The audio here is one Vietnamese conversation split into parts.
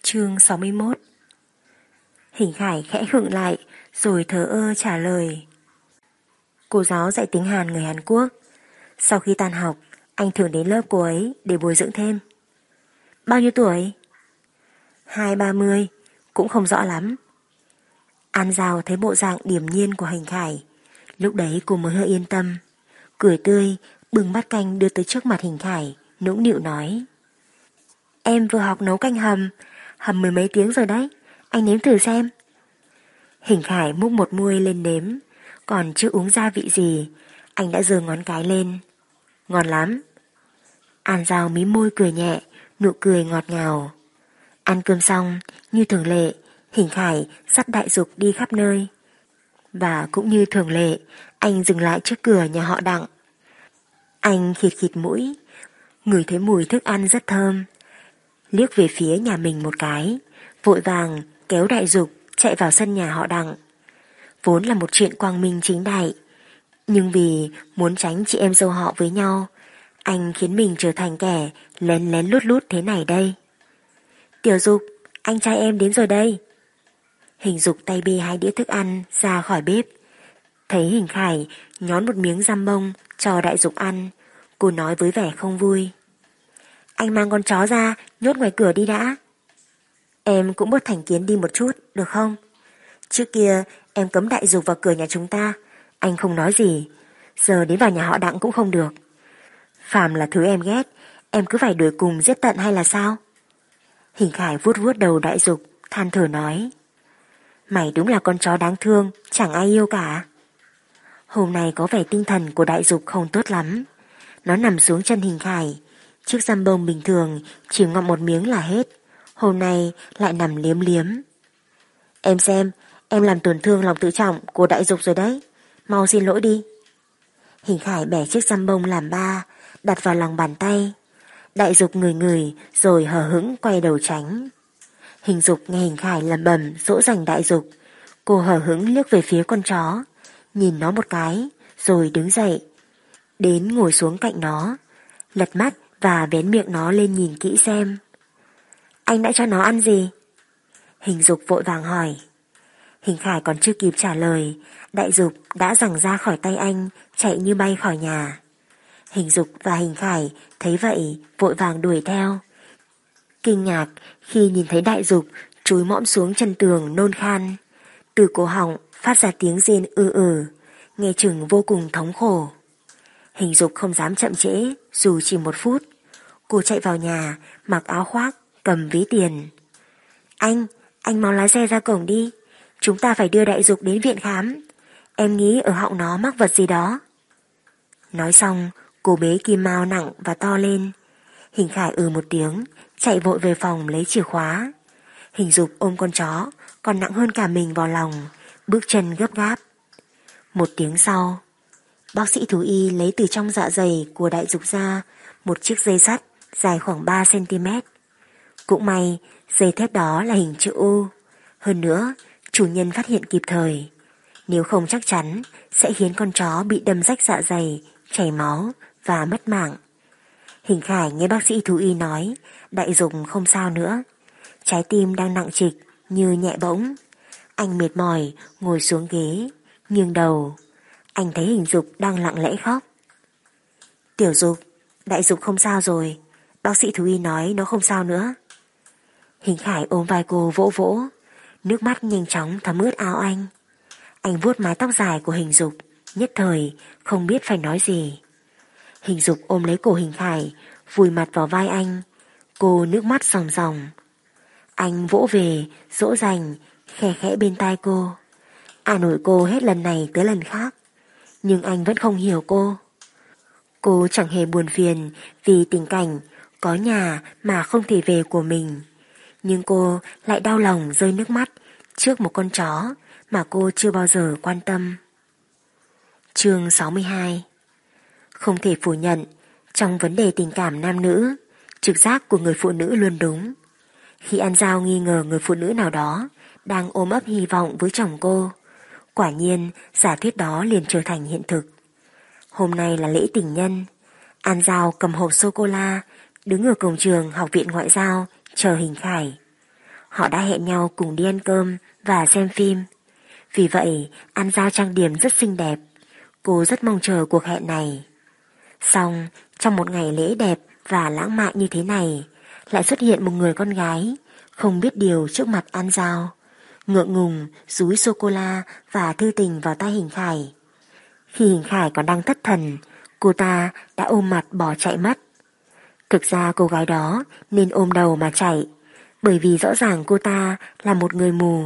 Chương 61. Hình Khải khẽ khựng lại rồi thờ ơ trả lời. Cô giáo dạy tiếng Hàn người Hàn Quốc. Sau khi tan học, anh thường đến lớp cô ấy để bồi dưỡng thêm. Bao nhiêu tuổi? 20-30, cũng không rõ lắm. An Giao thấy bộ dạng điềm nhiên của Hình Khải, lúc đấy cô mới hơi yên tâm, cười tươi bưng bát canh đưa tới trước mặt Hình Khải, nũng nịu nói: Em vừa học nấu canh hầm mười mấy tiếng rồi đấy, anh nếm thử xem. Hình Khải múc một muôi lên nếm, còn chưa uống gia vị gì, anh đã giơ ngón cái lên. Ngon lắm. An Giao mím môi cười nhẹ, nụ cười ngọt ngào. Ăn cơm xong, như thường lệ, Hình Khải dắt Đại Dục đi khắp nơi. Và cũng như thường lệ, anh dừng lại trước cửa nhà họ Đặng. Anh khịt khịt mũi, ngửi thấy mùi thức ăn rất thơm. Liếc về phía nhà mình một cái, vội vàng kéo Đại Dục chạy vào sân nhà họ Đặng. Vốn là một chuyện quang minh chính đại, nhưng vì muốn tránh chị em dâu họ với nhau, anh khiến mình trở thành kẻ lén lén lút lút thế này đây. Tiểu Dục, anh trai em đến rồi đây. Hình Dục tay bê 2 đĩa thức ăn ra khỏi bếp. Thấy Hình Khải nhón một miếng giam bông cho Đại Dục ăn, cô nói với vẻ không vui: Anh mang con chó ra nhốt ngoài cửa đi đã. Em cũng bớt thành kiến đi một chút được không? Trước kia em cấm Đại Dục vào cửa nhà chúng ta, anh không nói gì. Giờ đến vào nhà họ Đặng cũng không được. Phàm là thứ em ghét, em cứ phải đuổi cùng giết tận hay là sao? Hình Khải vuốt vuốt đầu Đại Dục, than thở nói: Mày đúng là con chó đáng thương, chẳng ai yêu cả. Hôm nay có vẻ tinh thần của Đại Dục không tốt lắm. Nó nằm xuống chân Hình Khải. Chiếc giam bông bình thường chỉ ngậm một miếng là hết, hôm nay lại nằm liếm liếm. Em xem, em làm tổn thương lòng tự trọng của Đại Dục rồi đấy, mau xin lỗi đi. Hình Khải bẻ chiếc giam bông làm 3, đặt vào lòng bàn tay. Đại Dục ngửi ngửi rồi hờ hững quay đầu tránh. Hình Dục nghe Hình Khải lẩm bẩm dỗ dành Đại Dục, cô hờ hững liếc về phía con chó, nhìn nó một cái rồi đứng dậy, đến ngồi xuống cạnh nó, lật mắt và vén miệng nó lên nhìn kỹ xem. Anh đã cho nó ăn gì? Hình Dục vội vàng hỏi. Hình Khải còn chưa kịp trả lời, Đại Dục đã giằng ra khỏi tay anh, chạy như bay khỏi nhà. Hình Dục và Hình Khải thấy vậy vội vàng đuổi theo. Kinh ngạc khi nhìn thấy Đại Dục chúi mõm xuống chân tường nôn khan, từ cổ họng phát ra tiếng rên nghe chừng vô cùng thống khổ. Hình Dục không dám chậm trễ dù chỉ 1 phút. Cô chạy vào nhà, mặc áo khoác, cầm ví tiền. Anh mau lái xe ra cổng đi, chúng ta phải đưa Đại Dục đến viện khám. Em nghĩ ở họng nó mắc vật gì đó. Nói xong, cô bế kim mao nặng và to lên. Hình Khải một tiếng, chạy vội về phòng lấy chìa khóa. Hình Dục ôm con chó còn nặng hơn cả mình vào lòng, bước chân gấp gáp. 1 tiếng sau, bác sĩ thú y lấy từ trong dạ dày của Đại Dục ra một chiếc dây sắt dài khoảng 3 cm. Cũng may dây thép đó là hình chữ U. Hơn nữa, chủ nhân phát hiện kịp thời. Nếu không chắc chắn sẽ khiến con chó bị đâm rách dạ dày, chảy máu và mất mạng. Hình Khải nghe bác sĩ thú y nói Đại Dục không sao nữa. Trái tim đang nặng trịch như nhẹ bỗng. Anh mệt mỏi ngồi xuống ghế, nghiêng đầu. Anh thấy Hình Dục đang lặng lẽ khóc. Tiểu Dục, Đại Dục không sao rồi, bác sĩ thú y nói nó không sao nữa. Hình Khải ôm vai cô vỗ vỗ, nước mắt nhanh chóng thấm ướt áo anh. Anh vuốt mái tóc dài của Hình Dục, nhất thời không biết phải nói gì. Hình Dục ôm lấy cổ Hình Khải, vùi mặt vào vai anh. Cô nước mắt ròng ròng. Anh vỗ về, dỗ dành, khẽ khẽ bên tai cô, an ủi cô hết lần này tới lần khác. Nhưng anh vẫn không hiểu cô. Cô chẳng hề buồn phiền vì tình cảnh có nhà mà không thể về của mình. Nhưng cô lại đau lòng rơi nước mắt trước một con chó mà cô chưa bao giờ quan tâm. Chương 62. Không thể phủ nhận, trong vấn đề tình cảm nam nữ, trực giác của người phụ nữ luôn đúng. Khi An Giao nghi ngờ người phụ nữ nào đó đang ôm ấp hy vọng với chồng cô, quả nhiên giả thuyết đó liền trở thành hiện thực. Hôm nay là lễ tình nhân. An Giao cầm hộp sô-cô-la đứng ở cổng trường Học viện Ngoại giao chờ Hình Khải. Họ đã hẹn nhau cùng đi ăn cơm và xem phim. Vì vậy, An Giao trang điểm rất xinh đẹp. Cô rất mong chờ cuộc hẹn này. Xong, trong một ngày lễ đẹp và lãng mạn như thế này, lại xuất hiện một người con gái không biết điều trước mặt An Giao, ngượng ngùng dúi sô-cô-la và thư tình vào tay Hình Khải. Khi Hình Khải còn đang thất thần, cô ta đã ôm mặt bỏ chạy mất. Thực ra cô gái đó nên ôm đầu mà chạy, bởi vì rõ ràng cô ta là một người mù.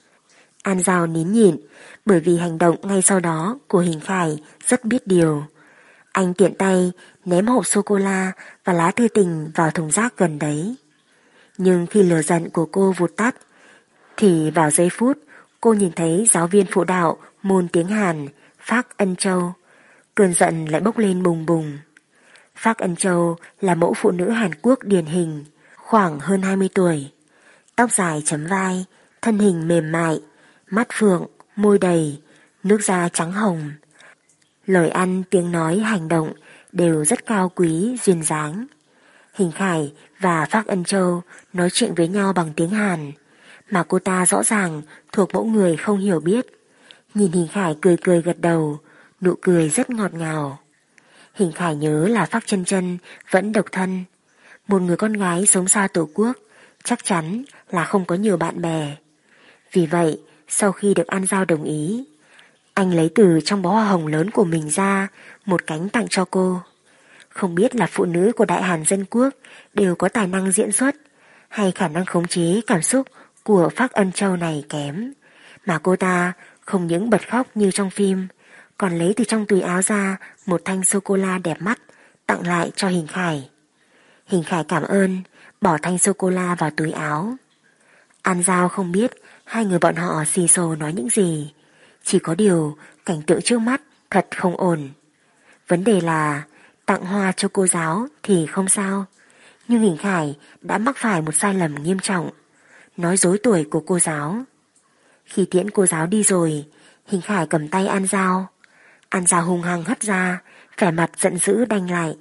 An Giao nín nhịn, bởi vì hành động ngay sau đó của Hình Khải rất biết điều. Anh tiện tay ném hộp sô-cô-la và lá thư tình vào thùng rác gần đấy. Nhưng khi lửa giận của cô vụt tắt, thì vào giây phút cô nhìn thấy giáo viên phụ đạo môn tiếng Hàn Phác Ân Châu, cơn giận lại bốc lên bùng bùng. Phác Ân Châu là mẫu phụ nữ Hàn Quốc điển hình, khoảng hơn 20 tuổi. Tóc dài chấm vai, thân hình mềm mại, mắt phượng, môi đầy, nước da trắng hồng. Lời ăn, tiếng nói, hành động đều rất cao quý, duyên dáng. Hình Khải và Phác Ân Châu nói chuyện với nhau bằng tiếng Hàn, mà cô ta rõ ràng thuộc mẫu người không hiểu biết. Nhìn Hình Khải cười cười gật đầu, nụ cười rất ngọt ngào. Hình Khải nhớ là Phác Chân Chân vẫn độc thân. Một người con gái sống xa tổ quốc chắc chắn là không có nhiều bạn bè. Vì vậy, sau khi được An Giao đồng ý, anh lấy từ trong bó hoa hồng lớn của mình ra một cánh tặng cho cô. Không biết là phụ nữ của Đại Hàn Dân Quốc đều có tài năng diễn xuất hay khả năng khống chế cảm xúc của Phác Ân Châu này kém, mà cô ta không những bật khóc như trong phim, còn lấy từ trong túi áo ra một thanh sô-cô-la đẹp mắt tặng lại cho Hình Khải. Hình Khải cảm ơn, bỏ thanh sô-cô-la vào túi áo. An Giao không biết hai người bọn họ xì xồ nói những gì, chỉ có điều cảnh tượng trước mắt thật không ổn. Vấn đề là tặng hoa cho cô giáo thì không sao, nhưng Hình Khải đã mắc phải một sai lầm nghiêm trọng, nói dối tuổi của cô giáo. Khi tiễn cô giáo đi rồi, Hình Khải cầm tay An Giao. An Giao hung hăng hất ra, vẻ mặt giận dữ đanh lại.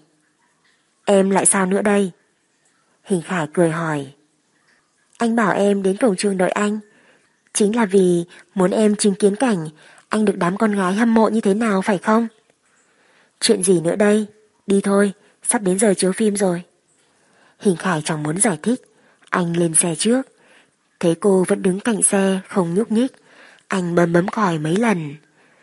Em lại sao nữa đây? Hình Khải cười hỏi. Anh bảo em đến cổng trường đợi anh, chính là vì muốn em chứng kiến cảnh anh được đám con gái hâm mộ như thế nào phải không? Chuyện gì nữa đây? Đi thôi, sắp đến giờ chiếu phim rồi. Hình Khải chẳng muốn giải thích, anh lên xe trước. Thấy cô vẫn đứng cạnh xe không nhúc nhích, anh bấm còi mấy lần.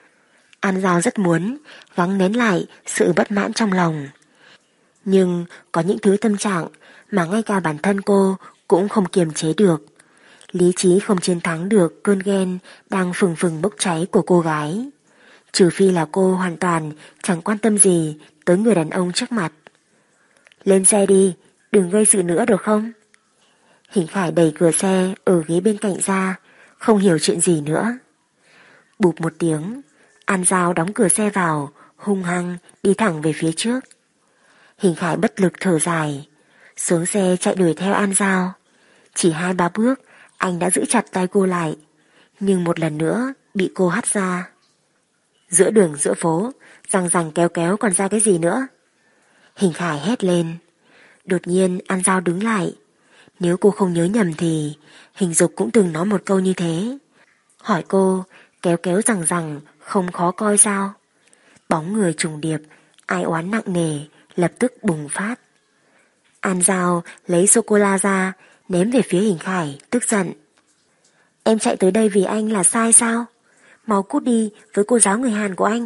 An Giao rất muốn gắng nén lại sự bất mãn trong lòng. Nhưng có những thứ tâm trạng mà ngay cả bản thân cô cũng không kiềm chế được. Lý trí không chiến thắng được cơn ghen đang phừng phừng bốc cháy của cô gái. Trừ phi là cô hoàn toàn chẳng quan tâm gì tới người đàn ông trước mặt. Lên xe đi, đừng gây sự nữa được không? Hình Khải đẩy cửa xe ở ghế bên cạnh ra, không hiểu chuyện gì nữa. Bụp một tiếng, An Giao đóng cửa xe vào, hung hăng đi thẳng về phía trước. Hình Khải bất lực thở dài, xuống xe chạy đuổi theo An Giao. Chỉ 2-3 bước, anh đã giữ chặt tay cô lại, nhưng một lần nữa bị cô hất ra. Giữa đường giữa phố, rằng kéo kéo còn ra cái gì nữa? Hình Khải hét lên. Đột nhiên An Giao đứng lại. Nếu cô không nhớ nhầm thì Hình Dục cũng từng nói một câu như thế. Hỏi cô, kéo kéo rằng không khó coi sao? Bóng người trùng điệp, ai oán nặng nề, lập tức bùng phát. An Giao lấy sô-cô-la ra, ném về phía Hình Khải, tức giận. Em chạy tới đây vì anh là sai sao? Mau cút đi với cô giáo người Hàn của anh.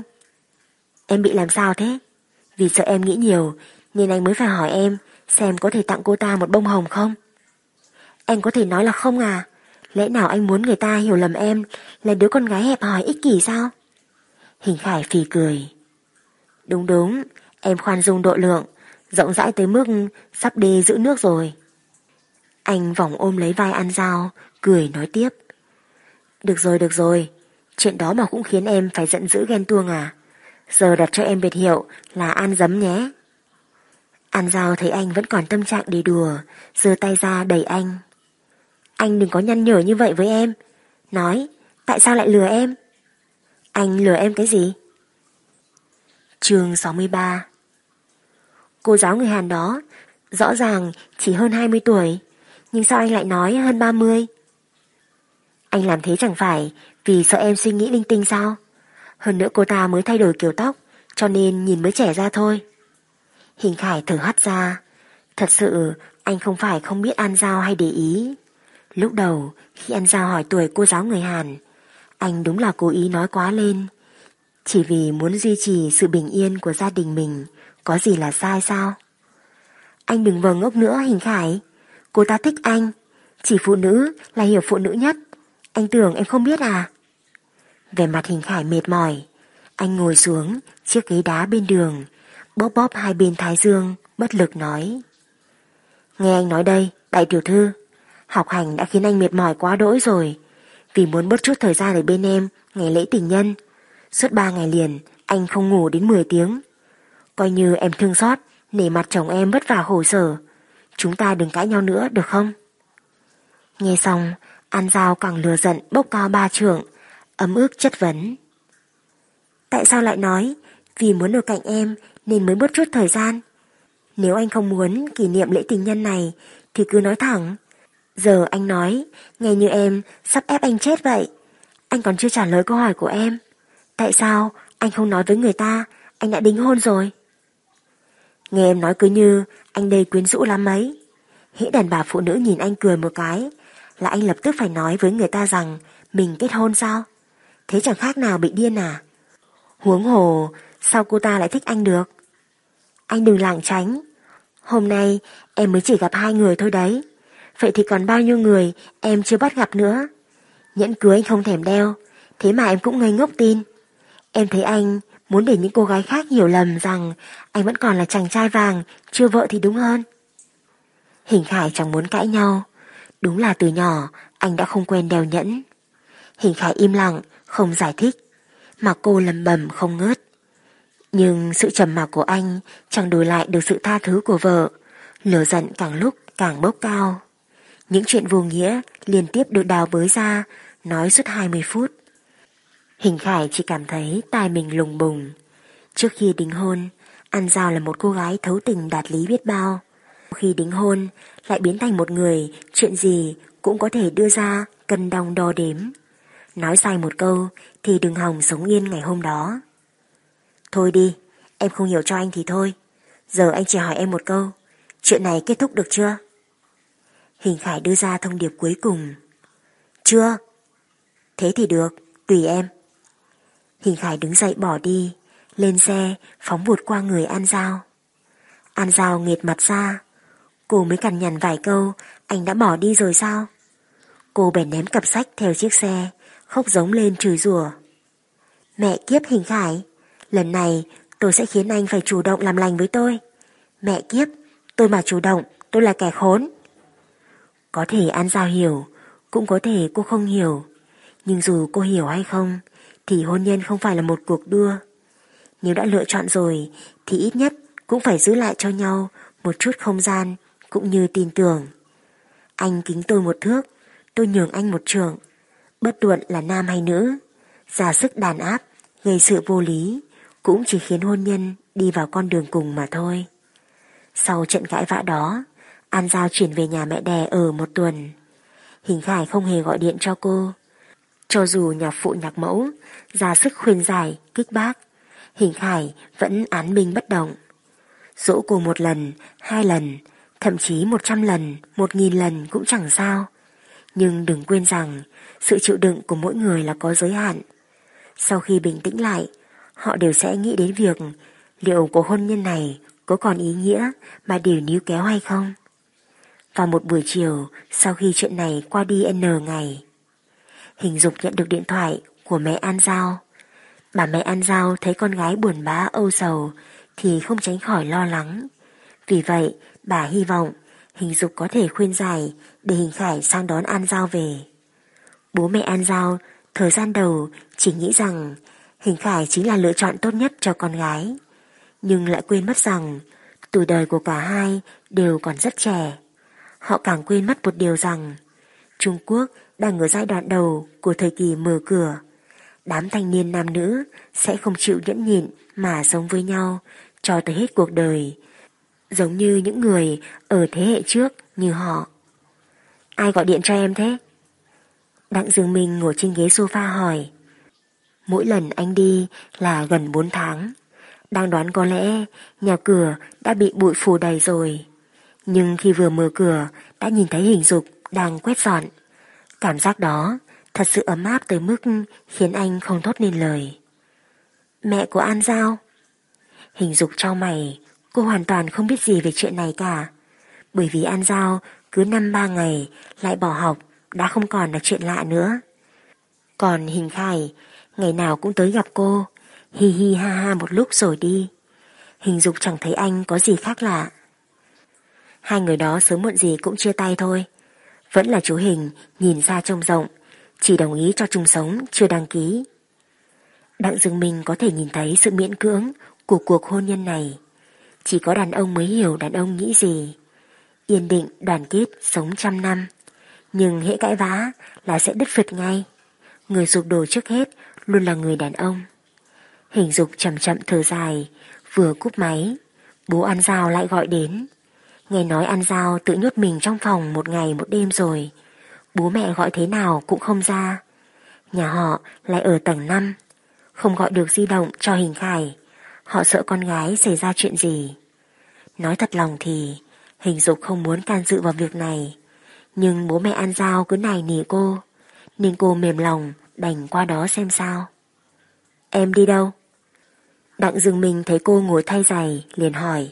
Em bị làm sao thế? Vì sợ em nghĩ nhiều nên anh mới phải hỏi em xem có thể tặng cô ta một bông hồng không? Anh có thể nói là không à? Lẽ nào anh muốn người ta hiểu lầm em là đứa con gái hẹp hòi ích kỷ sao? Hình Khải phì cười. Đúng, em khoan dung độ lượng, rộng rãi tới mức sắp đê giữ nước rồi. Anh vòng ôm lấy vai An Giao, cười nói tiếp. Được rồi, chuyện đó mà cũng khiến em phải giận dữ ghen tuông à? Giờ đặt cho em biệt hiệu là An Dấm nhé. An Giao thấy anh vẫn còn tâm trạng để đùa, giơ tay ra đẩy anh. Anh đừng có nhăn nhở như vậy với em. Nói, tại sao lại lừa em? Anh lừa em cái gì? Chương 63. Cô giáo người Hàn đó rõ ràng chỉ hơn 20 tuổi, nhưng sao anh lại nói hơn 30? Anh làm thế chẳng phải vì sợ em suy nghĩ linh tinh sao? Hơn nữa cô ta mới thay đổi kiểu tóc, cho nên nhìn mới trẻ ra thôi. Hình Khải thở hắt ra. Thật sự anh không phải không biết An Giao hay để ý. Lúc đầu khi An Giao hỏi tuổi cô giáo người Hàn, anh đúng là cố ý nói quá lên. Chỉ vì muốn duy trì sự bình yên của gia đình mình, có gì là sai sao? Anh đừng vờ ngốc nữa Hình Khải. Cô ta thích anh. Chỉ phụ nữ là hiểu phụ nữ nhất. Anh tưởng em không biết à? Về mặt Hình Khải mệt mỏi, anh ngồi xuống chiếc ghế đá bên đường, bóp bóp hai bên thái dương, bất lực nói. Nghe anh nói đây, đại tiểu thư, học hành đã khiến anh mệt mỏi quá đỗi rồi. Vì muốn bớt chút thời gian ở bên em ngày lễ tình nhân, suốt 3 ngày liền anh không ngủ đến 10 tiếng. Coi như em thương xót, nể mặt chồng em vất vả khổ sở. Chúng ta đừng cãi nhau nữa được không? Nghe xong, An Giao càng lừa giận bốc cao 3 trượng, ấm ức chất vấn. Tại sao lại nói vì muốn ở cạnh em nên mới bớt chút thời gian? Nếu anh không muốn kỷ niệm lễ tình nhân này thì cứ nói thẳng. Giờ anh nói, nghe như em sắp ép anh chết vậy. Anh còn chưa trả lời câu hỏi của em. Tại sao anh không nói với người ta anh đã đính hôn rồi? Nghe em nói cứ như anh đây quyến rũ lắm ấy. Hễ đàn bà phụ nữ nhìn anh cười một cái là anh lập tức phải nói với người ta rằng mình kết hôn sao? Thế chẳng khác nào bị điên à? Huống hồ sao cô ta lại thích anh được? Anh đừng lảng tránh. Hôm nay em mới chỉ gặp 2 người thôi đấy. Vậy thì còn bao nhiêu người em chưa bắt gặp nữa? Nhẫn cưới anh không thèm đeo, thế mà em cũng ngây ngốc tin. Em thấy anh muốn để những cô gái khác hiểu lầm rằng anh vẫn còn là chàng trai vàng, chưa vợ thì đúng hơn. Hình Khải chẳng muốn cãi nhau. Đúng là từ nhỏ anh đã không quen đeo nhẫn. Hình Khải im lặng, không giải thích, mà cô lầm bầm không ngớt. Nhưng sự trầm mặc của anh chẳng đổi lại được sự tha thứ của vợ. Lửa giận càng lúc càng bốc cao. Những chuyện vô nghĩa liên tiếp được đào bới ra, nói suốt 20 phút. Hình Khải chỉ cảm thấy tai mình lùng bùng. Trước khi đính hôn, An Giao là một cô gái thấu tình đạt lý biết bao. Khi đính hôn, lại biến thành một người chuyện gì cũng có thể đưa ra cân đong đo đếm. Nói sai một câu thì đừng hòng sống yên ngày hôm đó. Thôi đi, em không hiểu cho anh thì thôi. Giờ anh chỉ hỏi em một câu, chuyện này kết thúc được chưa? Hình Khải đưa ra thông điệp cuối cùng. Chưa. Thế thì được, tùy em. Hình Khải đứng dậy bỏ đi, lên xe phóng vụt qua người An Giao. An Giao nghệt mặt ra. Cô mới cằn nhằn vài câu, anh đã bỏ đi rồi sao? Cô bèn ném cặp sách theo chiếc xe, khóc giống lên chửi rủa. Mẹ kiếp Hình Khải, lần này tôi sẽ khiến anh phải chủ động làm lành với tôi. Mẹ kiếp, tôi mà chủ động, tôi là kẻ khốn. Có thể An Giao hiểu, cũng có thể cô không hiểu. Nhưng dù cô hiểu hay không, thì hôn nhân không phải là một cuộc đua. Nếu đã lựa chọn rồi, thì ít nhất cũng phải giữ lại cho nhau một chút không gian, cũng như tin tưởng. Anh kính tôi một thước, tôi nhường anh một trượng. Bất luận là nam hay nữ, ra sức đàn áp, gây sự vô lý, cũng chỉ khiến hôn nhân đi vào con đường cùng mà thôi. Sau trận cãi vã đó, An Giao chuyển về nhà mẹ đẻ ở 1 tuần. Hình Khải không hề gọi điện cho cô. Cho dù nhạc phụ nhạc mẫu ra sức khuyên giải, kích bác, Hình Khải vẫn án binh bất động. Dỗ cô 1 lần, 2 lần, thậm chí 100 lần, 1000 lần cũng chẳng sao. Nhưng đừng quên rằng sự chịu đựng của mỗi người là có giới hạn. Sau khi bình tĩnh lại, họ đều sẽ nghĩ đến việc liệu cuộc hôn nhân này có còn ý nghĩa mà đều níu kéo hay không. Vào một buổi chiều sau khi chuyện này qua đi N ngày, Hình Dục nhận được điện thoại của mẹ An Giao. Bà mẹ An Giao thấy con gái buồn bã âu sầu thì không tránh khỏi lo lắng. Vì vậy bà hy vọng Hình Dục có thể khuyên giải để Hình Khải sang đón An Giao về. Bố mẹ An Giao thời gian đầu chỉ nghĩ rằng Hình Khải chính là lựa chọn tốt nhất cho con gái, nhưng lại quên mất rằng tuổi đời của cả hai đều còn rất trẻ. Họ càng quên mất một điều rằng Trung Quốc đang ở giai đoạn đầu của thời kỳ mở cửa. Đám thanh niên nam nữ sẽ không chịu nhẫn nhịn mà sống với nhau cho tới hết cuộc đời, giống như những người ở thế hệ trước như họ. Ai gọi điện cho em thế? Đặng Dương Minh ngồi trên ghế sofa hỏi. Mỗi lần anh đi là gần 4 tháng. Đang đoán có lẽ nhà cửa đã bị bụi phủ đầy rồi. Nhưng khi vừa mở cửa đã nhìn thấy Hình Dục đang quét dọn. Cảm giác đó thật sự ấm áp tới mức khiến anh không thốt nên lời. Mẹ của An Giao? Hình Dục trao mày, cô hoàn toàn không biết gì về chuyện này cả. Bởi vì An Giao cứ 5-3 ngày lại bỏ học đã không còn là chuyện lạ nữa. Còn Hình Khải ngày nào cũng tới gặp cô, hi hi ha ha một lúc rồi đi. Hình Dục chẳng thấy anh có gì khác lạ. Hai người đó sớm muộn gì cũng chia tay thôi. Vẫn là chú Hình nhìn ra trông rộng, chỉ đồng ý cho chung sống, chưa đăng ký. Đặng Dương Minh có thể nhìn thấy sự miễn cưỡng của cuộc hôn nhân này. Chỉ có đàn ông mới hiểu đàn ông nghĩ gì. Yên định, đoàn kết, sống 100 năm. Nhưng hễ cãi vã là sẽ đứt phật ngay. Người sụp đổ trước hết luôn là người đàn ông. Hình Dục chậm chậm thở dài, vừa cúp máy, bố An Giao lại gọi đến. Nghe nói An Giao tự nhốt mình trong phòng 1 ngày 1 đêm rồi. Bố mẹ gọi thế nào cũng không ra. Nhà họ lại ở tầng 5, không gọi được di động cho Hình Khải. Họ sợ con gái xảy ra chuyện gì. Nói thật lòng thì Hình Dục không muốn can dự vào việc này. Nhưng bố mẹ An Giao cứ nài nỉ cô, nên cô mềm lòng đành qua đó xem sao. Em đi đâu? Đặng Dương Minh thấy cô ngồi thay giày liền hỏi.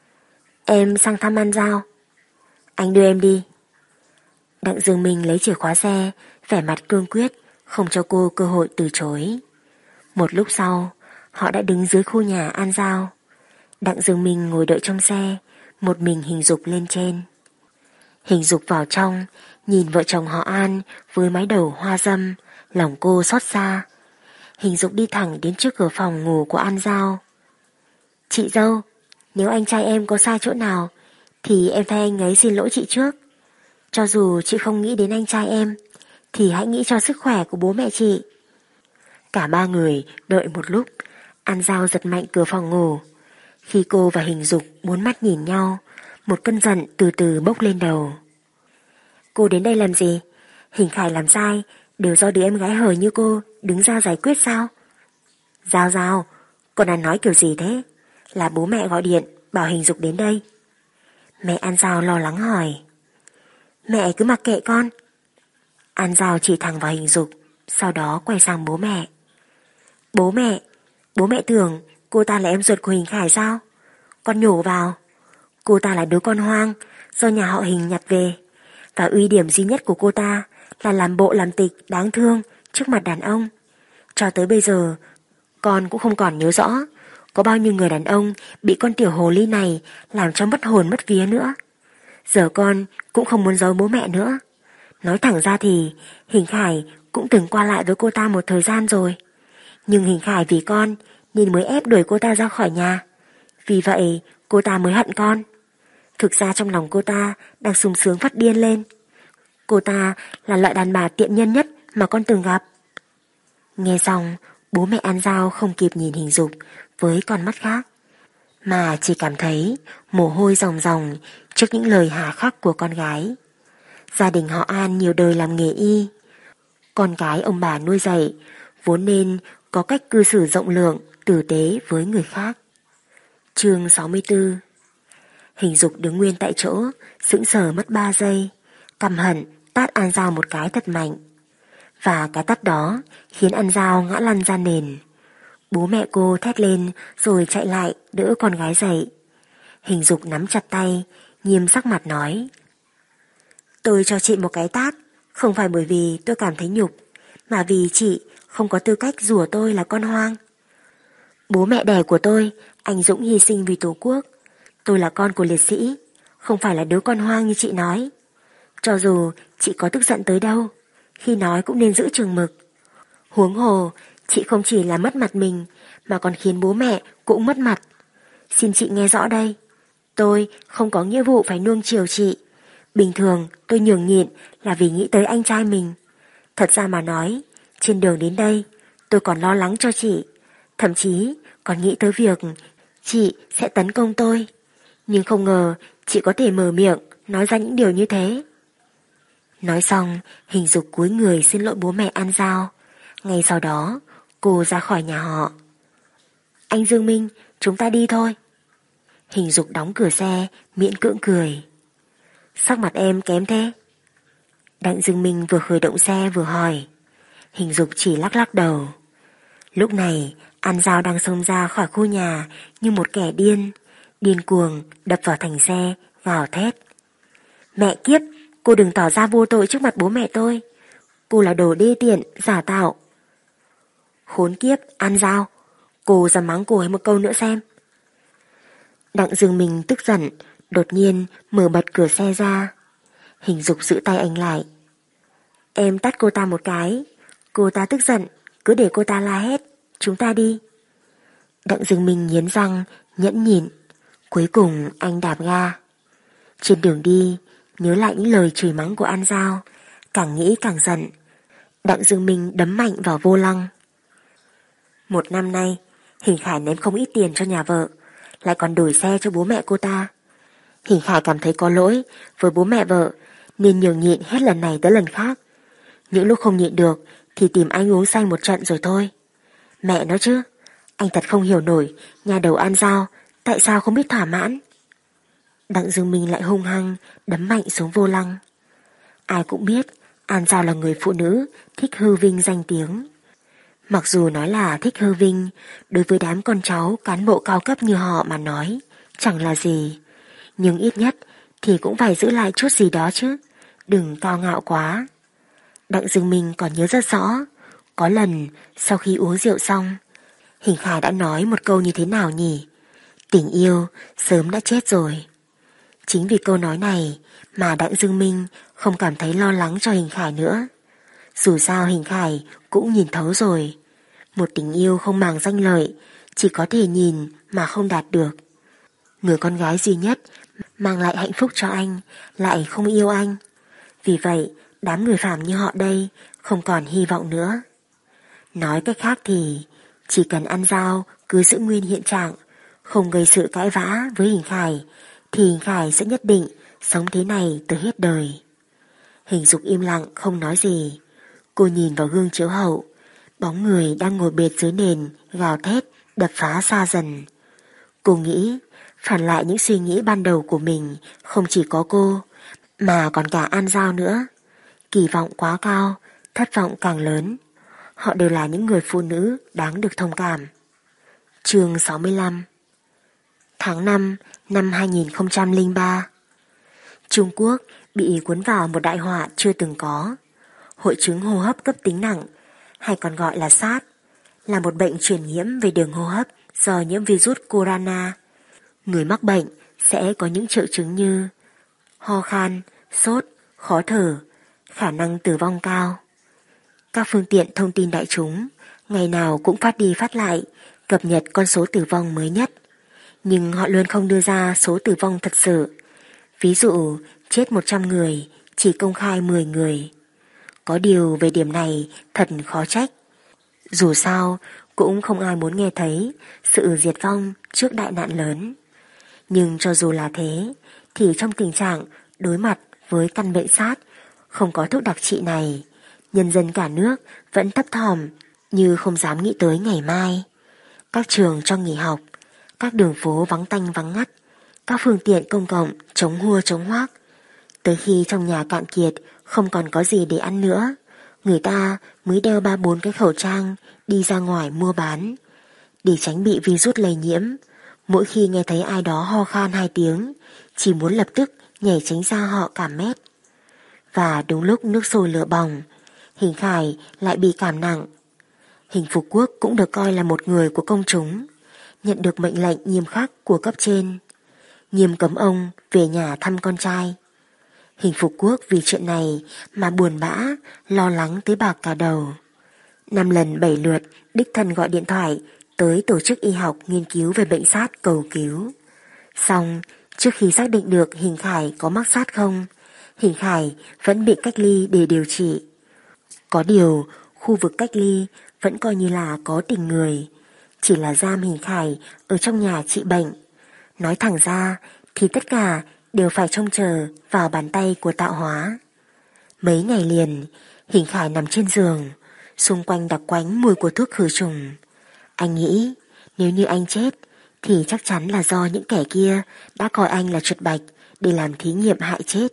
Em sang thăm An Giao. Anh đưa em đi. Đặng Dương Minh lấy chìa khóa xe, vẻ mặt cương quyết, không cho cô cơ hội từ chối. Một lúc sau, họ đã đứng dưới khu nhà An Giao. Đặng Dương Minh ngồi đợi trong xe, một mình Hình Dục lên trên. Hình Dục vào trong, nhìn vợ chồng họ An với mái đầu hoa dâm, lòng cô xót xa. Hình Dục đi thẳng đến trước cửa phòng ngủ của An Giao. Chị dâu, nếu anh trai em có sai chỗ nào thì em thay anh ấy xin lỗi chị trước. Cho dù chị không nghĩ đến anh trai em thì hãy nghĩ cho sức khỏe của bố mẹ chị. Cả ba người đợi một lúc. An Giao giật mạnh cửa phòng ngủ. Khi cô và Hình Dục bốn mắt nhìn nhau, một cơn giận từ từ bốc lên đầu. Cô đến đây làm gì? Hình Khải làm sai đều do đứa em gái hờ như cô đứng ra giải quyết sao? Giao, con đang nói kiểu gì thế? Là bố mẹ gọi điện bảo Hình Dục đến đây. Mẹ An Giao lo lắng hỏi. Mẹ cứ mặc kệ con. An Giao chỉ thẳng vào Hình Dục, sau đó quay sang bố mẹ. Bố mẹ tưởng cô ta là em ruột của Hình Khải sao? Con nhổ vào. Cô ta là đứa con hoang do nhà họ Hình nhặt về, và uy điểm duy nhất của cô ta là làm bộ làm tịch đáng thương trước mặt đàn ông. Cho tới bây giờ con cũng không còn nhớ rõ có bao nhiêu người đàn ông bị con tiểu hồ ly này làm cho mất hồn mất vía nữa. Giờ con cũng không muốn giấu bố mẹ nữa. Nói thẳng ra thì Hình Khải cũng từng qua lại với cô ta một thời gian rồi. Nhưng Hình Khải vì con nên mới ép đuổi cô ta ra khỏi nhà. Vì vậy cô ta mới hận con. Thực ra trong lòng cô ta đang sung sướng phát điên lên. Cô ta là loại đàn bà tiện nhân nhất mà con từng gặp. Nghe xong, bố mẹ An Giao không kịp nhìn Hình Dục với con mắt khác, mà chỉ cảm thấy mồ hôi ròng ròng trước những lời hà khắc của con gái. Gia đình họ An nhiều đời làm nghề y. Con cái ông bà nuôi dạy vốn nên có cách cư xử rộng lượng, tử tế với người khác. Chương 64. Hình Dục đứng nguyên tại chỗ, sững sờ mất 3 giây, căm hận tát An Giao một cái thật mạnh. Và cái tát đó khiến An Giao ngã lăn ra nền. Bố mẹ cô thét lên rồi chạy lại đỡ con gái dậy. Hình Dục nắm chặt tay, nghiêm sắc mặt nói. Tôi cho chị một cái tát, không phải bởi vì tôi cảm thấy nhục, mà vì chị không có tư cách rủa tôi là con hoang. Bố mẹ đẻ của tôi anh dũng hy sinh vì Tổ quốc. Tôi là con của liệt sĩ, không phải là đứa con hoang như chị nói. Cho dù chị có tức giận tới đâu, khi nói cũng nên giữ chừng mực. Huống hồ, chị không chỉ là mất mặt mình, mà còn khiến bố mẹ cũng mất mặt. Xin chị nghe rõ đây, tôi không có nghĩa vụ phải nuông chiều chị. Bình thường tôi nhường nhịn là vì nghĩ tới anh trai mình. Thật ra mà nói, trên đường đến đây, tôi còn lo lắng cho chị. Thậm chí còn nghĩ tới việc chị sẽ tấn công tôi. Nhưng không ngờ chị có thể mở miệng nói ra những điều như thế. Nói xong, Hình Dục cúi người xin lỗi bố mẹ An Giao. Ngay sau đó, cô ra khỏi nhà họ. Anh Dương Minh, chúng ta đi thôi. Hình Dục đóng cửa xe, miễn cưỡng cười. Sắc mặt em kém thế? Đặng Dương Minh vừa khởi động xe vừa hỏi. Hình Dục chỉ lắc lắc đầu. Lúc này, An Giao đang xông ra khỏi khu nhà như một kẻ điên, điên cuồng đập vào thành xe, gào thét. Mẹ kiếp, cô đừng tỏ ra vô tội trước mặt bố mẹ tôi. Cô là đồ đê tiện, giả tạo. Khốn kiếp, An Giao, cô dám mắng cô ấy một câu nữa xem. Đặng Dương Minh tức giận, đột nhiên mở bật cửa xe ra. Hình Dục giữ tay anh lại. Em tát cô ta một cái. Cô ta tức giận, cứ để cô ta la hét. Chúng ta đi. Đặng Dương Minh nghiến răng, nhẫn nhịn. Cuối cùng anh đạp ga. Trên đường đi, nhớ lại những lời chửi mắng của An Giao, càng nghĩ càng giận. Đặng Dương Minh đấm mạnh vào vô lăng. Một năm nay, Hình Khải ném không ít tiền cho nhà vợ, lại còn đổi xe cho bố mẹ cô ta. Hình Khải cảm thấy có lỗi với bố mẹ vợ, nên nhường nhịn hết lần này tới lần khác. Những lúc không nhịn được thì tìm anh uống say một trận rồi thôi. Mẹ nói chứ, anh thật không hiểu nổi nhà đầu An Giao tại sao không biết thỏa mãn. Đặng Dương Minh lại hung hăng đấm mạnh xuống vô lăng. Ai cũng biết An Giao là người phụ nữ thích hư vinh danh tiếng. Mặc dù nói là thích hư vinh, đối với đám con cháu cán bộ cao cấp như họ mà nói chẳng là gì, nhưng ít nhất thì cũng phải giữ lại chút gì đó chứ, đừng cao ngạo quá. Đặng Dương Minh còn nhớ rất rõ, có lần sau khi uống rượu xong, Hình Khải đã nói một câu như thế nào nhỉ? Tình yêu sớm đã chết rồi. Chính vì câu nói này mà Đặng Dương Minh không cảm thấy lo lắng cho Hình Khải nữa. Dù sao Hình Khải cũng nhìn thấu rồi, một tình yêu không màng danh lợi, chỉ có thể nhìn mà không đạt được. Người con gái duy nhất mang lại hạnh phúc cho anh lại không yêu anh. Vì vậy đám người phàm như họ đây không còn hy vọng nữa. Nói cách khác thì chỉ cần An Giao cứ giữ nguyên hiện trạng, không gây sự cãi vã với Hình Khải, thì Hình Khải sẽ nhất định sống thế này tới hết đời. Hình Dục im lặng không nói gì. Cô nhìn vào gương chiếu hậu, bóng người đang ngồi bệt dưới nền gào thét đập phá xa dần. Cô nghĩ phản lại những suy nghĩ ban đầu của mình không chỉ có cô mà còn cả An Giao nữa. Kỳ vọng quá cao, thất vọng càng lớn. Họ đều là những người phụ nữ đáng được thông cảm. Chương 65. Tháng 5 năm 2003, Trung Quốc bị cuốn vào một đại họa chưa từng có. Hội chứng hô hấp cấp tính nặng, hay còn gọi là SARS, là một bệnh truyền nhiễm về đường hô hấp do nhiễm virus corona. Người mắc bệnh sẽ có những triệu chứng như ho khan, sốt, khó thở, khả năng tử vong cao. Các phương tiện thông tin đại chúng ngày nào cũng phát đi phát lại cập nhật con số tử vong mới nhất, nhưng họ luôn không đưa ra số tử vong thật sự. Ví dụ chết 100 người chỉ công khai 10 người. Có điều về điểm này thật khó trách. Dù sao cũng không ai muốn nghe thấy sự diệt vong trước đại nạn lớn. Nhưng cho dù là thế thì trong tình trạng đối mặt với căn bệnh SARS không có thuốc đặc trị này, nhân dân cả nước vẫn thấp thỏm như không dám nghĩ tới ngày mai. Các trường cho nghỉ học, các đường phố vắng tanh vắng ngắt, các phương tiện công cộng chống hua chống hoác. Tới khi trong nhà cạn kiệt không còn có gì để ăn nữa, người ta mới đeo 3-4 cái khẩu trang đi ra ngoài mua bán. Để tránh bị virus lây nhiễm, mỗi khi nghe thấy ai đó ho khan 2 tiếng, chỉ muốn lập tức nhảy tránh ra họ cả mét. Và đúng lúc nước sôi lửa bỏng, Hình Khải lại bị cảm nặng. Hình Phục Quốc cũng được coi là một người của công chúng, nhận được mệnh lệnh nghiêm khắc của cấp trên, nghiêm cấm ông về nhà thăm con trai. Hình Phục Quốc vì chuyện này mà buồn bã, lo lắng tới bạc cả đầu. 5 lần 7 lượt đích thân gọi điện thoại tới tổ chức y học nghiên cứu về bệnh SARS cầu cứu. Xong, trước khi xác định được Hình Khải có mắc SARS không, Hình Khải vẫn bị cách ly để điều trị. Có điều, khu vực cách ly vẫn coi như là có tình người, chỉ là giam Hình Khải ở trong nhà trị bệnh. Nói thẳng ra thì tất cả đều phải trông chờ vào bàn tay của tạo hóa. Mấy ngày liền, Hình Khải nằm trên giường, xung quanh đặc quánh mùi của thuốc khử trùng. Anh nghĩ nếu như anh chết thì chắc chắn là do những kẻ kia đã coi anh là chuột bạch để làm thí nghiệm hại chết.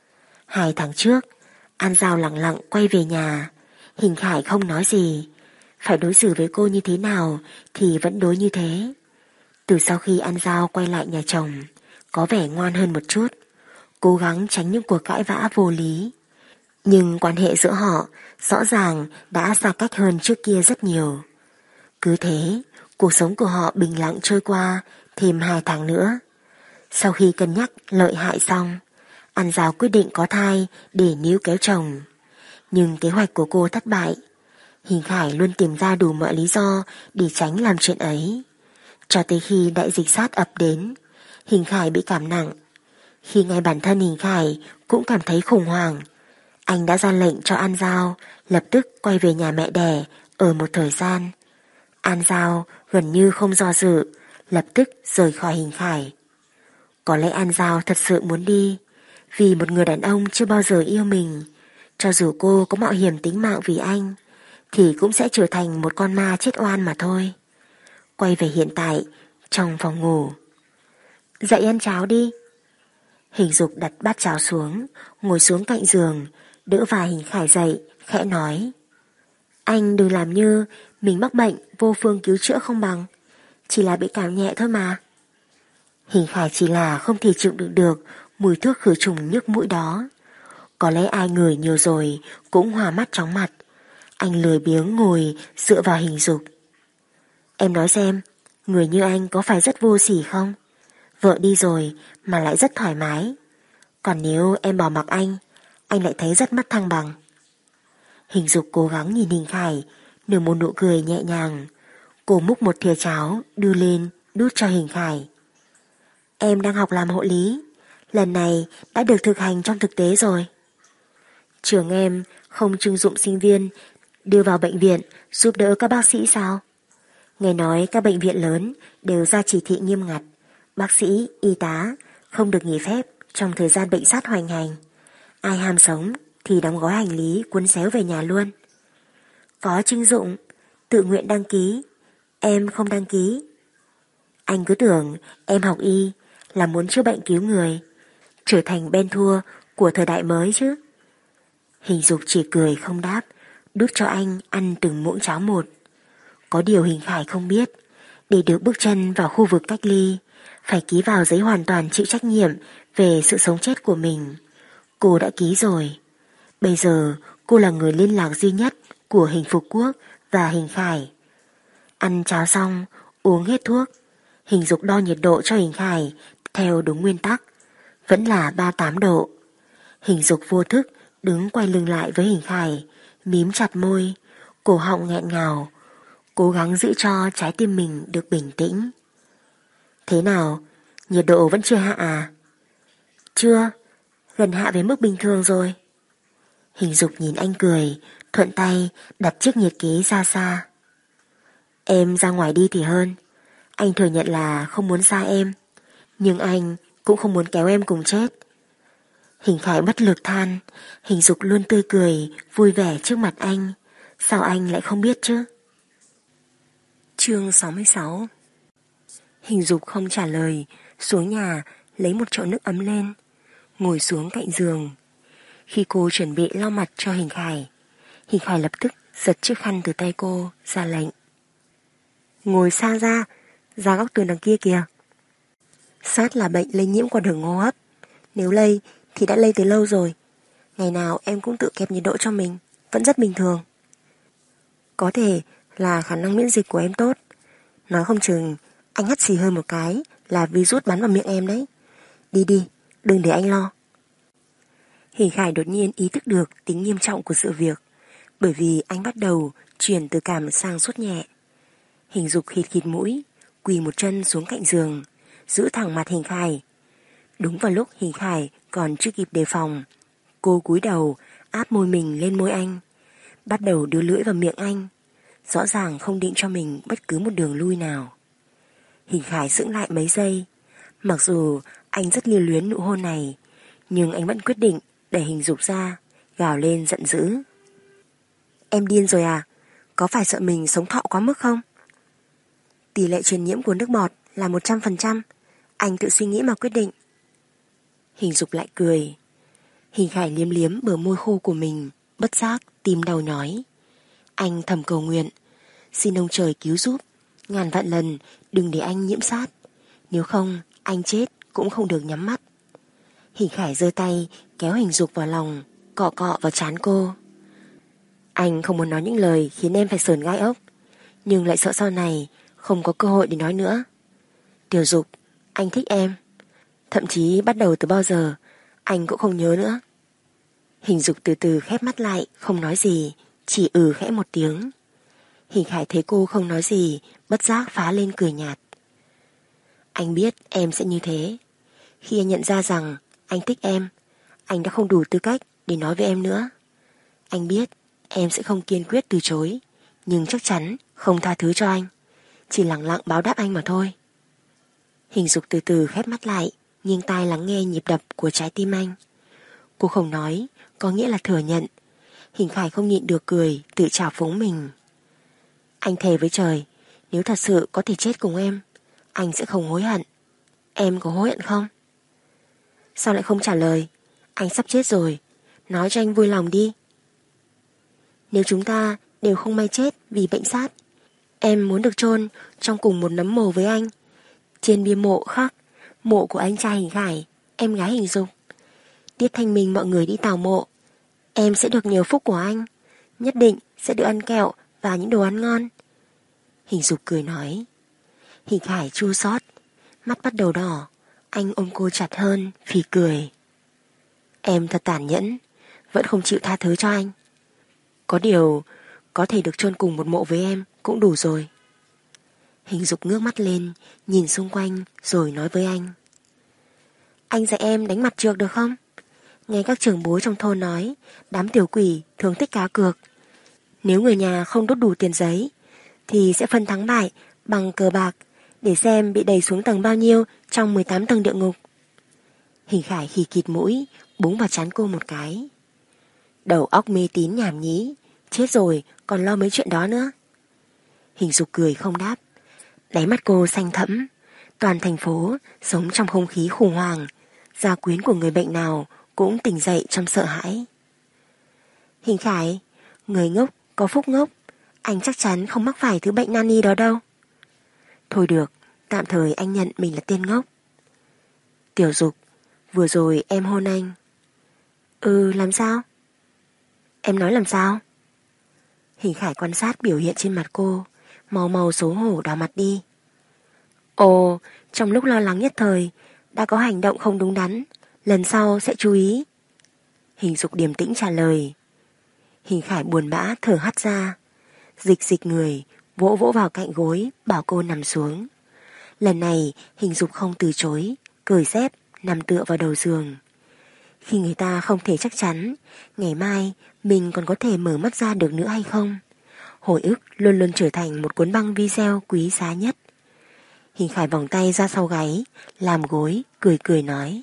2 tháng trước, An Giao lặng lặng quay về nhà. Hình Khải không nói gì. Phải đối xử với cô như thế nào thì vẫn đối như thế. Từ sau khi An Giao quay lại nhà chồng, có vẻ ngoan hơn một chút, cố gắng tránh những cuộc cãi vã vô lý. Nhưng quan hệ giữa họ rõ ràng đã xa cách hơn trước kia rất nhiều. Cứ thế, cuộc sống của họ bình lặng trôi qua thêm 2 tháng nữa. Sau khi cân nhắc lợi hại xong, An Giao quyết định có thai để níu kéo chồng. Nhưng kế hoạch của cô thất bại. Hình Khải luôn tìm ra đủ mọi lý do để tránh làm chuyện ấy. Cho tới khi đại dịch SARS ập đến, Hình Khải bị cảm nặng. Khi ngay bản thân Hình Khải cũng cảm thấy khủng hoảng, anh đã ra lệnh cho An Giao lập tức quay về nhà mẹ đẻ ở một thời gian. An Giao gần như không do dự, lập tức rời khỏi Hình Khải. Có lẽ An Giao thật sự muốn đi, vì một người đàn ông chưa bao giờ yêu mình, cho dù cô có mạo hiểm tính mạng vì anh, thì cũng sẽ trở thành một con ma chết oan mà thôi. Quay về hiện tại, trong phòng ngủ. Dậy ăn cháo đi. Hình Dục đặt bát cháo xuống, ngồi xuống cạnh giường, đỡ vai Hình Khải dậy, khẽ nói. Anh đừng làm như mình mắc bệnh vô phương cứu chữa không bằng, chỉ là bị cảm nhẹ thôi mà. Hình Khải chỉ là không thể chịu đựng được mùi thuốc khử trùng nhức mũi đó. Có lẽ ai ngửi nhiều rồi cũng hoa mắt chóng mặt. Anh lười biếng ngồi dựa vào Hình Dục. Em nói xem, người như anh có phải rất vô sỉ không? Vợ đi rồi mà lại rất thoải mái. Còn nếu em bỏ mặc anh lại thấy rất mất thăng bằng. Hình Dục cố gắng nhìn Hình Khải, nở một nụ cười nhẹ nhàng. Cô múc một thìa cháo đưa lên đút cho Hình Khải. Em đang học làm hộ lý, lần này đã được thực hành trong thực tế rồi. Trường em không trưng dụng sinh viên đưa vào bệnh viện giúp đỡ các bác sĩ sao? Nghe nói các bệnh viện lớn đều ra chỉ thị nghiêm ngặt, bác sĩ, y tá không được nghỉ phép trong thời gian bệnh SARS hoành hành. Ai ham sống thì đóng gói hành lý cuốn xéo về nhà luôn. Có trưng dụng, tự nguyện đăng ký, em không đăng ký. Anh cứ tưởng em học y là muốn chữa bệnh cứu người, trở thành Ben Thua của thời đại mới chứ. Hình Dục chỉ cười không đáp, đút cho anh ăn từng muỗng cháo một. Có điều Hình Khải không biết, để được bước chân vào khu vực cách ly, phải ký vào giấy hoàn toàn chịu trách nhiệm về sự sống chết của mình. Cô đã ký rồi. Bây giờ cô là người liên lạc duy nhất của Hình Phục Quốc và Hình Khải. Ăn cháo xong, uống hết thuốc, Hình Dục đo nhiệt độ cho Hình Khải theo đúng nguyên tắc, vẫn là 38 độ. Hình Dục vô thức đứng quay lưng lại với Hình Khải, mím chặt môi, cổ họng nghẹn ngào, cố gắng giữ cho trái tim mình được bình tĩnh. Thế nào, nhiệt độ vẫn chưa hạ à? Chưa, gần hạ về mức bình thường rồi. Hình Dục nhìn anh cười, thuận tay đặt chiếc nhiệt kế ra xa. Em ra ngoài đi thì hơn. Anh thừa nhận là không muốn xa em, nhưng anh cũng không muốn kéo em cùng chết. Hình Khải bất lực than. Hình Dục luôn tươi cười, vui vẻ trước mặt anh. Sao anh lại không biết chứ? Chương 66. Hình Dục không trả lời, xuống nhà lấy một chậu nước ấm lên, ngồi xuống cạnh giường. Khi cô chuẩn bị lau mặt cho Hình Khải lập tức giật chiếc khăn từ tay cô, ra lệnh. Ngồi xa ra góc tường đằng kia kìa. SARS là bệnh lây nhiễm qua đường hô hấp. Nếu lây thì đã lây từ lâu rồi. Ngày nào em cũng tự kẹp nhiệt độ cho mình, vẫn rất bình thường. Có thể là khả năng miễn dịch của em tốt. Nói không chừng anh hắt xì hơi một cái là virus bắn vào miệng em đấy. Đi, đừng để anh lo. Hình Khải đột nhiên ý thức được tính nghiêm trọng của sự việc, bởi vì anh bắt đầu chuyển từ cảm sang sốt nhẹ. Hình Dục khịt mũi, quỳ một chân xuống cạnh giường, giữ thẳng mặt Hình Khải. Đúng vào lúc Hình Khải còn chưa kịp đề phòng, cô cúi đầu áp môi mình lên môi anh, bắt đầu đưa lưỡi vào miệng anh, rõ ràng không định cho mình bất cứ một đường lui nào. Hình Khải sững lại mấy giây. Mặc dù anh rất lưu luyến nụ hôn này, nhưng anh vẫn quyết định đẩy Hình Dục ra, gào lên giận dữ. Em điên rồi à? Có phải sợ mình sống thọ quá mức không? Tỷ lệ truyền nhiễm của nước bọt là 100%. Anh tự suy nghĩ mà quyết định. Hình Dục lại cười. Hình Khải liếm liếm bờ môi khô của mình, bất giác tim đau nhói. Anh thầm cầu nguyện, xin ông trời cứu giúp, ngàn vạn lần đừng để anh nhiễm sát, nếu không anh chết cũng không được nhắm mắt. Hình Khải giơ tay kéo Hình Dục vào lòng, cọ cọ vào trán cô. Anh không muốn nói những lời khiến em phải sởn gai ốc, nhưng lại sợ sau này không có cơ hội để nói nữa. Tiểu Dục, anh thích em. Thậm chí bắt đầu từ bao giờ anh cũng không nhớ nữa. Hình Dục từ từ khép mắt lại, không nói gì, chỉ khẽ một tiếng. Hình Khải thấy cô không nói gì, bất giác phá lên cười nhạt. Anh biết em sẽ như thế. Khi anh nhận ra rằng anh thích em, anh đã không đủ tư cách để nói với em nữa. Anh biết em sẽ không kiên quyết từ chối, nhưng chắc chắn không tha thứ cho anh, chỉ lặng lặng báo đáp anh mà thôi. Hình Dục từ từ khép mắt lại, nghiêng tai lắng nghe nhịp đập của trái tim anh. Cô không nói, có nghĩa là thừa nhận. Hình Khải không nhịn được cười, tự trào phúng mình. Anh thề với trời, nếu thật sự có thể chết cùng em, anh sẽ không hối hận. Em có hối hận không? Sao lại không trả lời? Anh sắp chết rồi, nói cho anh vui lòng đi. Nếu chúng ta đều không may chết vì bệnh sát, em muốn được chôn trong cùng một nấm mồ với anh. Trên bia mộ khắc mộ của anh trai Hình Khải, em gái Hình Dục. Tiết thanh minh mọi người đi tảo mộ, em sẽ được nhiều phúc của anh, nhất định sẽ được ăn kẹo và những đồ ăn ngon. Hình Dục cười nói. Hình Khải chua xót, mắt bắt đầu đỏ. Anh ôm cô chặt hơn, phì cười. Em thật tàn nhẫn, vẫn không chịu tha thứ cho anh. Có điều, có thể được chôn cùng một mộ với em cũng đủ rồi. Hình Dục ngước mắt lên, nhìn xung quanh rồi nói với anh. Anh dạy em đánh mặt trược được không? Nghe các trưởng bối trong thôn nói, đám tiểu quỷ thường thích cá cược. Nếu người nhà không đốt đủ tiền giấy, thì sẽ phân thắng bại bằng cờ bạc, để xem bị đẩy xuống tầng bao nhiêu trong 18 tầng địa ngục. Hình Khải khì khịt mũi, búng vào trán cô một cái. Đầu óc mê tín nhảm nhí, chết rồi còn lo mấy chuyện đó nữa. Hình Dục cười không đáp. Đáy mắt cô xanh thẫm. Toàn thành phố sống trong không khí khủng hoảng, gia quyến của người bệnh nào cũng tỉnh dậy trong sợ hãi. Hình Khải, người ngốc có phúc ngốc, anh chắc chắn không mắc phải thứ bệnh nan y đó đâu. Thôi được, tạm thời anh nhận mình là tên ngốc. Tiểu Dục, vừa rồi em hôn anh. Làm sao? Em nói làm sao? Hình Khải quan sát biểu hiện trên mặt cô, màu màu xấu hổ đỏ mặt đi. Ồ, trong lúc lo lắng nhất thời, đã có hành động không đúng đắn, lần sau sẽ chú ý. Hình Dục điềm tĩnh trả lời. Hình Khải buồn bã thở hắt ra, dịch dịch người, vỗ vỗ vào cạnh gối, bảo cô nằm xuống. Lần này Hình Dục không từ chối, cởi dép, nằm tựa vào đầu giường. Khi người ta không thể chắc chắn ngày mai mình còn có thể mở mắt ra được nữa hay không, hồi ức luôn luôn trở thành một cuốn băng video quý giá nhất. Hình Khải vòng tay ra sau gáy, làm gối, cười cười nói.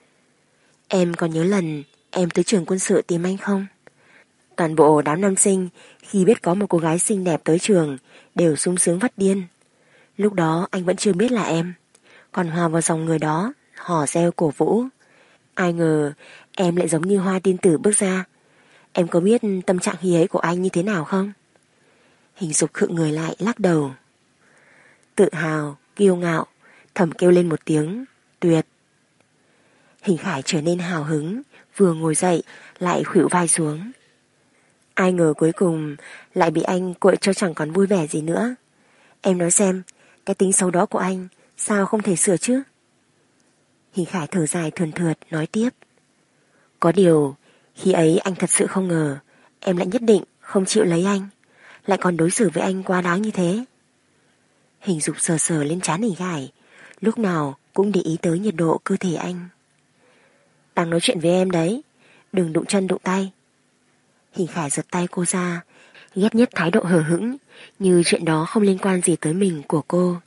Em còn nhớ lần em tới trường quân sự tìm anh không? Toàn bộ đám nam sinh khi biết có một cô gái xinh đẹp tới trường đều sung sướng phát điên. Lúc đó anh vẫn chưa biết là em, còn hòa vào dòng người đó, hò reo cổ vũ. Ai ngờ em lại giống như hoa tiên tử bước ra. Em có biết tâm trạng khi ấy của anh như thế nào không? Hình Dục khựng người lại lắc đầu. Tự hào, kiêu ngạo, thầm kêu lên một tiếng, tuyệt. Hình Khải trở nên hào hứng, vừa ngồi dậy lại khuỵu vai xuống. Ai ngờ cuối cùng lại bị anh quậy cho chẳng còn vui vẻ gì nữa. Em nói xem, cái tính xấu đó của anh sao không thể sửa chứ? Hình Khải thở dài thườn thượt nói tiếp. Có điều, khi ấy anh thật sự không ngờ em lại nhất định không chịu lấy anh, lại còn đối xử với anh quá đáng như thế. Hình Dục sờ sờ lên trán Hình Khải, lúc nào cũng để ý tới nhiệt độ cơ thể anh. Đang nói chuyện với em đấy, đừng đụng chân đụng tay. Hình Khải giật tay cô ra, ghét nhất thái độ hờ hững, như chuyện đó không liên quan gì tới mình của cô.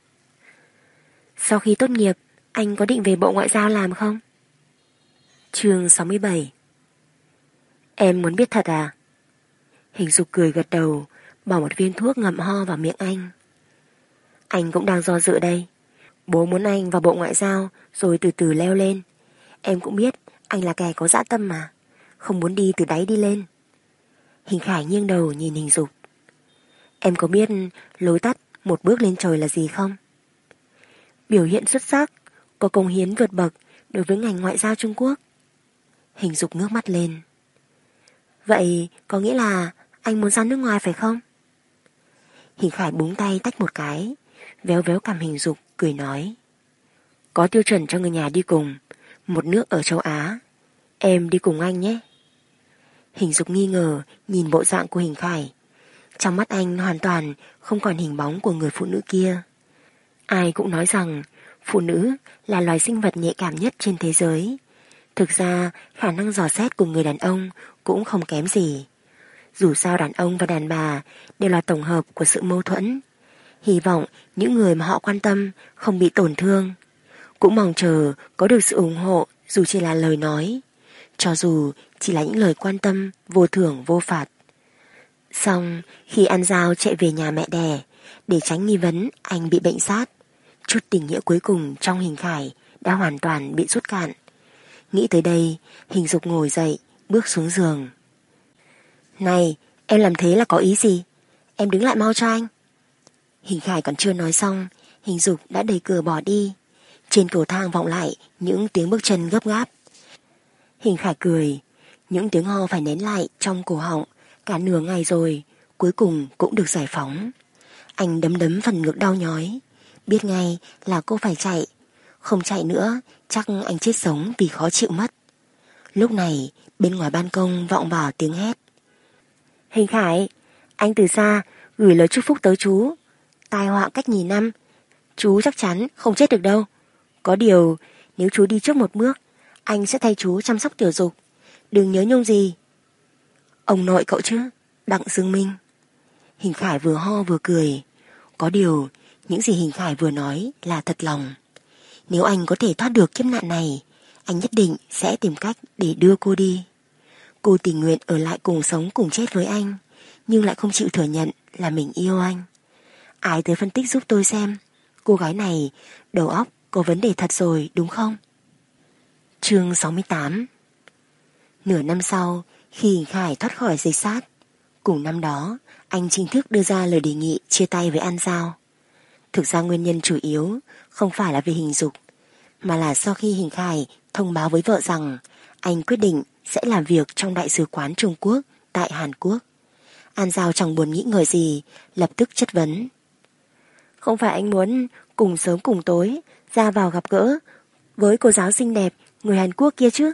Sau khi tốt nghiệp, anh có định về Bộ Ngoại giao làm không? Chương 67. Em muốn biết thật à? Hình Dục cười gật đầu, bỏ một viên thuốc ngậm ho vào miệng anh. Anh cũng đang do dự đây. Bố muốn anh vào Bộ Ngoại giao rồi từ từ leo lên. Em cũng biết anh là kẻ có dã tâm mà, không muốn đi từ đáy đi lên. Hình Khải nghiêng đầu nhìn Hình Dục. Em có biết lối tắt một bước lên trời là gì không? Biểu hiện xuất sắc, có công hiến vượt bậc đối với ngành ngoại giao Trung Quốc. Hình Dục ngước mắt lên. Vậy có nghĩa là anh muốn ra nước ngoài phải không? Hình Khải búng tay tách một cái, véo véo cằm Hình Dục, cười nói. Có tiêu chuẩn cho người nhà đi cùng, một nước ở châu Á. Em đi cùng anh nhé. Hình Dục nghi ngờ nhìn bộ dạng của Hình Khải. Trong mắt anh hoàn toàn không còn hình bóng của người phụ nữ kia. Ai cũng nói rằng phụ nữ là loài sinh vật nhạy cảm nhất trên thế giới. Thực ra khả năng dò xét của người đàn ông cũng không kém gì. Dù sao đàn ông và đàn bà đều là tổng hợp của sự mâu thuẫn. Hy vọng những người mà họ quan tâm không bị tổn thương. Cũng mong chờ có được sự ủng hộ dù chỉ là lời nói. Cho dù chỉ là những lời quan tâm vô thưởng vô phạt. Xong khi An Giao chạy về nhà mẹ đẻ để tránh nghi vấn anh bị bệnh sát, chút tình nghĩa cuối cùng trong Hình Khải đã hoàn toàn bị rút cạn. Nghĩ tới đây, Hình Dục ngồi dậy, bước xuống giường. Này, em làm thế là có ý gì? Em đứng lại mau cho anh. Hình Khải còn chưa nói xong, Hình Dục đã đẩy cửa bỏ đi. Trên cầu thang vọng lại những tiếng bước chân gấp gáp. Hình Khải cười, những tiếng ho phải nén lại trong cổ họng cả nửa ngày rồi, cuối cùng cũng được giải phóng. Anh đấm đấm phần ngực đau nhói, biết ngay là cô phải chạy. Không chạy nữa, chắc anh chết sống vì khó chịu mất. Lúc này, bên ngoài ban công vọng vào tiếng hét. Hình Khải, anh từ xa gửi lời chúc phúc tới chú. Tai họa cách nghìn năm, chú chắc chắn không chết được đâu. Có điều, nếu chú đi trước một bước, anh sẽ thay chú chăm sóc Tiểu Dục. Đừng nhớ nhung gì. Ông nội cậu chứ, Đặng Dương Minh. Hình Khải vừa ho vừa cười. Có điều, những gì Hình Khải vừa nói là thật lòng. Nếu anh có thể thoát được kiếp nạn này, anh nhất định sẽ tìm cách để đưa cô đi. Cô tình nguyện ở lại cùng sống cùng chết với anh, nhưng lại không chịu thừa nhận là mình yêu anh. Ai tới phân tích giúp tôi xem, cô gái này đầu óc có vấn đề thật rồi đúng không? Chương 68. Nửa năm sau, khi Hình Khải thoát khỏi dịch sát, cùng năm đó, anh chính thức đưa ra lời đề nghị chia tay với An Giao. Thực ra nguyên nhân chủ yếu không phải là vì Hình Dục, mà là sau khi Hình Khải thông báo với vợ rằng anh quyết định sẽ làm việc trong Đại sứ quán Trung Quốc tại Hàn Quốc. An Giao chẳng buồn nghĩ ngợi gì, lập tức chất vấn. Không phải anh muốn cùng sớm cùng tối ra vào gặp gỡ với cô giáo xinh đẹp người Hàn Quốc kia chứ?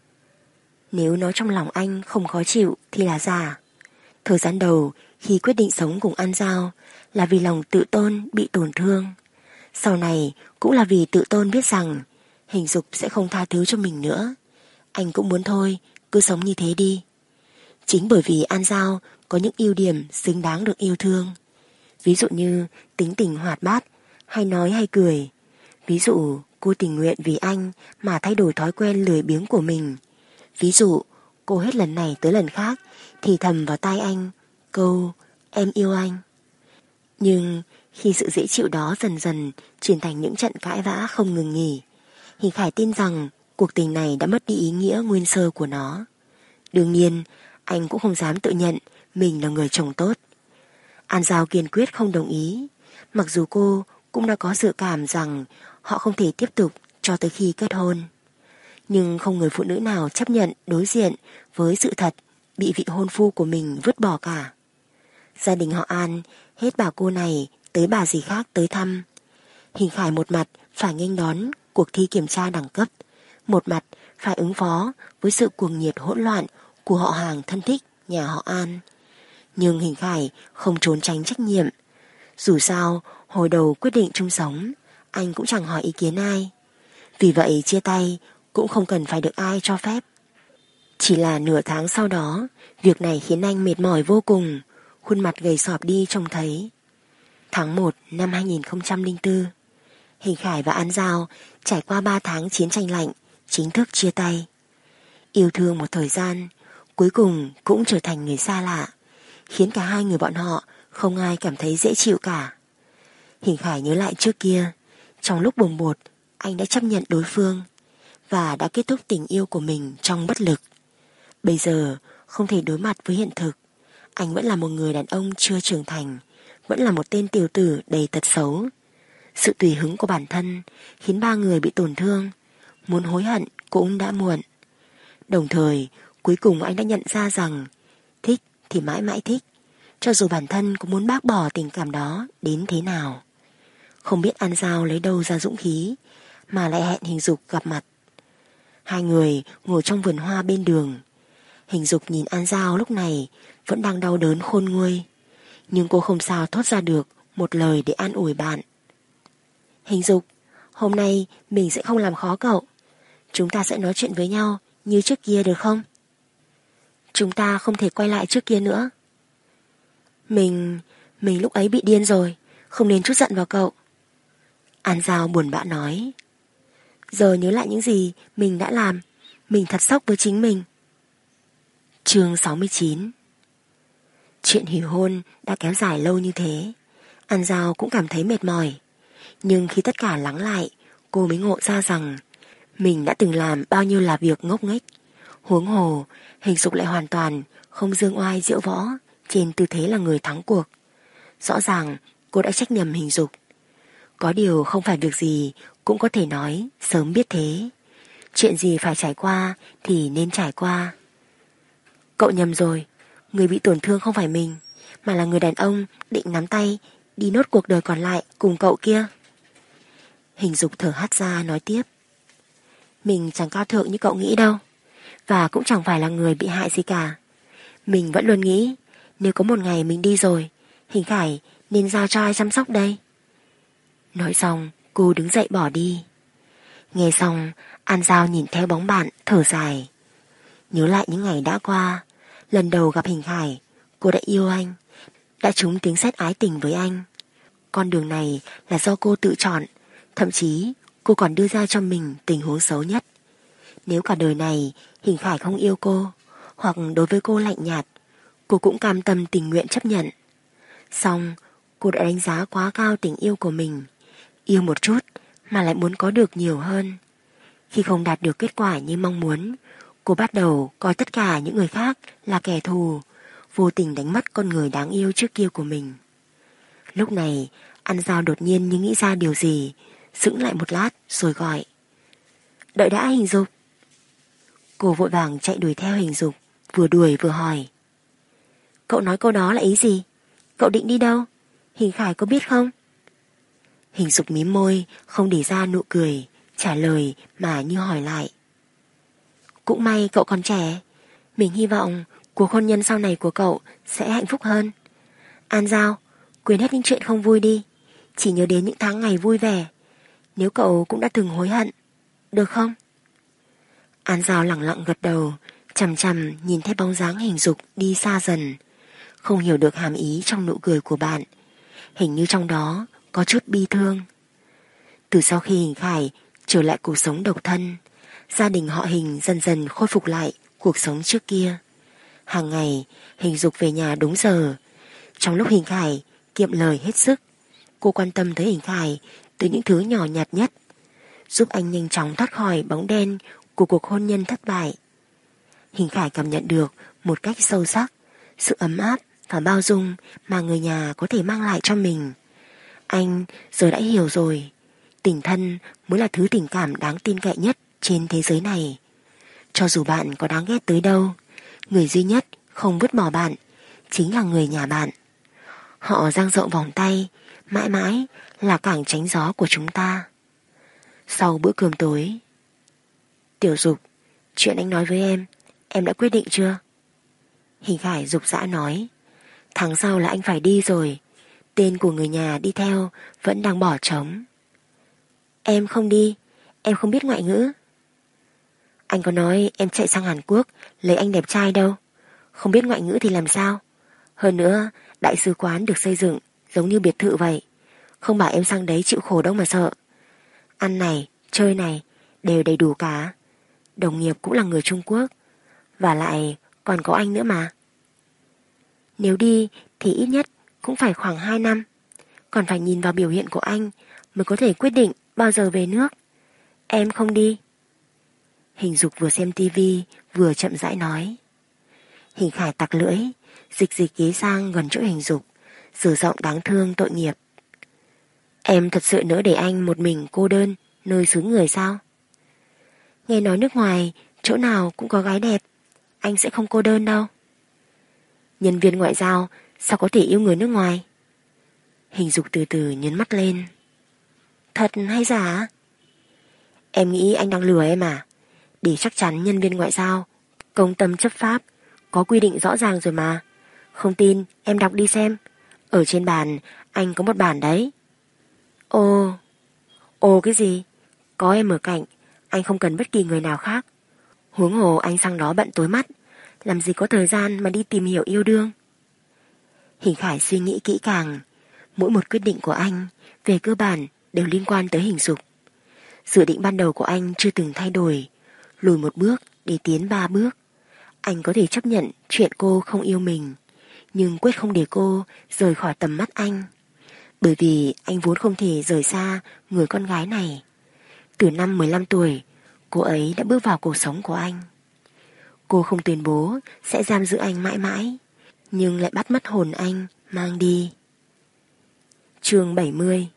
Nếu nói trong lòng anh không khó chịu thì là giả. Thời gian đầu khi quyết định sống cùng An Giao là vì lòng tự tôn bị tổn thương. Sau này cũng là vì tự tôn biết rằng Hình Dục sẽ không tha thứ cho mình nữa. Anh cũng muốn thôi, cứ sống như thế đi. Chính bởi vì An Giao có những ưu điểm xứng đáng được yêu thương. Ví dụ như tính tình hoạt bát, hay nói hay cười. Ví dụ cô tình nguyện vì anh mà thay đổi thói quen lười biếng của mình. Ví dụ cô hết lần này tới lần khác thì thầm vào tai anh câu em yêu anh. Nhưng khi sự dễ chịu đó dần dần chuyển thành những trận cãi vã không ngừng nghỉ, Hình Khải tin rằng cuộc tình này đã mất đi ý nghĩa nguyên sơ của nó. Đương nhiên, anh cũng không dám tự nhận mình là người chồng tốt. An Giao kiên quyết không đồng ý, mặc dù cô cũng đã có dự cảm rằng họ không thể tiếp tục cho tới khi kết hôn. Nhưng không người phụ nữ nào chấp nhận đối diện với sự thật bị vị hôn phu của mình vứt bỏ cả. Gia đình họ An hết bà cô này tới bà dì khác tới thăm. Hình Khải một mặt phải nghênh đón cuộc thi kiểm tra đẳng cấp, một mặt phải ứng phó với sự cuồng nhiệt hỗn loạn của họ hàng thân thích nhà họ An. Nhưng Hình Khải không trốn tránh trách nhiệm. Dù sao, hồi đầu quyết định chung sống, anh cũng chẳng hỏi ý kiến ai. Vì vậy chia tay cũng không cần phải được ai cho phép. Chỉ là nửa tháng sau đó, việc này khiến anh mệt mỏi vô cùng, khuôn mặt gầy sọp đi trông thấy. Tháng 1 năm 2004, Hình Khải và An Giao trải qua 3 tháng chiến tranh lạnh, chính thức chia tay. Yêu thương một thời gian, cuối cùng cũng trở thành người xa lạ, khiến cả hai người bọn họ không ai cảm thấy dễ chịu cả. Hình Khải nhớ lại trước kia, trong lúc bồng bột, anh đã chấp nhận đối phương và đã kết thúc tình yêu của mình trong bất lực. Bây giờ không thể đối mặt với hiện thực, anh vẫn là một người đàn ông chưa trưởng thành, vẫn là một tên tiểu tử đầy tật xấu. Sự tùy hứng của bản thân khiến ba người bị tổn thương, muốn hối hận cũng đã muộn. Đồng thời, cuối cùng anh đã nhận ra rằng thích thì mãi mãi thích, cho dù bản thân có muốn bác bỏ tình cảm đó đến thế nào. Không biết An Giao lấy đâu ra dũng khí mà lại hẹn Hình Dục gặp mặt. Hai người ngồi trong vườn hoa bên đường. Hình Dục nhìn An Giao lúc này vẫn đang đau đớn khôn nguôi, nhưng cô không sao thốt ra được một lời để an ủi bạn. Hình Dục, hôm nay mình sẽ không làm khó cậu. Chúng ta sẽ nói chuyện với nhau như trước kia được không? Chúng ta không thể quay lại trước kia nữa. Mình lúc ấy bị điên rồi, không nên trút giận vào cậu. An Giao buồn bã nói. Giờ nhớ lại những gì mình đã làm, mình thật sốc với chính mình. Chương 69. Chuyện hủy hôn đã kéo dài lâu như thế, An Giao cũng cảm thấy mệt mỏi. Nhưng khi tất cả lắng lại, cô mới ngộ ra rằng mình đã từng làm bao nhiêu là việc ngốc nghếch. Huống hồ, Hình Dục lại hoàn toàn không dương oai diễu võ trên tư thế là người thắng cuộc. Rõ ràng cô đã trách nhầm Hình Dục. Có điều không phải việc gì cũng có thể nói sớm biết thế. Chuyện gì phải trải qua thì nên trải qua. Cậu nhầm rồi, người bị tổn thương không phải mình, mà là người đàn ông định nắm tay đi nốt cuộc đời còn lại cùng cậu kia. Hình Dục thở hắt ra nói tiếp. Mình chẳng cao thượng như cậu nghĩ đâu, và cũng chẳng phải là người bị hại gì cả. Mình vẫn luôn nghĩ, nếu có một ngày mình đi rồi, Hình Khải nên giao cho ai chăm sóc đây. Nói xong, cô đứng dậy bỏ đi. Nghe xong, An Giao nhìn theo bóng bạn, thở dài. Nhớ lại những ngày đã qua, lần đầu gặp Hình Khải, cô đã yêu anh, đã trúng tiếng sét ái tình với anh. Con đường này là do cô tự chọn, thậm chí cô còn đưa ra cho mình tình huống xấu nhất. Nếu cả đời này Hình Khải không yêu cô, hoặc đối với cô lạnh nhạt, cô cũng cam tâm tình nguyện chấp nhận. Xong, cô đã đánh giá quá cao tình yêu của mình, yêu một chút mà lại muốn có được nhiều hơn. Khi không đạt được kết quả như mong muốn, cô bắt đầu coi tất cả những người khác là kẻ thù, vô tình đánh mất con người đáng yêu trước kia của mình. Lúc này, An Giao đột nhiên như nghĩ ra điều gì, sững lại một lát rồi gọi. Đợi đã Hình Dục. Cô vội vàng chạy đuổi theo Hình Dục, vừa đuổi vừa hỏi. Cậu nói câu đó là ý gì? Cậu định đi đâu? Hình Khải có biết không? Hình Dục mím môi, không để ra nụ cười, trả lời mà như hỏi lại. Cũng may cậu còn trẻ, mình hy vọng cuộc hôn nhân sau này của cậu sẽ hạnh phúc hơn. An Giao, quên hết những chuyện không vui đi, chỉ nhớ đến những tháng ngày vui vẻ. Nếu cậu cũng đã từng hối hận, được không? An Giao lẳng lặng gật đầu, chằm chằm nhìn thấy bóng dáng Hình Dục đi xa dần, không hiểu được hàm ý trong nụ cười của bạn. Hình như trong đó có chút bi thương. Từ sau khi Hình Khải trở lại cuộc sống độc thân, gia đình họ Hình dần dần khôi phục lại cuộc sống trước kia. Hàng ngày Hình Dục về nhà đúng giờ. Trong lúc Hình Khải kiệm lời hết sức, cô quan tâm tới Hình Khải từ những thứ nhỏ nhặt nhất, giúp anh nhanh chóng thoát khỏi bóng đen của cuộc hôn nhân thất bại. Hình Khải cảm nhận được một cách sâu sắc sự ấm áp và bao dung mà người nhà có thể mang lại cho mình. Anh giờ đã hiểu rồi, tình thân mới là thứ tình cảm đáng tin cậy nhất trên thế giới này. Cho dù bạn có đáng ghét tới đâu, người duy nhất không vứt bỏ bạn chính là người nhà bạn. Họ dang rộng vòng tay, mãi mãi là cảng tránh gió của chúng ta. Sau bữa cơm tối, Tiểu Dục, chuyện anh nói với em đã quyết định chưa? Hình Khải rục rã nói. Tháng sau là anh phải đi rồi, tên của người nhà đi theo vẫn đang bỏ trống. Em không đi, em không biết ngoại ngữ. Anh có nói em chạy sang Hàn Quốc lấy anh đẹp trai đâu, không biết ngoại ngữ thì làm sao. Hơn nữa, đại sứ quán được xây dựng giống như biệt thự vậy, không bảo em sang đấy chịu khổ đâu mà sợ. Ăn này, chơi này đều đầy đủ cả. Đồng nghiệp cũng là người Trung Quốc, và lại còn có anh nữa mà. Nếu đi thì ít nhất cũng phải khoảng 2 năm, còn phải nhìn vào biểu hiện của anh mới có thể quyết định bao giờ về nước. Em không đi. Hình Dục vừa xem tivi vừa chậm rãi nói. Hình Khải tặc lưỡi, dịch dịch ghế sang gần chỗ Hình Dục, sử giọng đáng thương tội nghiệp. Em thật sự nỡ để anh một mình cô đơn nơi xứ người sao? Nghe nói nước ngoài chỗ nào cũng có gái đẹp, anh sẽ không cô đơn đâu. Nhân viên ngoại giao sao có thể yêu người nước ngoài? Hình Dục từ từ nhấn mắt lên. Thật hay giả? Em nghĩ anh đang lừa em à? Để chắc chắn nhân viên ngoại giao công tâm chấp pháp, có quy định rõ ràng rồi mà. Không tin em đọc đi xem. Ở trên bàn anh có một bản đấy. Ồ cái gì? Có em ở cạnh, anh không cần bất kỳ người nào khác. Huống hồ anh sang đó bận tối mắt, làm gì có thời gian mà đi tìm hiểu yêu đương. Hình Khải suy nghĩ kỹ càng. Mỗi một quyết định của anh về cơ bản đều liên quan tới Hình Dục. Dự định ban đầu của anh chưa từng thay đổi, lùi một bước để tiến 3 bước. Anh có thể chấp nhận chuyện cô không yêu mình, nhưng quyết không để cô rời khỏi tầm mắt anh. Bởi vì anh vốn không thể rời xa người con gái này. Từ năm 15 tuổi, cô ấy đã bước vào cuộc sống của anh. Cô không tuyên bố sẽ giam giữ anh mãi mãi, nhưng lại bắt mất hồn anh, mang đi. Chương 70.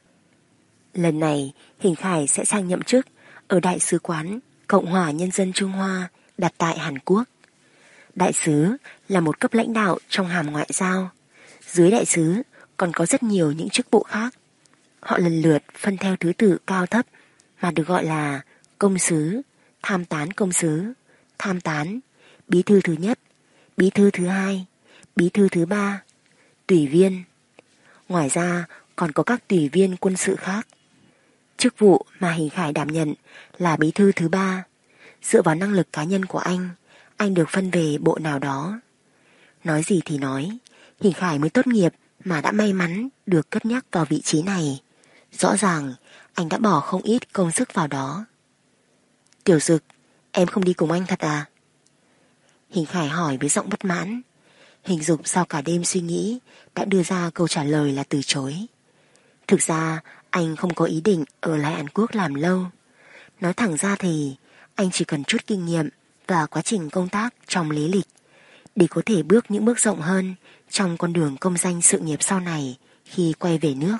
Lần này, Hình Khải sẽ sang nhậm chức ở Đại sứ quán Cộng hòa Nhân dân Trung Hoa đặt tại Hàn Quốc. Đại sứ là một cấp lãnh đạo trong hàm ngoại giao. Dưới đại sứ còn có rất nhiều những chức vụ khác. Họ lần lượt phân theo thứ tự cao thấp mà được gọi là công sứ, tham tán công sứ, tham tán, bí thư thứ nhất, bí thư thứ hai, bí thư thứ ba, tùy viên. Ngoài ra còn có các tùy viên quân sự khác. Chức vụ mà Hình Khải đảm nhận là bí thư thứ ba. Dựa vào năng lực cá nhân của anh được phân về bộ nào đó. Nói gì thì nói, Hình Khải mới tốt nghiệp mà đã may mắn được cất nhắc vào vị trí này. Rõ ràng anh đã bỏ không ít công sức vào đó. Tiểu Dực, em không đi cùng anh thật à? Hình Khải hỏi với giọng bất mãn. Hình Dục sau cả đêm suy nghĩ đã đưa ra câu trả lời là từ chối. Thực ra anh không có ý định ở lại Hàn Quốc làm lâu. Nói thẳng ra thì anh chỉ cần chút kinh nghiệm và quá trình công tác trong lý lịch để có thể bước những bước rộng hơn trong con đường công danh sự nghiệp sau này khi quay về nước.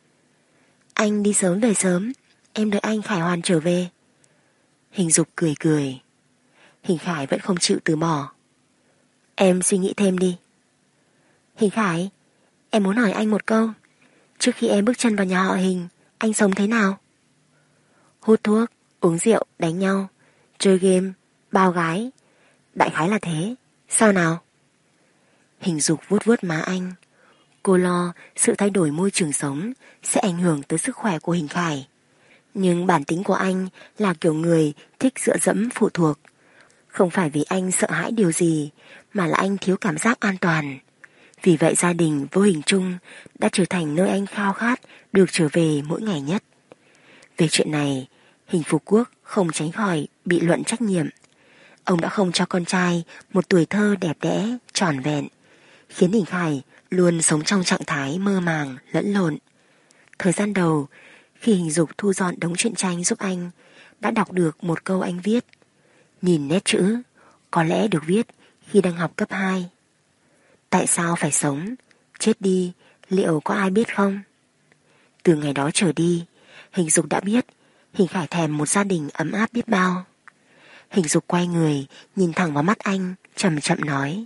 Anh đi sớm về sớm, em đợi anh Khải Hoàn trở về. Hình Dục cười cười. Hình Khải vẫn không chịu từ bỏ. Em suy nghĩ thêm đi. Hình Khải, em muốn hỏi anh một câu. Trước khi em bước chân vào nhà họ Hình, anh sống thế nào? Hút thuốc, uống rượu, đánh nhau, chơi game, bao gái. Đại khái là thế. Sao nào? Hình Dục vuốt vuốt má anh. Cô lo sự thay đổi môi trường sống sẽ ảnh hưởng tới sức khỏe của Hình Khải. Nhưng bản tính của anh là kiểu người thích dựa dẫm phụ thuộc. Không phải vì anh sợ hãi điều gì, mà là anh thiếu cảm giác an toàn. Vì vậy gia đình vô hình chung đã trở thành nơi anh khao khát được trở về mỗi ngày nhất. Về chuyện này, Hình Phục Quốc không tránh khỏi bị luận trách nhiệm. Ông đã không cho con trai một tuổi thơ đẹp đẽ, tròn vẹn, khiến Hình Khải luôn sống trong trạng thái mơ màng, lẫn lộn. Thời gian đầu, khi Hình Dục thu dọn đống truyện tranh giúp anh, đã đọc được một câu anh viết. Nhìn nét chữ, có lẽ được viết khi đang học cấp 2. Tại sao phải sống? Chết đi, liệu có ai biết không? Từ ngày đó trở đi, Hình Dục đã biết Hình Khải thèm một gia đình ấm áp biết bao. Hình Dục quay người, nhìn thẳng vào mắt anh, chậm chậm nói.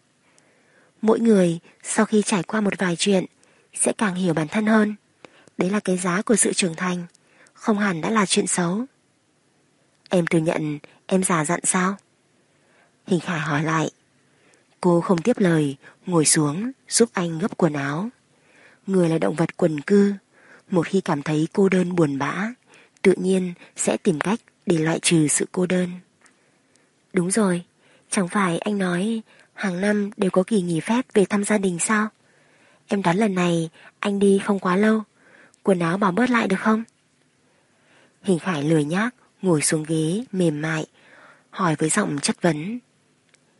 Mỗi người sau khi trải qua một vài chuyện sẽ càng hiểu bản thân hơn. Đấy là cái giá của sự trưởng thành, không hẳn đã là chuyện xấu. Em thừa nhận em già dặn sao? Hình Khải hỏi lại. Cô không tiếp lời, ngồi xuống giúp anh gấp quần áo. Người là động vật quần cư, một khi cảm thấy cô đơn buồn bã, tự nhiên sẽ tìm cách để loại trừ sự cô đơn. Đúng rồi, chẳng phải anh nói hàng năm đều có kỳ nghỉ phép về thăm gia đình sao? Em đoán lần này anh đi không quá lâu, quần áo bảo bớt lại được không? Hình Khải lười nhác ngồi xuống ghế mềm mại, hỏi với giọng chất vấn.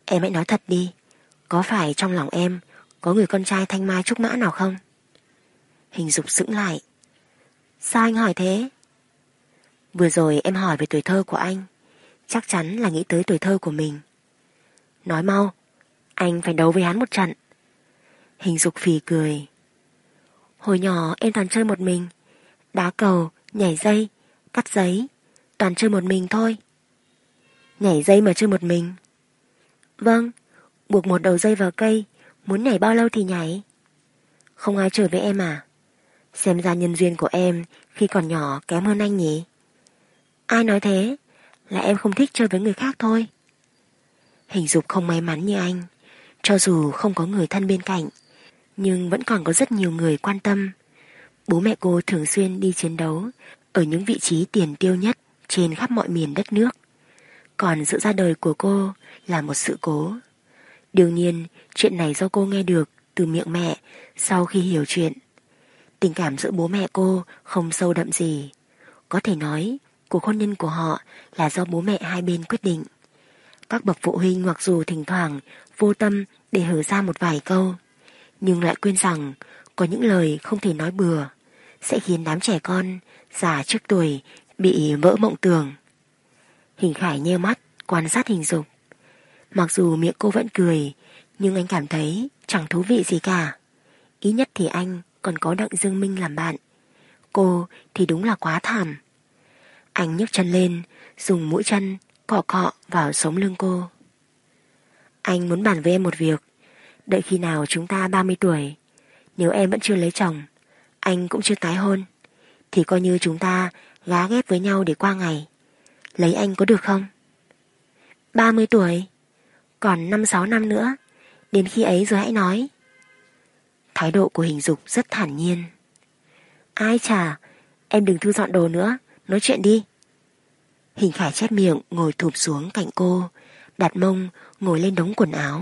Em hãy nói thật đi, có phải trong lòng em có người con trai thanh mai trúc mã nào không? Hình Dục sững lại. Sao anh hỏi thế? Vừa rồi em hỏi về tuổi thơ của anh, chắc chắn là nghĩ tới tuổi thơ của mình. Nói mau, anh phải đấu với hắn một trận. Hình Dục phì cười. Hồi nhỏ em toàn chơi một mình, đá cầu, nhảy dây, cắt giấy, toàn chơi một mình thôi. Nhảy dây mà chơi một mình? Vâng, buộc một đầu dây vào cây, muốn nhảy bao lâu thì nhảy. Không ai chơi với em à? Xem ra nhân duyên của em khi còn nhỏ kém hơn anh nhỉ? Ai nói thế? Là em không thích chơi với người khác thôi. Hình Dục không may mắn như anh, cho dù không có người thân bên cạnh, nhưng vẫn còn có rất nhiều người quan tâm. Bố mẹ cô thường xuyên đi chiến đấu ở những vị trí tiền tiêu nhất trên khắp mọi miền đất nước. Còn sự ra đời của cô là một sự cố. Đương nhiên, chuyện này do cô nghe được từ miệng mẹ sau khi hiểu chuyện. Tình cảm giữa bố mẹ cô không sâu đậm gì. Có thể nói, cuộc hôn nhân của họ là do bố mẹ hai bên quyết định. Các bậc phụ huynh mặc dù thỉnh thoảng vô tâm để hở ra một vài câu, nhưng lại quên rằng có những lời không thể nói bừa sẽ khiến đám trẻ con già trước tuổi bị vỡ mộng tưởng. Hình Khải nheo mắt quan sát Hình Dục. Mặc dù miệng cô vẫn cười, nhưng anh cảm thấy chẳng thú vị gì cả. Ít nhất thì anh còn có Đặng Dương Minh làm bạn. Cô thì đúng là quá thảm. Anh nhấc chân lên, dùng mũi chân cọ cọ vào sống lưng cô. Anh muốn bàn với em một việc. Đợi khi nào chúng ta 30 tuổi, nếu em vẫn chưa lấy chồng, anh cũng chưa tái hôn, thì coi như chúng ta gá ghép với nhau để qua ngày. Lấy anh có được không? 30 tuổi? Còn 5-6 năm nữa, đến khi ấy rồi hãy nói. Thái độ của Hình Dục rất thản nhiên. Ai chà, em đừng thu dọn đồ nữa, nói chuyện đi. Hình Khải chép miệng ngồi thụp xuống cạnh cô, đặt mông ngồi lên đống quần áo.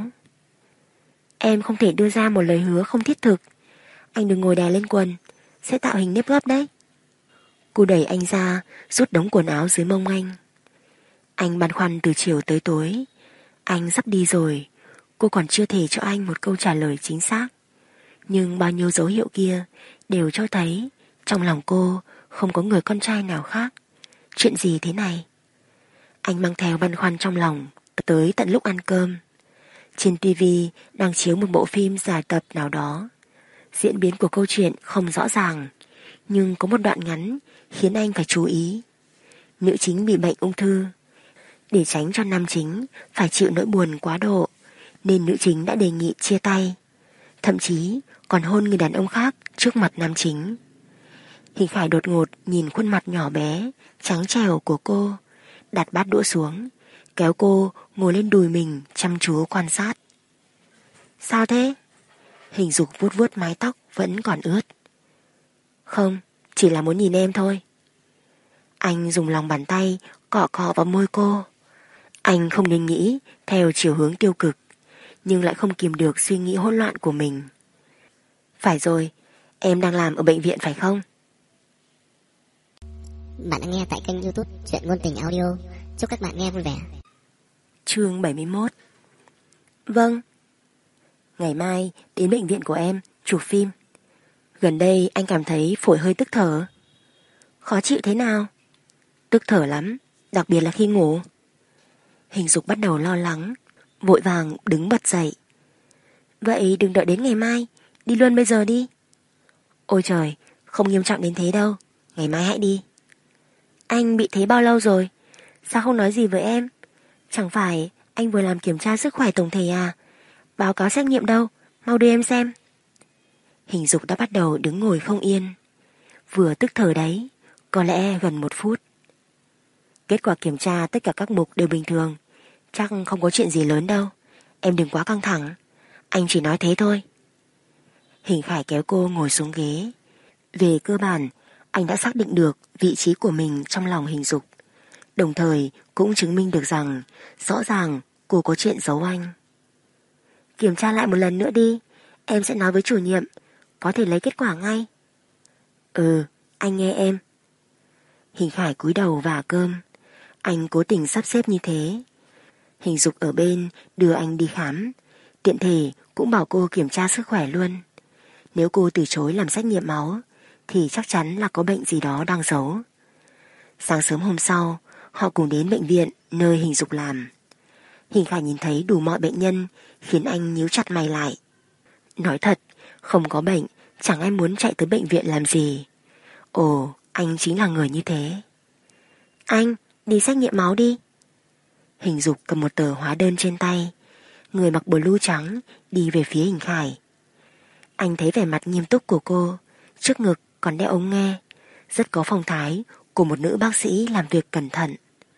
Em không thể đưa ra một lời hứa không thiết thực. Anh đừng ngồi đè lên quần, sẽ tạo hình nếp gấp đấy. Cô đẩy anh ra, rút đống quần áo dưới mông anh. Anh băn khoăn từ chiều tới tối. Anh sắp đi rồi, cô còn chưa thể cho anh một câu trả lời chính xác. Nhưng bao nhiêu dấu hiệu kia đều cho thấy trong lòng cô không có người con trai nào khác. Chuyện gì thế này? Anh mang theo băn khoăn trong lòng tới tận lúc ăn cơm. Trên tivi đang chiếu một bộ phim dài tập nào đó. Diễn biến của câu chuyện không rõ ràng, nhưng có một đoạn ngắn khiến anh phải chú ý. Nữ chính bị bệnh ung thư. Để tránh cho nam chính phải chịu nỗi buồn quá độ, nên nữ chính đã đề nghị chia tay, thậm chí còn hôn người đàn ông khác trước mặt nam chính. Hình Khải đột ngột nhìn khuôn mặt nhỏ bé, trắng trẻo của cô, đặt bát đũa xuống, kéo cô ngồi lên đùi mình chăm chú quan sát. Sao thế? Hình Dục vuốt vuốt mái tóc vẫn còn ướt. Không, chỉ là muốn nhìn em thôi. Anh dùng lòng bàn tay cọ cọ vào môi cô. Anh không nên nghĩ theo chiều hướng tiêu cực, nhưng lại không kìm được suy nghĩ hỗn loạn của mình. Phải rồi, em đang làm ở bệnh viện phải không? Bạn đang nghe tại kênh YouTube Chuyện Ngôn Tình Audio. Chúc các bạn nghe vui vẻ. Chương 71. Vâng. Ngày mai đến bệnh viện của em chụp phim. Gần đây anh cảm thấy phổi hơi tức thở. Khó chịu thế nào? Tức thở lắm, đặc biệt là khi ngủ. Hình Dục bắt đầu lo lắng, vội vàng đứng bật dậy. Vậy đừng đợi đến ngày mai, đi luôn bây giờ đi. Ôi trời, không nghiêm trọng đến thế đâu, ngày mai hãy đi. Anh bị thế bao lâu rồi? Sao không nói gì với em? Chẳng phải anh vừa làm kiểm tra sức khỏe tổng thể à? Báo cáo xét nghiệm đâu, mau đưa em xem. Hình Dục đã bắt đầu đứng ngồi không yên. Vừa tức thở đấy, có lẽ gần 1 phút. Kết quả kiểm tra tất cả các mục đều bình thường, chắc không có chuyện gì lớn đâu. Em đừng quá căng thẳng, anh chỉ nói thế thôi. Hình Khải kéo cô ngồi xuống ghế. Về cơ bản, anh đã xác định được vị trí của mình trong lòng Hình Dục, đồng thời cũng chứng minh được rằng rõ ràng cô có chuyện giấu anh. Kiểm tra lại một lần nữa đi, em sẽ nói với chủ nhiệm, có thể lấy kết quả ngay. Ừ, anh nghe em. Hình Khải cúi đầu vả cơm. Anh cố tình sắp xếp như thế. Hình Dục ở bên đưa anh đi khám, tiện thể cũng bảo cô kiểm tra sức khỏe luôn. Nếu cô từ chối làm xét nghiệm máu thì chắc chắn là có bệnh gì đó đang giấu. Sáng sớm hôm sau, họ cùng đến bệnh viện nơi Hình Dục làm. Hình Khải nhìn thấy đủ mọi bệnh nhân khiến anh nhíu chặt mày lại. Nói thật, không có bệnh, chẳng ai muốn chạy tới bệnh viện làm gì. Ồ, anh chính là người như thế. Anh, đi xét nghiệm máu đi. Hình Dục cầm một tờ hóa đơn trên tay. Người mặc blue trắng đi về phía Hình Khải. Anh thấy vẻ mặt nghiêm túc của cô, trước ngực còn đeo ống nghe, rất có phong thái của một nữ bác sĩ làm việc cẩn thận.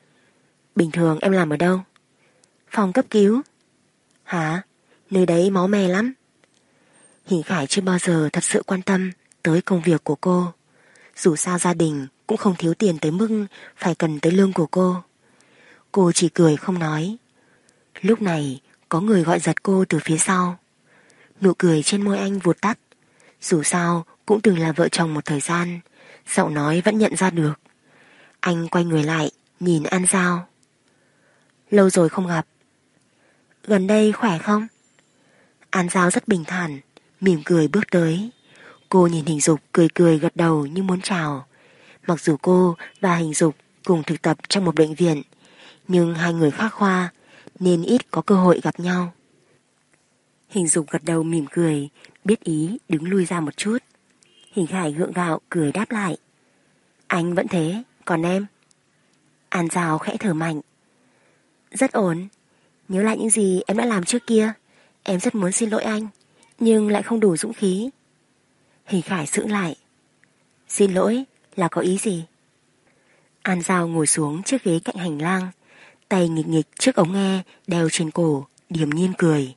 Bình thường em làm ở đâu? Phòng cấp cứu. Hả? Nơi đấy máu me lắm. Hình Khải chưa bao giờ thật sự quan tâm tới công việc của cô. Dù sao gia đình cũng không thiếu tiền tới mức phải cần tới lương của cô. Cô chỉ cười không nói. Lúc này có người gọi giật cô từ phía sau. Nụ cười trên môi anh vụt tắt. Dù sao cũng từng là vợ chồng một thời gian, giọng nói vẫn nhận ra được. Anh quay người lại nhìn An Giao. Lâu rồi không gặp. Gần đây khỏe không? An Giao rất bình thản, mỉm cười bước tới. Cô nhìn Hình Dục cười cười gật đầu như muốn chào. Mặc dù cô và Hình Dục cùng thực tập trong một bệnh viện, nhưng hai người khác khoa nên ít có cơ hội gặp nhau. Hình Dục gật đầu mỉm cười, biết ý đứng lui ra một chút. Hình Khải gượng gạo cười đáp lại. Anh vẫn thế, còn em? An Giao khẽ thở mạnh. Rất ổn. Nhớ lại những gì em đã làm trước kia, em rất muốn xin lỗi anh, nhưng lại không đủ dũng khí. Hình Khải sững lại. Xin lỗi là có ý gì? An Giao ngồi xuống chiếc ghế cạnh hành lang, tay nghịch nghịch chiếc ống nghe đeo trên cổ, điềm nhiên cười.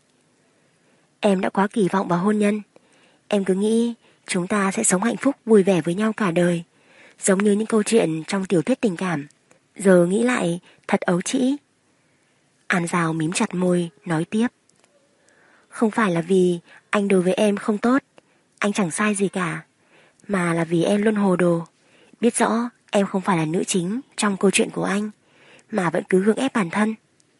Em đã quá kỳ vọng vào hôn nhân. Em cứ nghĩ chúng ta sẽ sống hạnh phúc vui vẻ với nhau cả đời, giống như những câu chuyện trong tiểu thuyết tình cảm. Giờ nghĩ lại thật ấu trĩ. An Giao mím chặt môi nói tiếp. Không phải là vì anh đối với em không tốt, anh chẳng sai gì cả, mà là vì em luôn hồ đồ, biết rõ em không phải là nữ chính trong câu chuyện của anh, mà vẫn cứ gượng ép bản thân.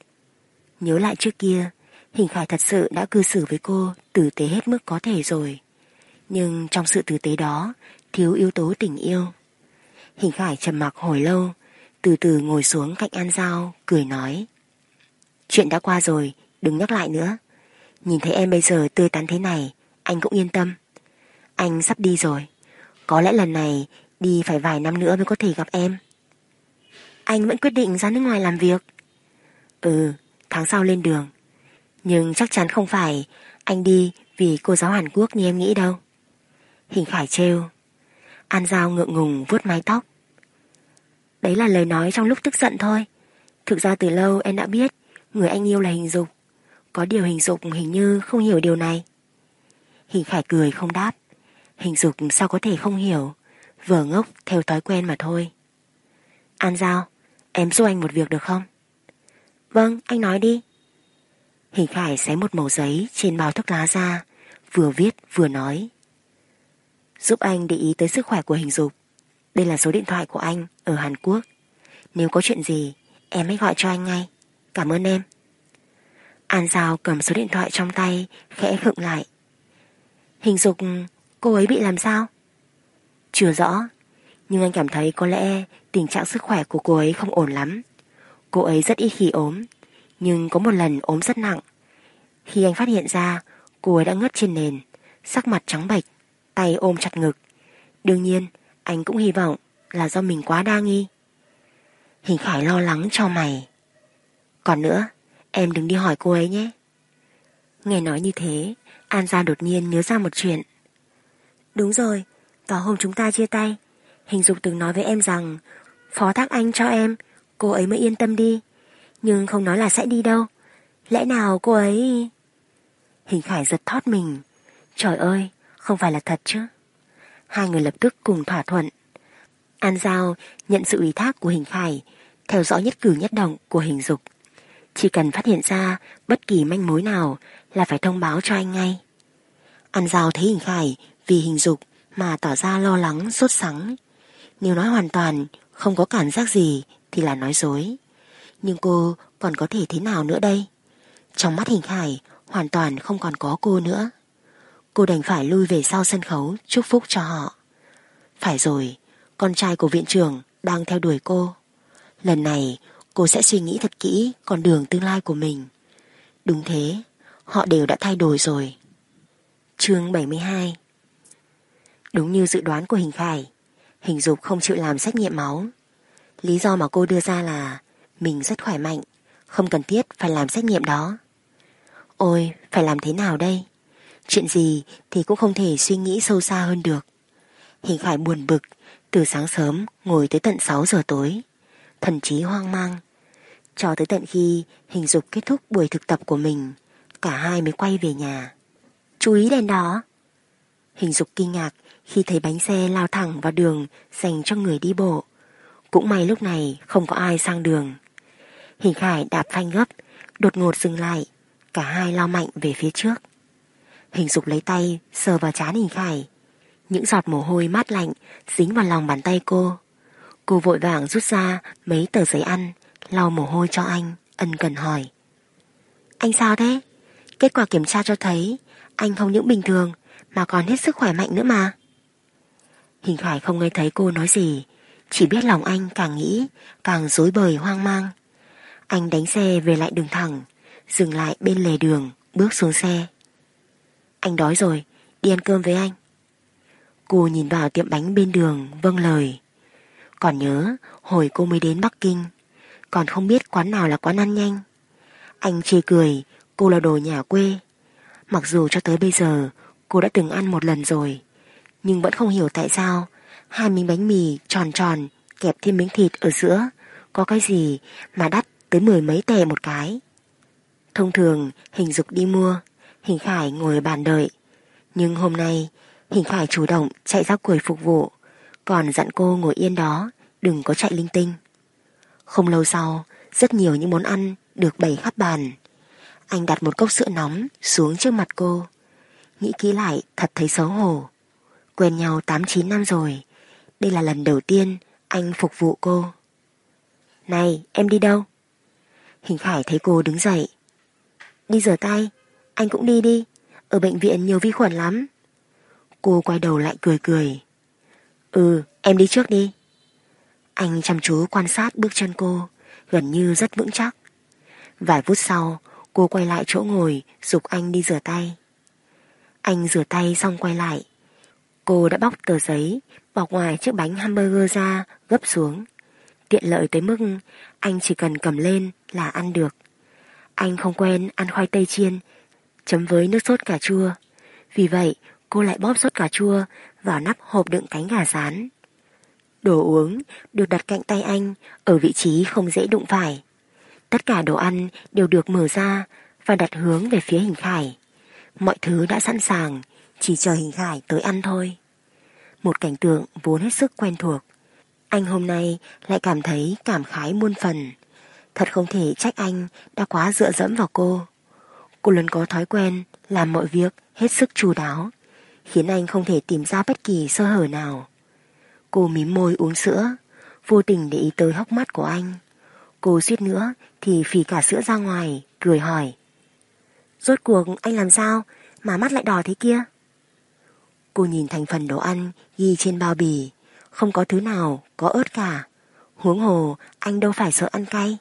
Nhớ lại trước kia, Hình Khải thật sự đã cư xử với cô tử tế hết mức có thể rồi, nhưng trong sự tử tế đó thiếu yếu tố tình yêu. Hình Khải trầm mặc hồi lâu, từ từ ngồi xuống cạnh An Giao, cười nói. Chuyện đã qua rồi, đừng nhắc lại nữa. Nhìn thấy em bây giờ tươi tắn thế này, anh cũng yên tâm. Anh sắp đi rồi, có lẽ lần này đi phải vài năm nữa mới có thể gặp em. Anh vẫn quyết định ra nước ngoài làm việc? Ừ, tháng sau lên đường. Nhưng chắc chắn không phải anh đi vì cô giáo Hàn Quốc như em nghĩ đâu. Hình Khải trêu. An Giao ngượng ngùng vuốt mái tóc. Đấy là lời nói trong lúc tức giận thôi. Thực ra từ lâu em đã biết người anh yêu là Hình Dục. Có điều Hình Dục hình như không hiểu điều này. Hình Khải cười không đáp. Hình Dục sao có thể không hiểu, vờ ngốc theo thói quen mà thôi. An Giao, em giúp anh một việc được không? Vâng, anh nói đi. Hình Khải xé một mẩu giấy trên bao thuốc lá ra, vừa viết vừa nói. Giúp anh để ý tới sức khỏe của Hình Dục. Đây là số điện thoại của anh ở Hàn Quốc. Nếu có chuyện gì, em hãy gọi cho anh ngay. Cảm ơn em. An Giao cầm số điện thoại trong tay, khẽ khựng lại. Hình Dục, cô ấy bị làm sao? Chưa rõ, nhưng anh cảm thấy có lẽ tình trạng sức khỏe của cô ấy không ổn lắm. Cô ấy rất ít khi ốm, nhưng có một lần ốm rất nặng. Khi anh phát hiện ra, cô ấy đã ngất trên nền, sắc mặt trắng bệch, tay ôm chặt ngực. Đương nhiên, anh cũng hy vọng là do mình quá đa nghi. Hình Khải lo lắng cho mày. Còn nữa, em đừng đi hỏi cô ấy nhé. Nghe nói như thế, An Gia đột nhiên nhớ ra một chuyện. Đúng rồi, vào hôm chúng ta chia tay, Hình Dục từng nói với em rằng phó thác anh cho em, cô ấy mới yên tâm đi. Nhưng không nói là sẽ đi đâu. Lẽ nào cô ấy... Hình Khải giật thót mình. Trời ơi, không phải là thật chứ? Hai người lập tức cùng thỏa thuận. An Giao nhận sự ủy thác của Hình Khải, theo dõi nhất cử nhất động của Hình Dục. Chỉ cần phát hiện ra bất kỳ manh mối nào là phải thông báo cho anh ngay. An Giao thấy Hình Khải vì Hình Dục mà tỏ ra lo lắng sốt sắng. Nếu nói hoàn toàn không có cảm giác gì thì là nói dối. Nhưng cô còn có thể thế nào nữa đây? Trong mắt Hình Khải hoàn toàn không còn có cô nữa. Cô đành phải lui về sau sân khấu chúc phúc cho họ. Phải rồi, con trai của viện trưởng đang theo đuổi cô. Lần này cô sẽ suy nghĩ thật kỹ con đường tương lai của mình. Đúng thế, họ đều đã thay đổi rồi. Chương 72. Đúng như dự đoán của Hình Khải, Hình Dục không chịu làm xét nghiệm máu. Lý do mà cô đưa ra là mình rất khỏe mạnh, không cần thiết phải làm xét nghiệm đó. Ôi, phải làm thế nào đây? Chuyện gì thì cũng không thể suy nghĩ sâu xa hơn được. Hình Khải buồn bực, từ sáng sớm ngồi tới tận 6 giờ tối, thần trí hoang mang. Cho tới tận khi Hình Dục kết thúc buổi thực tập của mình, cả hai mới quay về nhà. Chú ý đèn đỏ. Hình Dục kinh ngạc khi thấy bánh xe lao thẳng vào đường dành cho người đi bộ. Cũng may lúc này không có ai sang đường. Hình Khải đạp phanh gấp, đột ngột dừng lại, cả hai lao mạnh về phía trước. Hình Dục lấy tay sờ vào trán Hình Khải. Những giọt mồ hôi mát lạnh dính vào lòng bàn tay cô. Cô vội vàng rút ra mấy tờ giấy ăn, lau mồ hôi cho anh, ân cần hỏi. Anh sao thế? Kết quả kiểm tra cho thấy anh không những bình thường mà còn hết sức khỏe mạnh nữa mà. Hình Khải không nghe thấy cô nói gì, chỉ biết lòng anh càng nghĩ càng rối bời hoang mang. Anh đánh xe về lại đường thẳng, dừng lại bên lề đường, bước xuống xe. Anh đói rồi, đi ăn cơm với anh. Cô nhìn vào tiệm bánh bên đường, vâng lời. Còn nhớ hồi cô mới đến Bắc Kinh, còn không biết quán nào là quán ăn nhanh. Anh chê cười cô là đồ nhà quê. Mặc dù cho tới bây giờ cô đã từng ăn một lần rồi, nhưng vẫn không hiểu tại sao hai miếng bánh mì tròn tròn kẹp thêm miếng thịt ở giữa có cái gì mà đắt tới 10 mấy tệ một cái. Thông thường Hình Dục đi mua, Hình Khải ngồi ở bàn đợi. Nhưng hôm nay Hình Khải chủ động chạy ra quầy phục vụ, còn dặn cô ngồi yên đó, đừng có chạy linh tinh. Không lâu sau, rất nhiều những món ăn được bày khắp bàn. Anh đặt một cốc sữa nóng xuống trước mặt cô. Nghĩ kỹ lại thật thấy xấu hổ. Quen nhau 8-9 năm rồi, đây là lần đầu tiên anh phục vụ cô. Này, em đi đâu? Hình Khải thấy cô đứng dậy. Đi rửa tay, anh cũng đi đi, ở bệnh viện nhiều vi khuẩn lắm. Cô quay đầu lại cười cười. Ừ, em đi trước đi. Anh chăm chú quan sát bước chân cô, gần như rất vững chắc. Vài phút sau, cô quay lại chỗ ngồi, giục anh đi rửa tay. Anh rửa tay xong quay lại. Cô đã bóc tờ giấy bọc ngoài chiếc bánh hamburger ra, gấp xuống. Tiện lợi tới mức anh chỉ cần cầm lên là ăn được. Anh không quen ăn khoai tây chiên chấm với nước sốt cà chua, vì vậy cô lại bóp sốt cà chua vào nắp hộp đựng cánh gà rán. Đồ uống được đặt cạnh tay anh ở vị trí không dễ đụng phải. Tất cả đồ ăn đều được mở ra và đặt hướng về phía Hình Khải. Mọi thứ đã sẵn sàng, chỉ chờ Hình Khải tới ăn thôi. Một cảnh tượng vốn hết sức quen thuộc. Anh hôm nay lại cảm thấy cảm khái muôn phần. Thật không thể trách anh đã quá dựa dẫm vào cô. Cô luôn có thói quen làm mọi việc hết sức chu đáo, khiến anh không thể tìm ra bất kỳ sơ hở nào. Cô mím môi uống sữa, vô tình để ý tới hốc mắt của anh. Cô suýt nữa thì phì cả sữa ra ngoài, cười hỏi. Rốt cuộc anh làm sao mà mắt lại đỏ thế kia? Cô nhìn thành phần đồ ăn ghi trên bao bì, không có thứ nào có ớt cả. Huống hồ anh đâu phải sợ ăn cay.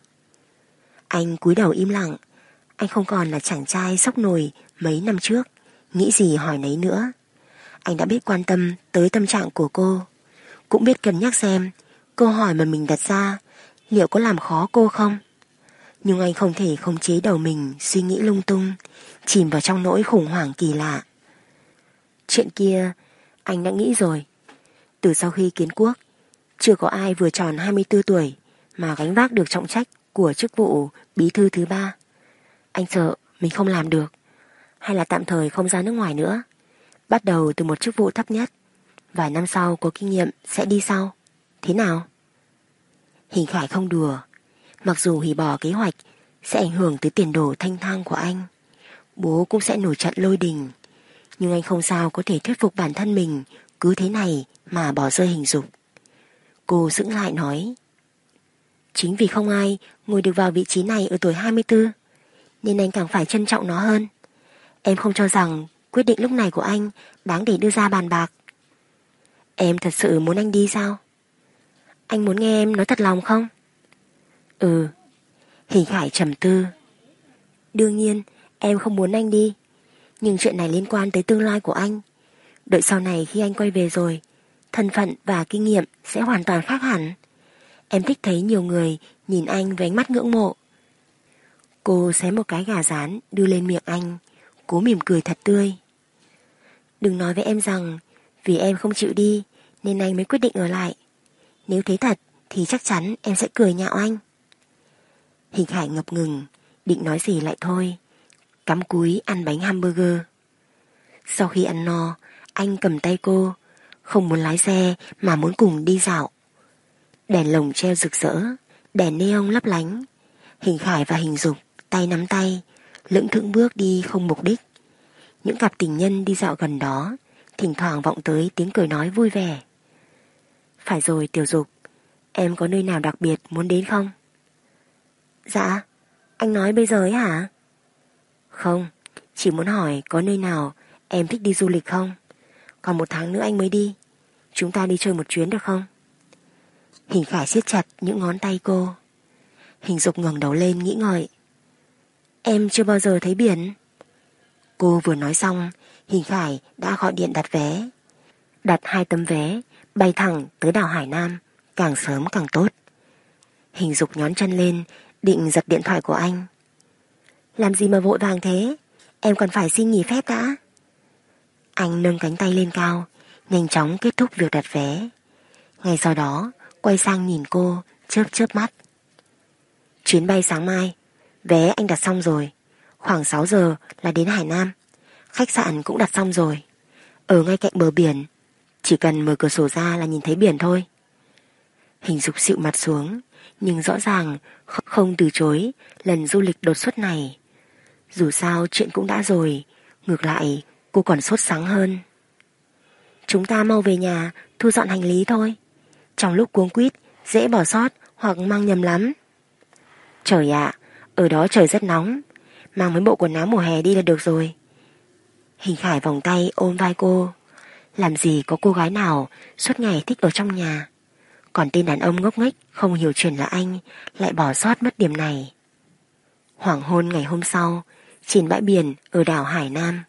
Anh cúi đầu im lặng. Anh không còn là chàng trai sốc nổi mấy năm trước, nghĩ gì hỏi nấy nữa. Anh đã biết quan tâm tới tâm trạng của cô, cũng biết cân nhắc xem câu hỏi mà mình đặt ra liệu có làm khó cô không. Nhưng anh không thể khống chế đầu mình suy nghĩ lung tung, chìm vào trong nỗi khủng hoảng kỳ lạ. Chuyện kia anh đã nghĩ rồi. Từ sau khi kiến quốc, chưa có ai vừa tròn 24 tuổi mà gánh vác được trọng trách của chức vụ bí thư thứ 3. Anh sợ mình không làm được, hay là tạm thời không ra nước ngoài nữa, bắt đầu từ một chức vụ thấp nhất. Vài năm sau có kinh nghiệm sẽ đi sau. Thế nào? Hình Khải không đùa. Mặc dù hủy bỏ kế hoạch sẽ ảnh hưởng tới tiền đồ thanh thang của anh, bố cũng sẽ nổi trận lôi đình, nhưng anh không sao có thể thuyết phục bản thân mình cứ thế này mà bỏ rơi Hình Dục. Cô sững lại nói. Chính vì không ai ngồi được vào vị trí này ở tuổi 24, nên anh càng phải trân trọng nó hơn. Em không cho rằng quyết định lúc này của anh đáng để đưa ra bàn bạc. Em thật sự muốn anh đi sao? Anh muốn nghe em nói thật lòng không? Ừ. Hình Khải trầm tư. Đương nhiên em không muốn anh đi, nhưng chuyện này liên quan tới tương lai của anh. Đợi sau này khi anh quay về rồi, thân phận và kinh nghiệm sẽ hoàn toàn khác hẳn. Em thích thấy nhiều người nhìn anh với ánh mắt ngưỡng mộ. Cô xé một cái gà rán đưa lên miệng anh, cố mỉm cười thật tươi. Đừng nói với em rằng vì em không chịu đi nên anh mới quyết định ở lại. Nếu thế thật thì chắc chắn em sẽ cười nhạo anh. Hình Khải ngập ngừng, định nói gì lại thôi, cắm cúi ăn bánh hamburger. Sau khi ăn no, anh cầm tay cô, không muốn lái xe mà muốn cùng đi dạo. Đèn lồng treo rực rỡ, đèn neon lấp lánh. Hình Khải và Hình Dục tay nắm tay, lững thững bước đi không mục đích. Những cặp tình nhân đi dạo gần đó, thỉnh thoảng vọng tới tiếng cười nói vui vẻ. Phải rồi Tiểu Dục, em có nơi nào đặc biệt muốn đến không? Dạ, anh nói bây giờ ấy hả? Không, chỉ muốn hỏi có nơi nào em thích đi du lịch không? Còn 1 tháng nữa anh mới đi. Chúng ta đi chơi một chuyến được không? Hình Khải siết chặt những ngón tay cô. Hình Dục ngẩng đầu lên nghĩ ngợi. Em chưa bao giờ thấy biển. Cô vừa nói xong, Hình Khải đã gọi điện đặt vé. Đặt 2 tấm vé, bay thẳng tới đảo Hải Nam, càng sớm càng tốt. Hình Dục nhón chân lên, định giật điện thoại của anh. Làm gì mà vội vàng thế? Em còn phải xin nghỉ phép đã. Anh nâng cánh tay lên cao, nhanh chóng kết thúc việc đặt vé. Ngay sau đó, quay sang nhìn cô, chớp chớp mắt. Chuyến bay sáng mai, vé anh đặt xong rồi. Khoảng 6 giờ là đến Hải Nam. Khách sạn cũng đặt xong rồi. Ở ngay cạnh bờ biển, chỉ cần mở cửa sổ ra là nhìn thấy biển thôi. Hình Dục xịu mặt xuống, nhưng rõ ràng không từ chối lần du lịch đột xuất này. Dù sao chuyện cũng đã rồi, ngược lại cô còn sốt sắng hơn. Chúng ta mau về nhà thu dọn hành lý thôi. Trong lúc cuống quýt dễ bỏ sót hoặc mang nhầm lắm. Trời ạ, ở đó trời rất nóng. Mang mấy bộ quần áo mùa hè đi là được rồi. Hình Khải vòng tay ôm vai cô. Làm gì có cô gái nào suốt ngày thích ở trong nhà. Còn tên đàn ông ngốc nghếch không hiểu chuyện là anh lại bỏ sót mất điểm này. Hoàng hôn ngày hôm sau, trên bãi biển ở đảo Hải Nam.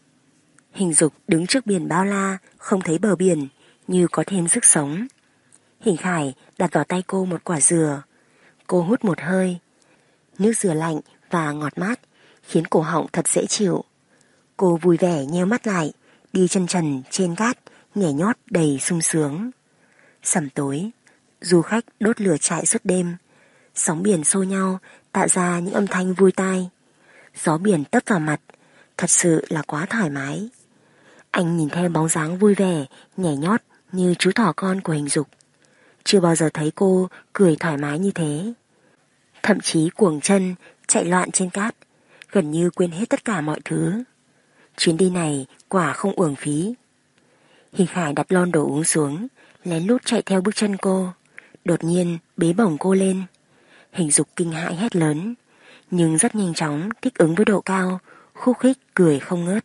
Hình Dục đứng trước biển bao la, không thấy bờ biển, như có thêm sức sống. Hình Khải đặt vào tay cô một quả dừa. Cô hút một hơi. Nước dừa lạnh và ngọt mát, khiến cổ họng thật dễ chịu. Cô vui vẻ nheo mắt lại, đi chân trần trên cát, nhảy nhót đầy sung sướng. Sẩm tối, du khách đốt lửa trại suốt đêm. Sóng biển xô nhau, tạo ra những âm thanh vui tai. Gió biển tấp vào mặt, thật sự là quá thoải mái. Anh nhìn theo bóng dáng vui vẻ, nhảy nhót như chú thỏ con của Hình Dục. Chưa bao giờ thấy cô cười thoải mái như thế. Thậm chí cuồng chân, chạy loạn trên cát, gần như quên hết tất cả mọi thứ. Chuyến đi này quả không uổng phí. Hình Khải đặt lon đồ uống xuống, lén lút chạy theo bước chân cô, đột nhiên bế bổng cô lên. Hình Dục kinh hãi hét lớn, nhưng rất nhanh chóng thích ứng với độ cao, khúc khích cười không ngớt.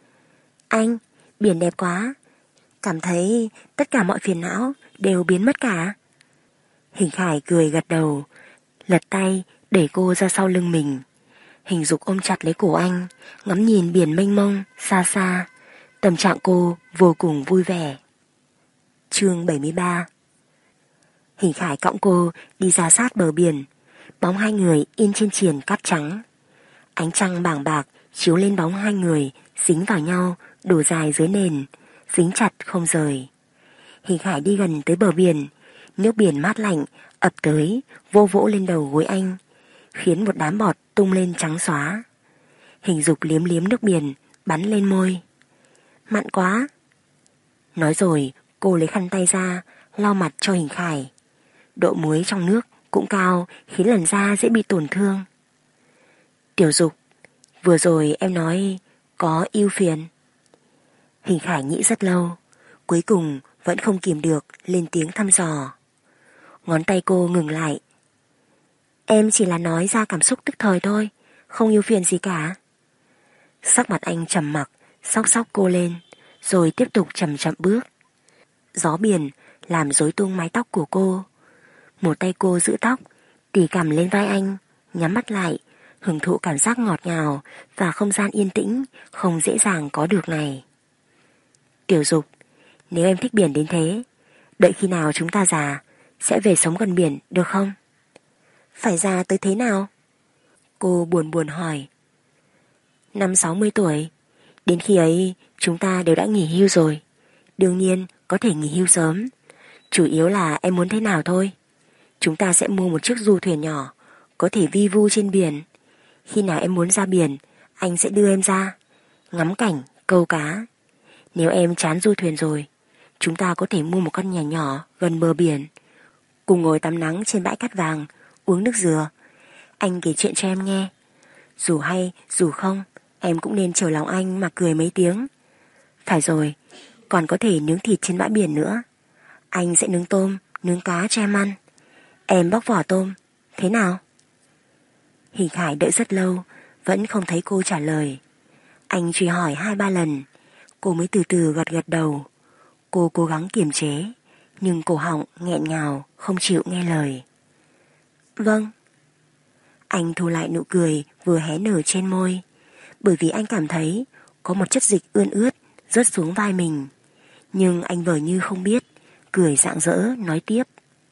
Anh, biển đẹp quá, cảm thấy tất cả mọi phiền não đều biến mất cả. Hình Khải cười gật đầu, lật tay đẩy cô ra sau lưng mình. Hình Dục ôm chặt lấy cổ anh, ngắm nhìn biển mênh mông xa xa. Tâm trạng cô vô cùng vui vẻ. Chương 73. Hình Khải cõng cô đi ra sát bờ biển. Bóng hai người in trên triền cát trắng. Ánh trăng bảng bạc chiếu lên bóng hai người, dính vào nhau, đổ dài dưới nền, dính chặt không rời. Hình Khải đi gần tới bờ biển, nước biển mát lạnh ập tới, vô vỗ lên đầu gối anh, khiến một đám bọt tung lên trắng xóa. Hình Dục liếm liếm nước biển, bắn lên môi. Mặn quá. Nói rồi, cô lấy khăn tay ra, lau mặt cho Hình Khải. Độ muối trong nước cũng cao, khiến làn da dễ bị tổn thương. Tiểu Dục, vừa rồi em nói có ưu phiền. Hình Khải nghĩ rất lâu, cuối cùng vẫn không kìm được lên tiếng thăm dò. Ngón tay cô ngừng lại. Em chỉ là nói ra cảm xúc tức thời thôi, không ưu phiền gì cả. Sắc mặt anh trầm mặc, xóc xóc cô lên, rồi tiếp tục chậm chậm bước. Gió biển làm rối tung mái tóc của cô. Một tay cô giữ tóc, tì cằm lên vai anh, nhắm mắt lại, hưởng thụ cảm giác ngọt ngào và không gian yên tĩnh không dễ dàng có được này. Tiểu Dục, nếu em thích biển đến thế, đợi khi nào chúng ta già sẽ về sống gần biển được không? Phải già tới thế nào? Cô buồn buồn hỏi. 50-60 tuổi, đến khi ấy chúng ta đều đã nghỉ hưu rồi. Đương nhiên có thể nghỉ hưu sớm, chủ yếu là em muốn thế nào thôi. Chúng ta sẽ mua một chiếc du thuyền nhỏ, có thể vi vu trên biển. Khi nào em muốn ra biển, anh sẽ đưa em ra, ngắm cảnh, câu cá. Nếu em chán du thuyền rồi, chúng ta có thể mua một căn nhà nhỏ gần bờ biển, cùng ngồi tắm nắng trên bãi cát vàng, uống nước dừa. Anh kể chuyện cho em nghe. Dù hay, dù không, em cũng nên chiều lòng anh mà cười mấy tiếng. Phải rồi, còn có thể nướng thịt trên bãi biển nữa. Anh sẽ nướng tôm, nướng cá cho em ăn. Em bóc vỏ tôm, thế nào? Hình Khải đợi rất lâu, vẫn không thấy cô trả lời. Anh truy hỏi 2-3 lần, cô mới từ từ gật gật đầu. Cô cố gắng kiềm chế, nhưng cổ họng nghẹn ngào, không chịu nghe lời. Vâng. Anh thu lại nụ cười vừa hé nở trên môi, bởi vì anh cảm thấy có một chất dịch ươn ướt rớt xuống vai mình. Nhưng anh vờ như không biết, cười rạng rỡ nói tiếp.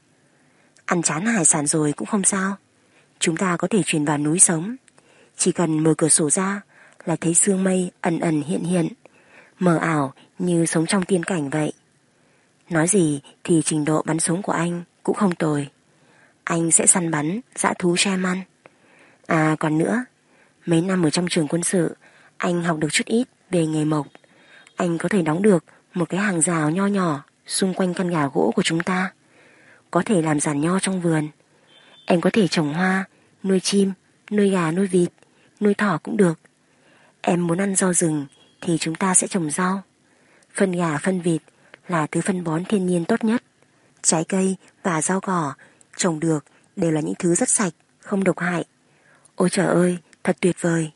Ăn chán hải sản rồi cũng không sao, chúng ta có thể chuyển vào núi sống. Chỉ cần mở cửa sổ ra là thấy sương mây ẩn ẩn hiện hiện, mờ ảo như sống trong tiên cảnh vậy. Nói gì thì trình độ bắn súng của anh cũng không tồi. Anh sẽ săn bắn dã thú cho em ăn. À còn nữa, mấy năm ở trong trường quân sự, anh học được chút ít về nghề mộc. Anh có thể đóng được một cái hàng rào nho nhỏ xung quanh căn nhà gỗ của chúng ta. Có thể làm giàn nho trong vườn. Em có thể trồng hoa, nuôi chim, nuôi gà, nuôi vịt, nuôi thỏ cũng được. Em muốn ăn rau rừng thì chúng ta sẽ trồng rau. Phân gà, phân vịt là thứ phân bón thiên nhiên tốt nhất. Trái cây và rau cỏ trồng được đều là những thứ rất sạch, không độc hại. Ôi trời ơi, thật tuyệt vời.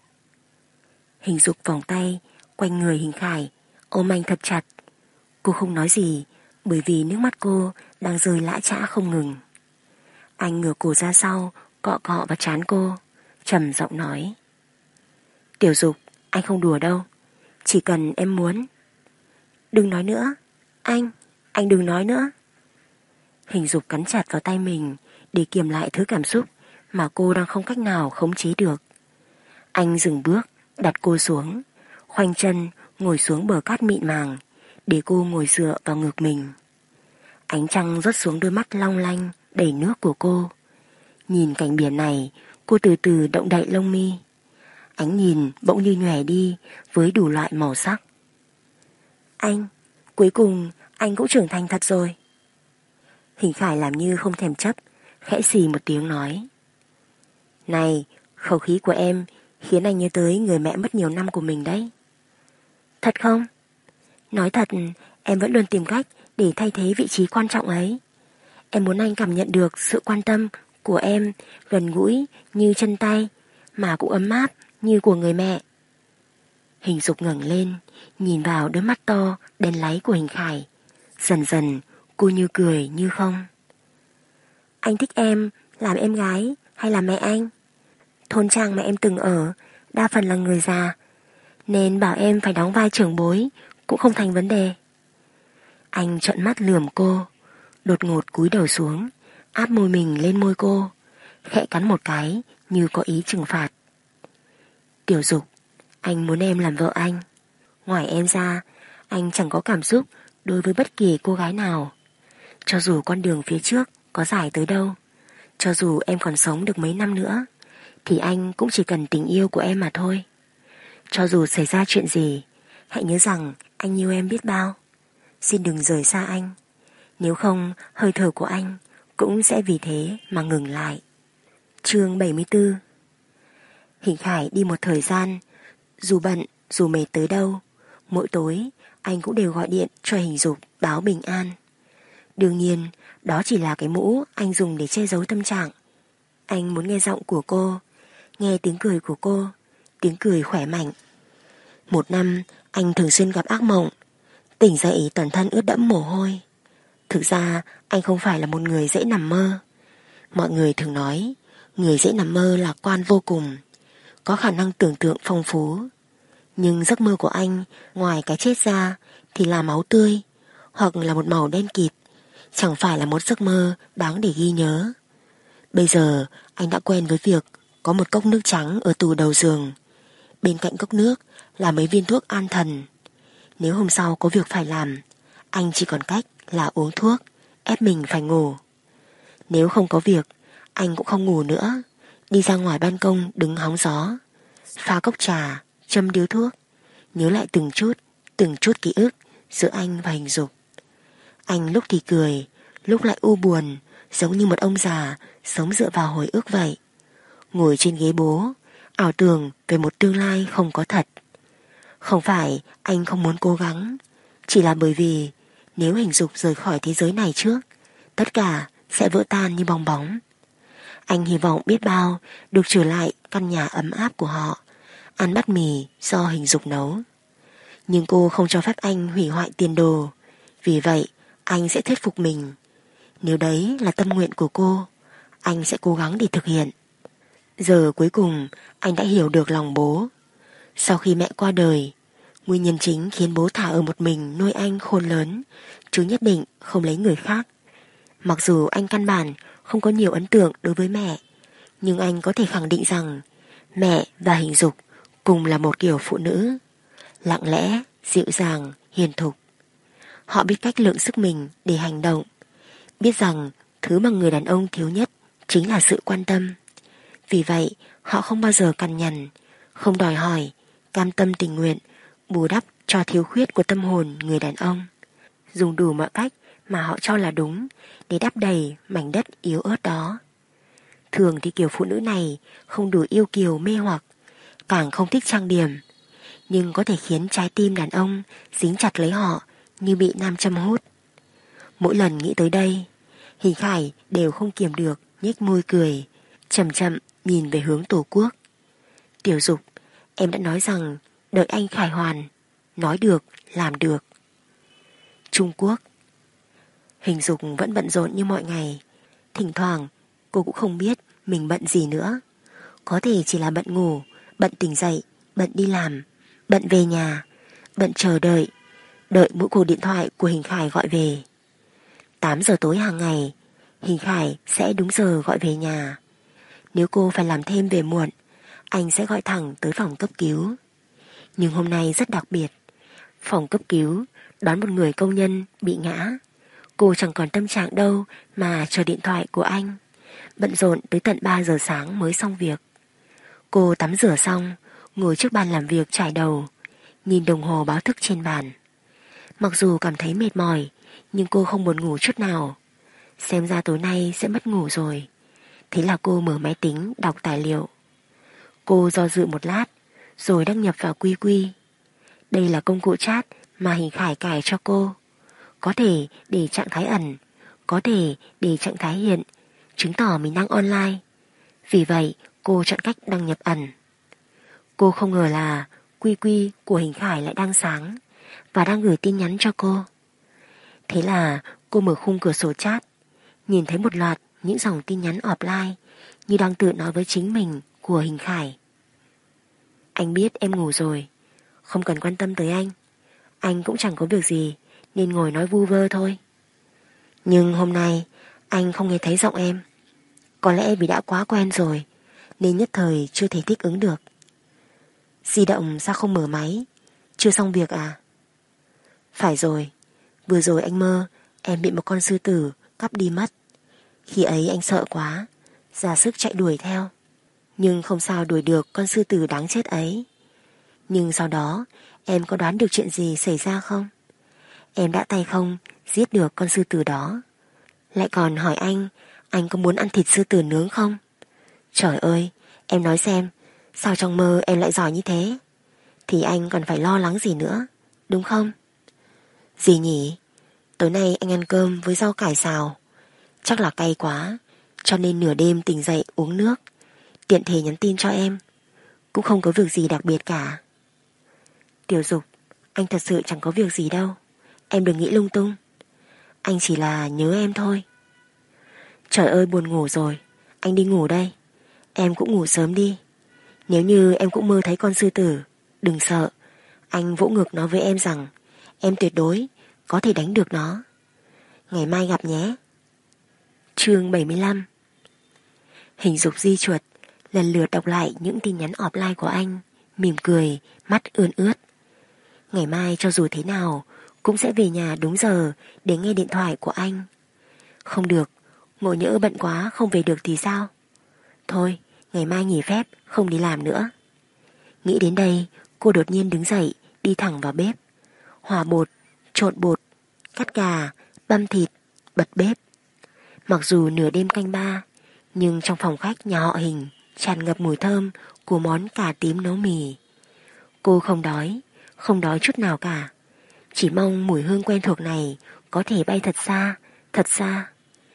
Hình Dục vòng tay quanh người Hình Khải, ôm anh thật chặt. Cô không nói gì, bởi vì nước mắt cô đang rơi lã chã không ngừng. Anh ngửa cổ ra sau, cọ cọ vào trán cô, trầm giọng nói. Tiểu Dục, anh không đùa đâu, chỉ cần em muốn. Đừng nói nữa, anh đừng nói nữa. Hình Dục cắn chặt vào tay mình để kiềm lại thứ cảm xúc mà cô đang không cách nào khống chế được. Anh dừng bước, đặt cô xuống, khoanh chân ngồi xuống bờ cát mịn màng, để cô ngồi dựa vào ngực mình. Ánh trăng rớt xuống đôi mắt long lanh đầy nước của cô. Nhìn cảnh biển này, cô từ từ động đậy lông mi. Ánh nhìn bỗng như nhòe đi với đủ loại màu sắc. Anh, cuối cùng anh cũng trưởng thành thật rồi. Hình Khải làm như không thèm chấp, khẽ xì một tiếng nói. Này, khẩu khí của em khiến anh nhớ tới người mẹ mất nhiều năm của mình đấy. Thật không? Nói thật, em vẫn luôn tìm cách để thay thế vị trí quan trọng ấy. Em muốn anh cảm nhận được sự quan tâm của em gần gũi như chân tay, mà cũng ấm áp như của người mẹ. Hình Dục ngẩng lên, nhìn vào đôi mắt to đen láy của Hình Khải. Dần dần, cô như cười như không. Anh thích em làm em gái hay là mẹ anh? Thôn trang mà em từng ở đa phần là người già, nên bảo em phải đóng vai trưởng bối cũng không thành vấn đề. Anh trợn mắt lườm cô, đột ngột cúi đầu xuống, áp môi mình lên môi cô, khẽ cắn một cái như có ý trừng phạt. Tiểu Dục, anh muốn em làm vợ anh. Ngoài em ra, anh chẳng có cảm xúc đối với bất kỳ cô gái nào. Cho dù con đường phía trước có dài tới đâu, cho dù em còn sống được mấy năm nữa, thì anh cũng chỉ cần tình yêu của em mà thôi. Cho dù xảy ra chuyện gì, hãy nhớ rằng anh yêu em biết bao. Xin đừng rời xa anh, nếu không hơi thở của anh cũng sẽ vì thế mà ngừng lại. Chương 74. Hình Khải đi một thời gian, dù bận dù mệt tới đâu, mỗi tối anh cũng đều gọi điện cho Hình Dục báo bình an. Đương nhiên đó chỉ là cái mũ anh dùng để che giấu tâm trạng. Anh muốn nghe giọng của cô, nghe tiếng cười của cô, tiếng cười khỏe mạnh. Một năm, anh thường xuyên gặp ác mộng, tỉnh dậy toàn thân ướt đẫm mồ hôi. Thực ra, anh không phải là một người dễ nằm mơ. Mọi người thường nói, người dễ nằm mơ lạc quan vô cùng, có khả năng tưởng tượng phong phú. Nhưng giấc mơ của anh, ngoài cái chết ra, thì là máu tươi, hoặc là một màu đen kịt, chẳng phải là một giấc mơ đáng để ghi nhớ. Bây giờ, anh đã quen với việc có một cốc nước trắng ở tủ đầu giường. Bên cạnh cốc nước là mấy viên thuốc an thần. Nếu hôm sau có việc phải làm, anh chỉ còn cách là uống thuốc, ép mình phải ngủ. Nếu không có việc, anh cũng không ngủ nữa, đi ra ngoài ban công đứng hóng gió, pha cốc trà, châm điếu thuốc, nhớ lại từng chút ký ức giữa anh và Hình Dục. Anh lúc thì cười, lúc lại u buồn, giống như một ông già sống dựa vào hồi ức vậy. Ngồi trên ghế bố, ảo tưởng về một tương lai không có thật. Không phải anh không muốn cố gắng, chỉ là bởi vì nếu Hình Dục rời khỏi thế giới này trước, tất cả sẽ vỡ tan như bong bóng. Anh hy vọng biết bao được trở lại căn nhà ấm áp của họ, ăn bát mì do Hình Dục nấu. Nhưng cô không cho phép anh hủy hoại tiền đồ, vì vậy anh sẽ thuyết phục mình. Nếu đấy là tâm nguyện của cô, anh sẽ cố gắng để thực hiện. Giờ cuối cùng anh đã hiểu được lòng bố. Sau khi mẹ qua đời, nguyên nhân chính khiến bố thả ở một mình nuôi anh khôn lớn, chứ nhất định không lấy người khác. Mặc dù anh căn bản không có nhiều ấn tượng đối với mẹ, nhưng anh có thể khẳng định rằng mẹ và Hình Dục cùng là một kiểu phụ nữ, lặng lẽ, dịu dàng, hiền thục. Họ biết cách lượng sức mình để hành động, biết rằng thứ mà người đàn ông thiếu nhất chính là sự quan tâm. Vì vậy, họ không bao giờ cằn nhằn, không đòi hỏi, cam tâm tình nguyện bù đắp cho thiếu khuyết của tâm hồn người đàn ông, dùng đủ mọi cách mà họ cho là đúng để đắp đầy mảnh đất yếu ớt đó. Thường thì kiểu phụ nữ này không đủ yêu kiều mê hoặc, càng không thích trang điểm, nhưng có thể khiến trái tim đàn ông dính chặt lấy họ như bị nam châm hút. Mỗi lần nghĩ tới đây, Hình Khải đều không kiềm được nhếch môi cười, chậm chậm nhìn về hướng Tổ quốc. Tiểu Dục, em đã nói rằng đợi anh khải hoàn, nói được, làm được. Trung Quốc. Hình Dục vẫn bận rộn như mọi ngày. Thỉnh thoảng cô cũng không biết mình bận gì nữa. Có thể chỉ là bận ngủ, bận tỉnh dậy, bận đi làm, bận về nhà, bận chờ đợi, đợi mỗi cuộc điện thoại của Hình Khải gọi về. 8 giờ tối hàng ngày, Hình Khải sẽ đúng giờ gọi về nhà. Nếu cô phải làm thêm về muộn, anh sẽ gọi thẳng tới phòng cấp cứu. Nhưng hôm nay rất đặc biệt. Phòng cấp cứu đón một người công nhân bị ngã. Cô chẳng còn tâm trạng đâu mà chờ điện thoại của anh. Bận rộn tới tận 3 giờ sáng mới xong việc. Cô tắm rửa xong, ngồi trước bàn làm việc trải đầu, nhìn đồng hồ báo thức trên bàn. Mặc dù cảm thấy mệt mỏi, nhưng cô không buồn ngủ chút nào. Xem ra tối nay sẽ mất ngủ rồi. Thế là cô mở máy tính đọc tài liệu. Cô do dự một lát, rồi đăng nhập vào QQ. Đây là công cụ chat mà Hình Khải cài cho cô. Có thể để trạng thái ẩn, có thể để trạng thái hiện, chứng tỏ mình đang online. Vì vậy, cô chọn cách đăng nhập ẩn. Cô không ngờ là QQ của Hình Khải lại đang sáng và đang gửi tin nhắn cho cô. Thế là cô mở khung cửa sổ chat, nhìn thấy một loạt những dòng tin nhắn offline như đang tự nói với chính mình của Hình Khải. Anh biết em ngủ rồi, không cần quan tâm tới anh cũng chẳng có việc gì nên ngồi nói vu vơ thôi. Nhưng hôm nay anh không nghe thấy giọng em. Có lẽ vì đã quá quen rồi nên nhất thời chưa thể thích ứng được. Di động sao không mở máy? Chưa xong việc à? Phải rồi, vừa rồi anh mơ em bị một con sư tử cắp đi mất. Khi ấy anh sợ quá, ra sức chạy đuổi theo, nhưng không sao đuổi được con sư tử đáng chết ấy. Nhưng sau đó em có đoán được chuyện gì xảy ra không? Em đã tay không giết được con sư tử đó. Lại còn hỏi anh có muốn ăn thịt sư tử nướng không? Trời ơi, em nói xem, sao trong mơ em lại giỏi như thế? Thì anh còn phải lo lắng gì nữa, đúng không? Gì nhỉ? Tối nay anh ăn cơm với rau cải xào. Chắc là cay quá, cho nên nửa đêm tỉnh dậy uống nước, tiện thể nhắn tin cho em. Cũng không có việc gì đặc biệt cả. Tiểu Dục, anh thật sự chẳng có việc gì đâu. Em đừng nghĩ lung tung. Anh chỉ là nhớ em thôi. Trời ơi buồn ngủ rồi, anh đi ngủ đây. Em cũng ngủ sớm đi. Nếu như em cũng mơ thấy con sư tử, đừng sợ. Anh vỗ ngực nói với em rằng em tuyệt đối có thể đánh được nó. Ngày mai gặp nhé. Chương 75. Hình Dục di chuột lần lượt đọc lại những tin nhắn offline của anh, mỉm cười, mắt ươn ướt. Ngày mai cho dù thế nào cũng sẽ về nhà đúng giờ để nghe điện thoại của anh. Không được, ngộ nhỡ bận quá không về được thì sao? Thôi, ngày mai nghỉ phép, không đi làm nữa. Nghĩ đến đây, cô đột nhiên đứng dậy, đi thẳng vào bếp. Hòa bột, trộn bột, cắt gà, băm thịt, bật bếp. Mặc dù nửa đêm canh ba, nhưng trong phòng khách nhà họ Hình tràn ngập mùi thơm của món cà tím nấu mì. Cô không đói chút nào cả. Chỉ mong mùi hương quen thuộc này có thể bay thật xa, thật xa.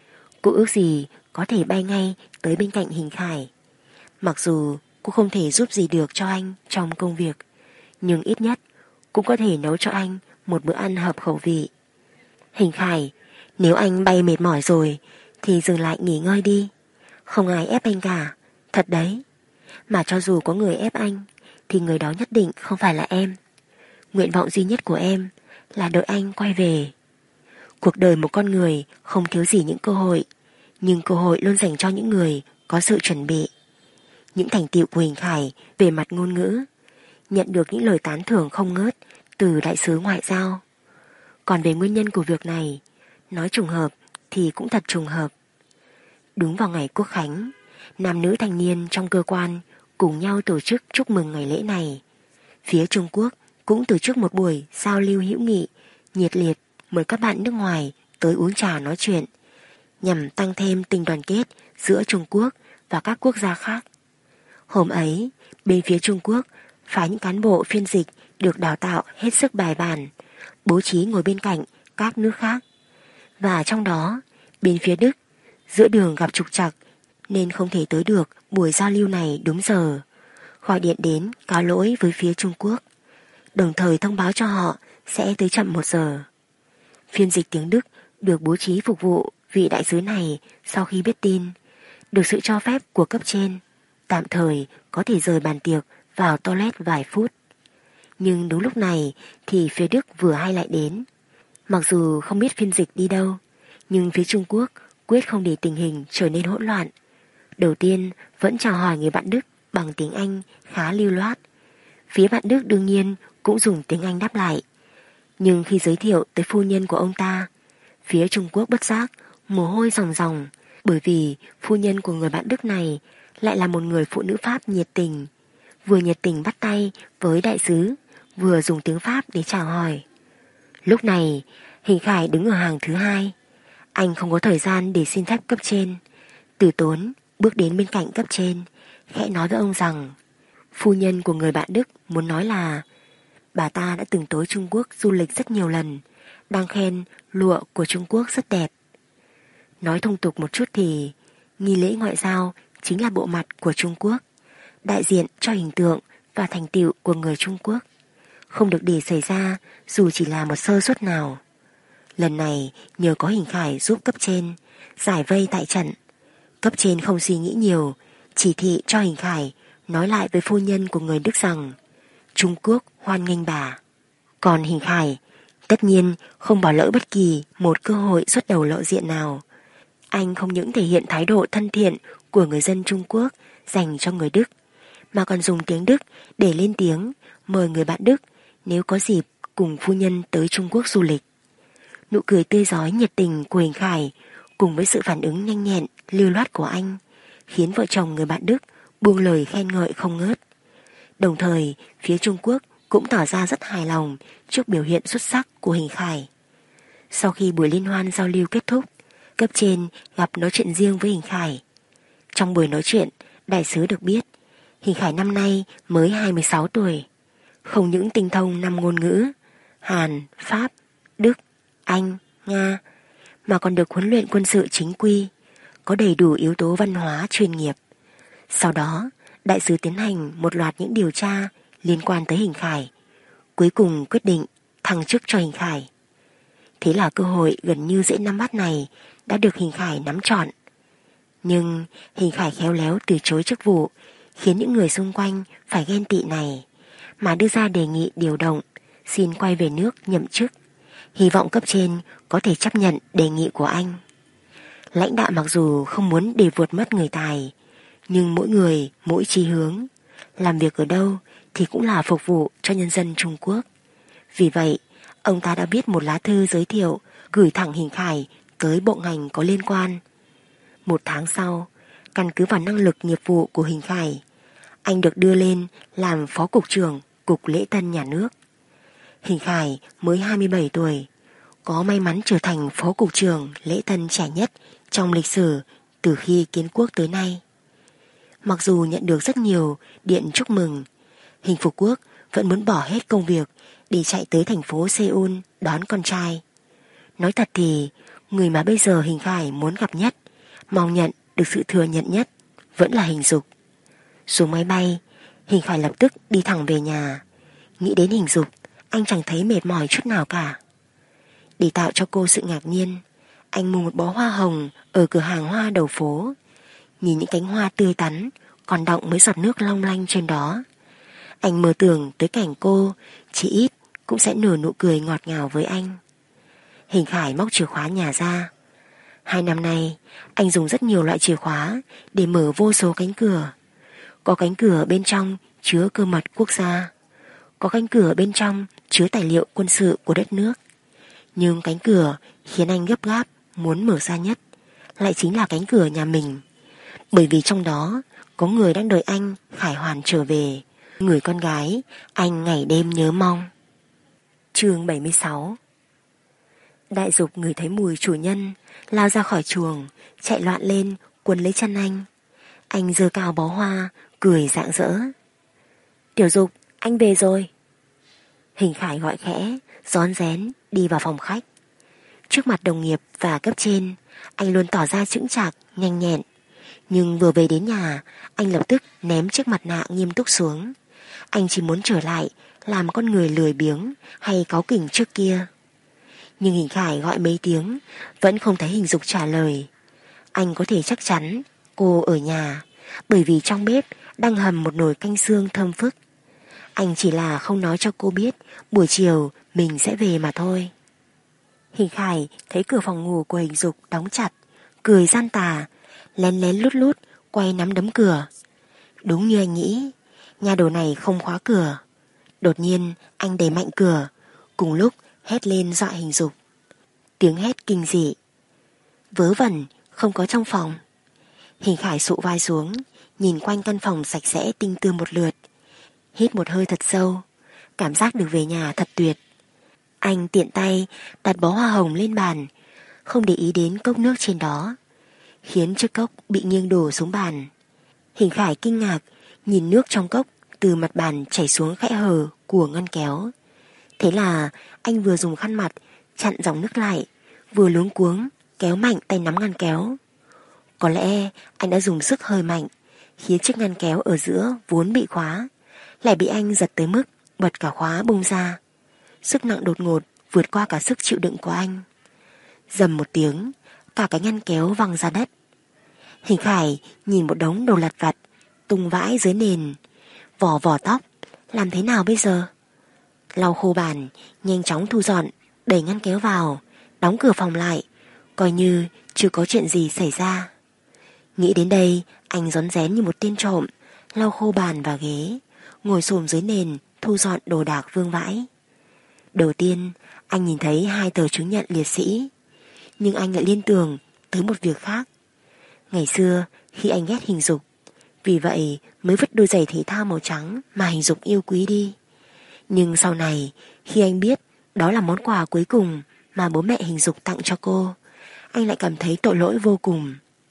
Cô ước gì có thể bay ngay tới bên cạnh Hình Khải. Mặc dù cô không thể giúp gì được cho anh trong công việc, nhưng ít nhất cũng có thể nấu cho anh một bữa ăn hợp khẩu vị. Hình Khải, nếu anh bay mệt mỏi rồi thì dừng lại nghỉ ngơi đi. Không ai ép anh cả, thật đấy. Mà cho dù có người ép anh thì người đó nhất định không phải là em. Nguyện vọng duy nhất của em là đợi anh quay về. Cuộc đời một con người không thiếu gì những cơ hội, nhưng cơ hội luôn dành cho những người có sự chuẩn bị. Những thành tựu của Hình Khải về mặt ngôn ngữ nhận được những lời tán thưởng không ngớt từ đại sứ ngoại giao. Còn về nguyên nhân của việc này, nói trùng hợp thì cũng thật trùng hợp. Đúng vào ngày Quốc khánh, nam nữ thanh niên trong cơ quan cùng nhau tổ chức chúc mừng ngày lễ này. Phía Trung Quốc cũng tổ chức một buổi giao lưu hữu nghị nhiệt liệt, mời các bạn nước ngoài tới uống trà nói chuyện, nhằm tăng thêm tình đoàn kết giữa Trung Quốc và các quốc gia khác. Hôm ấy, bên phía Trung Quốc phái những cán bộ phiên dịch được đào tạo hết sức bài bản, bố trí ngồi bên cạnh các nước khác. Và trong đó, bên phía Đức, giữa đường gặp trục trặc nên không thể tới được buổi giao lưu này đúng giờ. Gọi điện đến cáo lỗi với phía Trung Quốc, đồng thời thông báo cho họ sẽ tới chậm 1 giờ. Phiên dịch tiếng Đức được bố trí phục vụ vị đại sứ này sau khi biết tin, được sự cho phép của cấp trên, tạm thời có thể rời bàn tiệc vào toilet vài phút. Nhưng đúng lúc này thì phía Đức vừa hay lại đến. Mặc dù không biết phiên dịch đi đâu, nhưng phía Trung Quốc quyết không để tình hình trở nên hỗn loạn. Đầu tiên vẫn chào hỏi người bạn Đức bằng tiếng Anh khá lưu loát. Phía bạn Đức đương nhiên cũng dùng tiếng Anh đáp lại. Nhưng khi giới thiệu tới phu nhân của ông ta, phía Trung Quốc bất giác mồ hôi ròng ròng, bởi vì phu nhân của người bạn Đức này lại là một người phụ nữ Pháp nhiệt tình. Vừa nhiệt tình bắt tay với đại sứ, vừa dùng tiếng Pháp để chào hỏi. Lúc này, Hình Khải đứng ở hàng thứ 2. Anh không có thời gian để xin phép cấp trên. Từ tốn bước đến bên cạnh cấp trên, khẽ nói với ông rằng phu nhân của người bạn Đức muốn nói là bà ta đã từng tới Trung Quốc du lịch rất nhiều lần, đang khen lụa của Trung Quốc rất đẹp. Nói thông tục một chút thì nghi lễ ngoại giao chính là bộ mặt của Trung Quốc, đại diện cho hình tượng và thành tựu của người Trung Quốc, không được để xảy ra dù chỉ là một sơ suất nào. Lần này nhờ có Hình Khải giúp cấp trên giải vây tại trận, cấp trên không suy nghĩ nhiều, chỉ thị cho Hình Khải nói lại với phu nhân của người Đức rằng Trung Quốc hoan nghênh bà. Còn Hình Khải tất nhiên không bỏ lỡ bất kỳ một cơ hội xuất đầu lộ diện nào. Anh không những thể hiện thái độ thân thiện của người dân Trung Quốc dành cho người Đức, mà còn dùng tiếng Đức để lên tiếng mời người bạn Đức nếu có dịp cùng phu nhân tới Trung Quốc du lịch. Nụ cười tươi rói nhiệt tình của Hình Khải cùng với sự phản ứng nhanh nhẹn, lưu loát của anh khiến vợ chồng người bạn Đức buông lời khen ngợi không ngớt. Đồng thời, phía Trung Quốc cũng tỏ ra rất hài lòng trước biểu hiện xuất sắc của Hình Khải. Sau khi buổi liên hoan giao lưu kết thúc, cấp trên gặp nói chuyện riêng với Hình Khải. Trong buổi nói chuyện, đại sứ được biết Hình Khải năm nay mới 26 tuổi. Không những tinh thông 5 ngôn ngữ Hàn, Pháp, Đức, Anh, Nga, mà còn được huấn luyện quân sự chính quy, có đầy đủ yếu tố văn hóa chuyên nghiệp. Sau đó, đại sứ tiến hành một loạt những điều tra liên quan tới Hình Khải, cuối cùng quyết định thăng chức cho Hình Khải. Thế là cơ hội gần như dễ nắm bắt này đã được Hình Khải nắm trọn. Nhưng Hình Khải khéo léo từ chối chức vụ, khiến những người xung quanh phải ghen tị này, mà đưa ra đề nghị điều động, xin quay về nước nhậm chức, hy vọng cấp trên có thể chấp nhận đề nghị của anh. Lãnh đạo mặc dù không muốn để vượt mất người tài, nhưng mỗi người mỗi chí hướng, làm việc ở đâu thì cũng là phục vụ cho nhân dân Trung Quốc. Vì vậy, ông ta đã viết một lá thư giới thiệu gửi thẳng Hình Khải tới bộ ngành có liên quan. 1 tháng sau, căn cứ vào năng lực nghiệp vụ của Hình Khải, anh được đưa lên làm phó cục trưởng Cục Lễ tân Nhà nước. Hình Khải mới 27 tuổi, có may mắn trở thành phó cục trưởng lễ tân trẻ nhất trong lịch sử từ khi kiến quốc tới nay. Mặc dù nhận được rất nhiều điện chúc mừng, Hình Phục Quốc vẫn muốn bỏ hết công việc để chạy tới thành phố Seoul đón con trai. Nói thật thì, người mà bây giờ Hình Khải muốn gặp nhất, mong nhận được sự thừa nhận nhất, vẫn là Hình Dục. Xuống máy bay, Hình Khải lập tức đi thẳng về nhà. Nghĩ đến Hình Dục, anh chẳng thấy mệt mỏi chút nào cả. Để tạo cho cô sự ngạc nhiên, anh mua một bó hoa hồng ở cửa hàng hoa đầu phố. Nhìn những cánh hoa tươi tắn còn đọng mấy giọt nước long lanh trên đó, anh mơ tưởng tới cảnh cô chỉ ít cũng sẽ nở nụ cười ngọt ngào với anh. Hình Khải móc chìa khóa nhà ra. 2 năm nay, anh dùng rất nhiều loại chìa khóa để mở vô số cánh cửa. Có cánh cửa bên trong chứa cơ mật quốc gia, có cánh cửa bên trong chứa tài liệu quân sự của đất nước. Nhưng cánh cửa khiến anh gấp gáp muốn mở ra nhất lại chính là cánh cửa nhà mình, bởi vì trong đó có người đang đợi anh Khải Hoàn trở về, người con gái anh ngày đêm nhớ mong. Chương 76. Đại Dục ngửi thấy mùi chủ nhân, lao ra khỏi chuồng, chạy loạn lên quấn lấy chân anh. Anh giơ cao bó hoa, cười rạng rỡ. Tiểu Dục, anh về rồi. Hình Khải gọi khẽ, rón rén đi vào phòng khách. Trước mặt đồng nghiệp và cấp trên, anh luôn tỏ ra chững chạc, nhanh nhẹn. Nhưng vừa về đến nhà, anh lập tức ném chiếc mặt nạ nghiêm túc xuống. Anh chỉ muốn trở lại làm con người lười biếng hay cáu kỉnh trước kia. Nhưng Hình Khải gọi mấy tiếng vẫn không thấy Hình Dục trả lời. Anh có thể chắc chắn cô ở nhà, bởi vì trong bếp đang hầm một nồi canh xương thơm phức. Anh chỉ là không nói cho cô biết buổi chiều mình sẽ về mà thôi. Hình Khải thấy cửa phòng ngủ của Hình Dục đóng chặt, cười gian tà, lén lén lút lút quay nắm đấm cửa. Đúng như anh nghĩ, nhà đồ này không khóa cửa. Đột nhiên anh đẩy mạnh cửa, cùng lúc hét lên dọa Hình Dục. Tiếng hét kinh dị. Vớ vẩn, không có trong phòng. Hình Khải sụ vai xuống, nhìn quanh căn phòng sạch sẽ tinh tươm một lượt. Hít một hơi thật sâu, cảm giác được về nhà thật tuyệt. Anh tiện tay đặt bó hoa hồng lên bàn, không để ý đến cốc nước trên đó, khiến chiếc cốc bị nghiêng đổ xuống bàn. Hình Khải kinh ngạc nhìn nước trong cốc từ mặt bàn chảy xuống khẽ hở của ngăn kéo. Thế là anh vừa dùng khăn mặt chặn dòng nước lại, vừa luống cuống kéo mạnh tay nắm ngăn kéo. Có lẽ anh đã dùng sức hơi mạnh, khiến chiếc ngăn kéo ở giữa vốn bị khóa lại bị anh giật tới mức bật cả khóa bung ra. Sức nặng đột ngột vượt qua cả sức chịu đựng của anh. Dầm một tiếng, cả cái ngăn kéo văng ra đất. Hình Khải nhìn một đống đồ lặt vặt tung vãi dưới nền. Vò vò tóc, làm thế nào bây giờ? Lau khô bàn, nhanh chóng thu dọn, đẩy ngăn kéo vào, đóng cửa phòng lại, coi như chưa có chuyện gì xảy ra. Nghĩ đến đây, anh rón rén như một tên trộm, lau khô bàn và ghế, ngồi xổm dưới nền thu dọn đồ đạc vương vãi. Đầu tiên, anh nhìn thấy 2 tờ chứng nhận liệt sĩ, nhưng anh lại liên tưởng tới một việc khác. Ngày xưa, khi anh ghét Hình Dục, vì vậy mới vứt đôi giày thể thao màu trắng mà Hình Dục yêu quý đi. Nhưng sau này, khi anh biết đó là món quà cuối cùng mà bố mẹ Hình Dục tặng cho cô, anh lại cảm thấy tội lỗi vô cùng.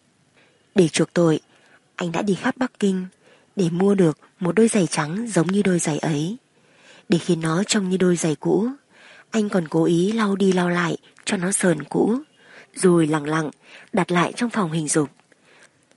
Để chuộc tội, anh đã đi khắp Bắc Kinh để mua được một đôi giày trắng giống như đôi giày ấy. Để khiến nó trông như đôi giày cũ, anh còn cố ý lau đi lau lại cho nó sờn cũ, rồi lẳng lặng đặt lại trong phòng Hình Dục,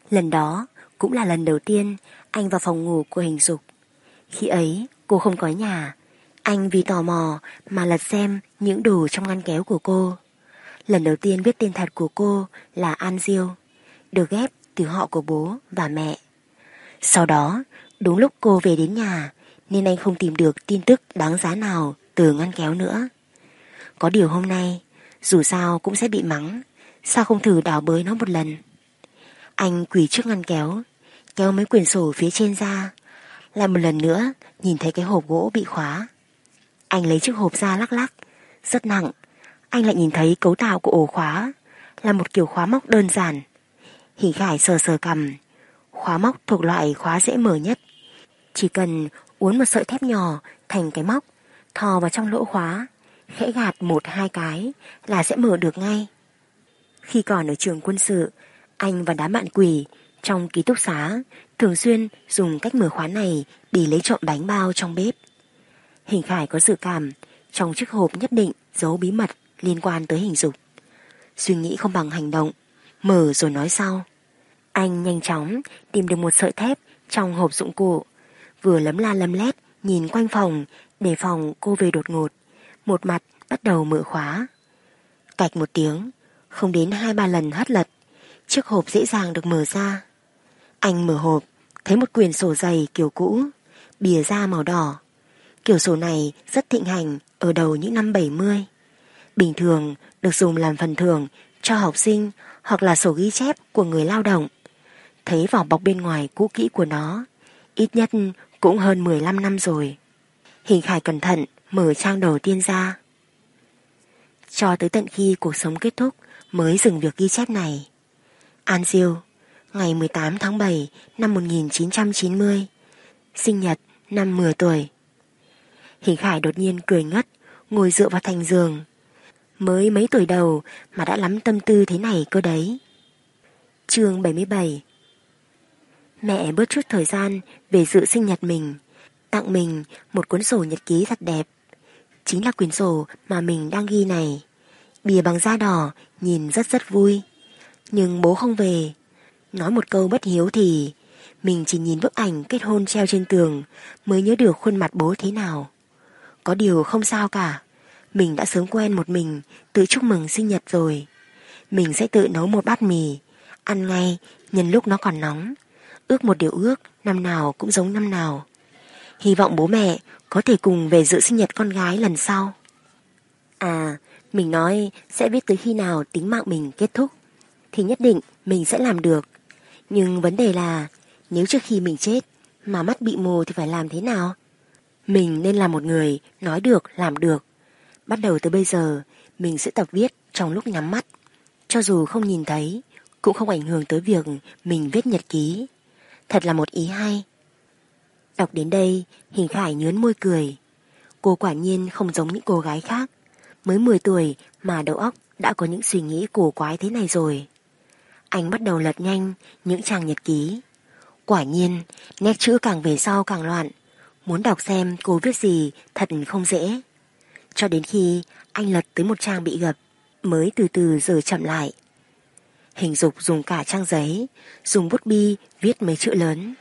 Lần đó cũng là lần đầu tiên anh vào phòng ngủ của Hình Dục. Khi ấy cô không có nhà. Anh vì tò mò mà lật xem những đồ trong ngăn kéo của cô. Lần đầu tiên biết tên thật của cô là An Diêu, được ghép từ họ của bố và mẹ. Sau đó, đúng lúc cô về đến nhà nên anh không tìm được tin tức đáng giá nào từ ngăn kéo nữa. Có điều hôm nay, dù sao cũng sẽ bị mắng, sao không thử đào bới nó một lần. Anh quỳ trước ngăn kéo, kéo mấy quyển sổ phía trên ra, lại một lần nữa nhìn thấy cái hộp gỗ bị khóa. Anh lấy chiếc hộp ra lắc lắc, rất nặng. Anh lại nhìn thấy cấu tạo của ổ khóa là một kiểu khóa móc đơn giản. Hình Khải sờ sờ cằm. Khóa móc thuộc loại khóa dễ mở nhất. Chỉ cần uốn một sợi thép nhỏ thành cái móc, thò vào trong lỗ khóa, khẽ gạt 1-2 cái là sẽ mở được ngay. Khi còn ở trường quân sự, anh và đám bạn quỷ trong ký túc xá thường xuyên dùng cách mở khóa này để lấy trộm bánh bao trong bếp. Hình Khải có dự cảm trong chiếc hộp nhất định giấu bí mật liên quan tới Hình Dục. Suy nghĩ không bằng hành động, mở rồi nói sau. Anh nhanh chóng tìm được một sợi thép trong hộp dụng cụ, vừa lấm la lấm lét nhìn quanh phòng để phòng cô về đột ngột, một mặt bắt đầu mở khóa. Cạch một tiếng, không đến 2-3 lần hất lật, chiếc hộp dễ dàng được mở ra. Anh mở hộp, thấy một quyển sổ dày kiểu cũ, bìa da màu đỏ. Kiểu sổ này rất thịnh hành ở đầu những năm 70. Bình thường được dùng làm phần thưởng cho học sinh hoặc là sổ ghi chép của người lao động. Thấy vỏ bọc bên ngoài cũ kỹ của nó, ít nhất cũng hơn 15 năm rồi. Hình Khải cẩn thận mở trang đầu tiên ra. Cho tới tận khi cuộc sống kết thúc mới dừng việc ghi chép này. An Diêu, ngày 18 tháng 7 năm 1990, sinh nhật năm 10 tuổi. Hình Khải đột nhiên cười ngất, ngồi dựa vào thành giường. Mới mấy tuổi đầu mà đã lắm tâm tư thế này cơ đấy. Chương 77. Mẹ bớt chút thời gian về dự sinh nhật mình, tặng mình một cuốn sổ nhật ký thật đẹp. Chính là quyển sổ mà mình đang ghi này. Bìa bằng da đỏ, nhìn rất rất vui. Nhưng bố không về. Nói một câu bất hiếu thì mình chỉ nhìn bức ảnh kết hôn treo trên tường mới nhớ được khuôn mặt bố thế nào. Có điều không sao cả. Mình đã sớm quen một mình tự chúc mừng sinh nhật rồi. Mình sẽ tự nấu một bát mì, ăn ngay nhân lúc nó còn nóng. Ước một điều ước, năm nào cũng giống năm nào. Hy vọng bố mẹ có thể cùng về dự sinh nhật con gái lần sau. À, mình nói sẽ biết tới khi nào tính mạng mình kết thúc thì nhất định mình sẽ làm được. Nhưng vấn đề là nếu trước khi mình chết mà mắt bị mù thì phải làm thế nào? Mình nên là một người nói được làm được. Bắt đầu từ bây giờ mình sẽ tập viết trong lúc nhắm mắt. Cho dù không nhìn thấy cũng không ảnh hưởng tới việc mình viết nhật ký. Thật là một ý hay. Đọc đến đây, Hình Khải nhớn môi cười. Cô quả nhiên không giống những cô gái khác. Mới 10 tuổi mà đầu óc đã có những suy nghĩ cổ quái thế này rồi. Anh bắt đầu lật nhanh những trang nhật ký. Quả nhiên, nét chữ càng về sau càng loạn. Muốn đọc xem cô viết gì thật không dễ. Cho đến khi anh lật tới một trang bị gập, mới từ từ dời chậm lại. Hình Dục dùng cả trang giấy, dùng bút bi viết mấy chữ lớn.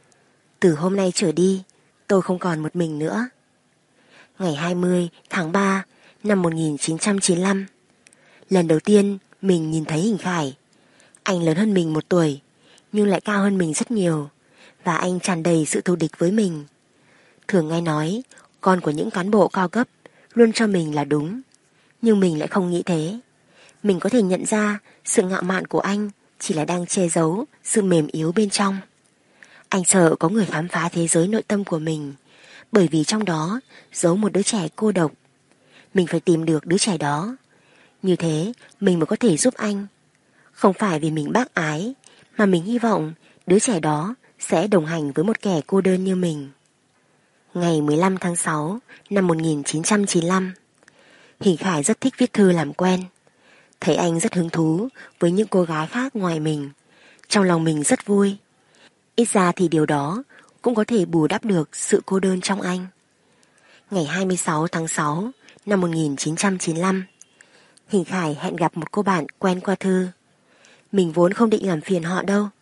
Từ hôm nay trở đi, tôi không còn một mình nữa. Ngày 20 tháng 3 năm 1995, lần đầu tiên mình nhìn thấy Hình Khải. Anh lớn hơn mình 1 tuổi, nhưng lại cao hơn mình rất nhiều, và anh tràn đầy sự thù địch với mình. Thường nghe nói, con của những cán bộ cao cấp luôn cho mình là đúng, nhưng mình lại không nghĩ thế. Mình có thể nhận ra sự ngạo mạn của anh chỉ là đang che giấu sự mềm yếu bên trong. Anh sợ có người khám phá thế giới nội tâm của mình, bởi vì trong đó giấu một đứa trẻ cô độc. Mình phải tìm được đứa trẻ đó. Như thế mình mới có thể giúp anh. Không phải vì mình bác ái, mà mình hy vọng đứa trẻ đó sẽ đồng hành với một kẻ cô đơn như mình. Ngày 15 tháng 6 năm 1995, Hình Khải rất thích viết thư làm quen. Thấy anh rất hứng thú với những cô gái khác ngoài mình, trong lòng mình rất vui. Ít ra thì điều đó cũng có thể bù đắp được sự cô đơn trong anh. Ngày 26 tháng 6 năm 1995, Hình Khải hẹn gặp một cô bạn quen qua thư. Mình vốn không định làm phiền họ đâu,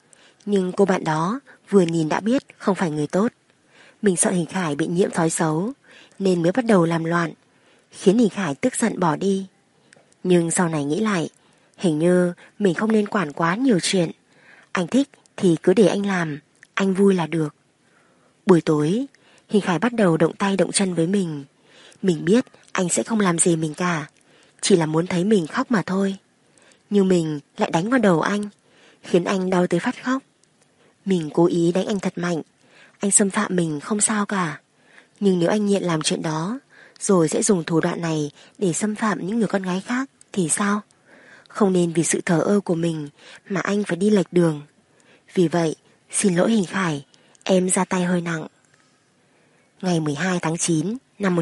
Nhưng cô bạn đó vừa nhìn đã biết không phải người tốt. Mình sợ Hình Khải bị nhiễm thói xấu nên mới bắt đầu làm loạn, khiến Hình Khải tức giận bỏ đi. Nhưng sau này nghĩ lại, hình như mình không nên quản quá nhiều chuyện. Anh thích thì cứ để anh làm, anh vui là được. Buổi tối, Hình Khải bắt đầu động tay động chân với mình. Mình biết anh sẽ không làm gì mình cả, chỉ là muốn thấy mình khóc mà thôi. Nhưng mình lại đánh vào đầu anh, khiến anh đau tới phát khóc. Mình cố ý đánh anh thật mạnh. Anh xâm phạm mình không sao cả. Nhưng nếu anh nghiện làm chuyện đó, rồi sẽ dùng thủ đoạn này để xâm phạm những người con gái khác thì sao? Không nên vì sự thờ ơ của mình mà anh phải đi lệch đường. Vì vậy, xin lỗi Hình Khải, em ra tay hơi nặng. Ngày 12 tháng 9 năm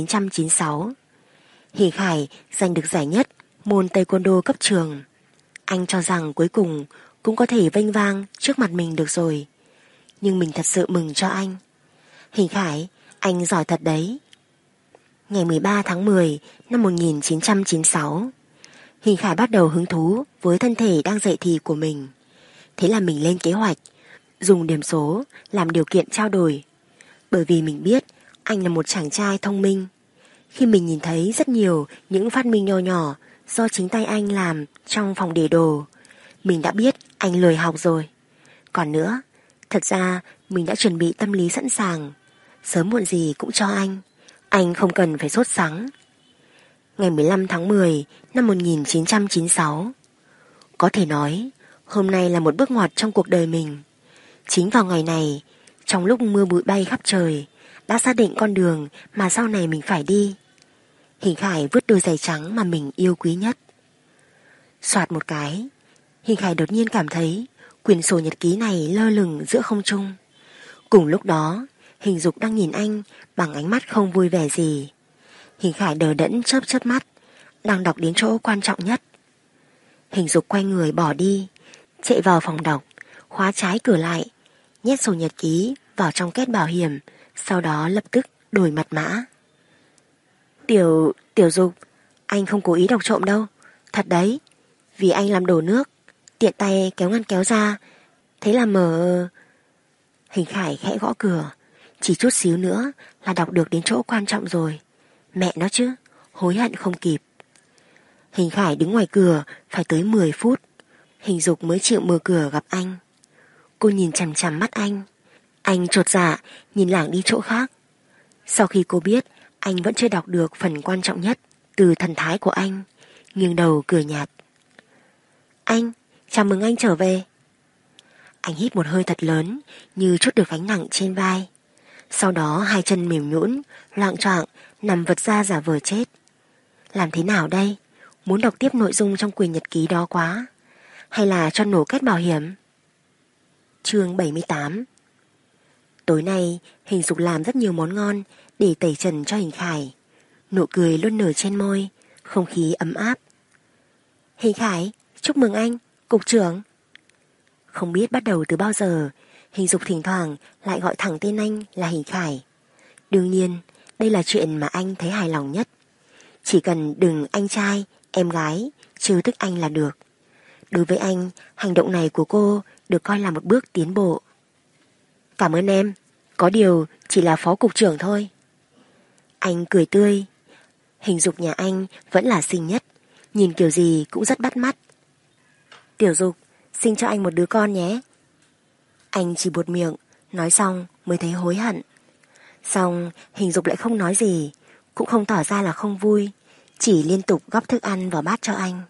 1996, Hình Khải giành được giải nhất môn taekwondo cấp trường. Anh cho rằng cuối cùng cũng có thể vênh vang trước mặt mình được rồi. Nhưng mình thật sự mừng cho anh. Hình Khải, anh giỏi thật đấy. Ngày 13 tháng 10 năm 1996, Hình Khải bắt đầu hứng thú với thân thể đang dậy thì của mình. Thế là mình lên kế hoạch, dùng điểm số làm điều kiện trao đổi. Bởi vì mình biết anh là một chàng trai thông minh. Khi mình nhìn thấy rất nhiều những phát minh nho nhỏ do chính tay anh làm trong phòng để đồ, mình đã biết anh lười học rồi. Còn nữa, thật ra mình đã chuẩn bị tâm lý sẵn sàng, sớm muộn gì cũng cho anh không cần phải sốt sắng. Ngày 15 tháng 10 năm 1996, có thể nói hôm nay là một bước ngoặt trong cuộc đời mình. Chính vào ngày này, trong lúc mưa bụi bay khắp trời, đã xác định con đường mà sau này mình phải đi. Hình Khải vứt đôi giày trắng mà mình yêu quý nhất. Soạt một cái, Hình Khải đột nhiên cảm thấy quyển sổ nhật ký này lơ lửng giữa không trung. Cùng lúc đó, Hình Dục đang nhìn anh bằng ánh mắt không vui vẻ gì. Hình Khải đờ đẫn chớp chớp mắt, đang đọc đến chỗ quan trọng nhất. Hình Dục quay người bỏ đi, chạy vào phòng đọc, khóa trái cửa lại, nhét sổ nhật ký vào trong két bảo hiểm, sau đó lập tức đổi mật mã. Tiểu Dục, anh không cố ý đọc trộm đâu, thật đấy. Vì anh làm đổ nước, tiện tay kéo ngăn kéo ra, thế là mở... Hình Khải khẽ gõ cửa, chỉ chút xíu nữa là đọc được đến chỗ quan trọng rồi. Mẹ nó chứ, hối hận không kịp. Hình Khải đứng ngoài cửa phải tới 10 phút, Hình Dục mới chịu mở cửa gặp anh. Cô nhìn chằm chằm mắt anh chột dạ nhìn lảng đi chỗ khác. Sau khi cô biết anh vẫn chưa đọc được phần quan trọng nhất từ thần thái của anh, nghiêng đầu cười nhạt. Anh, chào mừng anh trở về. Anh hít một hơi thật lớn như trút được gánh nặng trên vai. Sau đó hai chân mềm nhũn, loạng choạng nằm vật ra giả vờ chết. Làm thế nào đây? Muốn đọc tiếp nội dung trong quyển nhật ký đó quá. Hay là cho nổ két bảo hiểm? Chương 78. Tối nay Hình Dục làm rất nhiều món ngon để tẩy trần cho Hình Khải. Nụ cười luôn nở trên môi, không khí ấm áp. Hình Khải, chúc mừng anh, cục trưởng. Không biết bắt đầu từ bao giờ, Hình Dục thỉnh thoảng lại gọi thẳng tên anh là Hình Khải. Đương nhiên, đây là chuyện mà anh thấy hài lòng nhất. Chỉ cần đừng anh trai, em gái, trêu tức anh là được. Đối với anh, hành động này của cô được coi là một bước tiến bộ. Cảm ơn em, có điều chỉ là phó cục trưởng thôi. Anh cười tươi. Hình Dục nhà anh vẫn là xinh nhất, nhìn kiểu gì cũng rất bắt mắt. Tiểu Dục, sinh cho anh một đứa con nhé. Anh chỉ buột miệng, nói xong mới thấy hối hận. Xong Hình Dục lại không nói gì, cũng không tỏ ra là không vui, chỉ liên tục gắp thức ăn vào bát cho anh.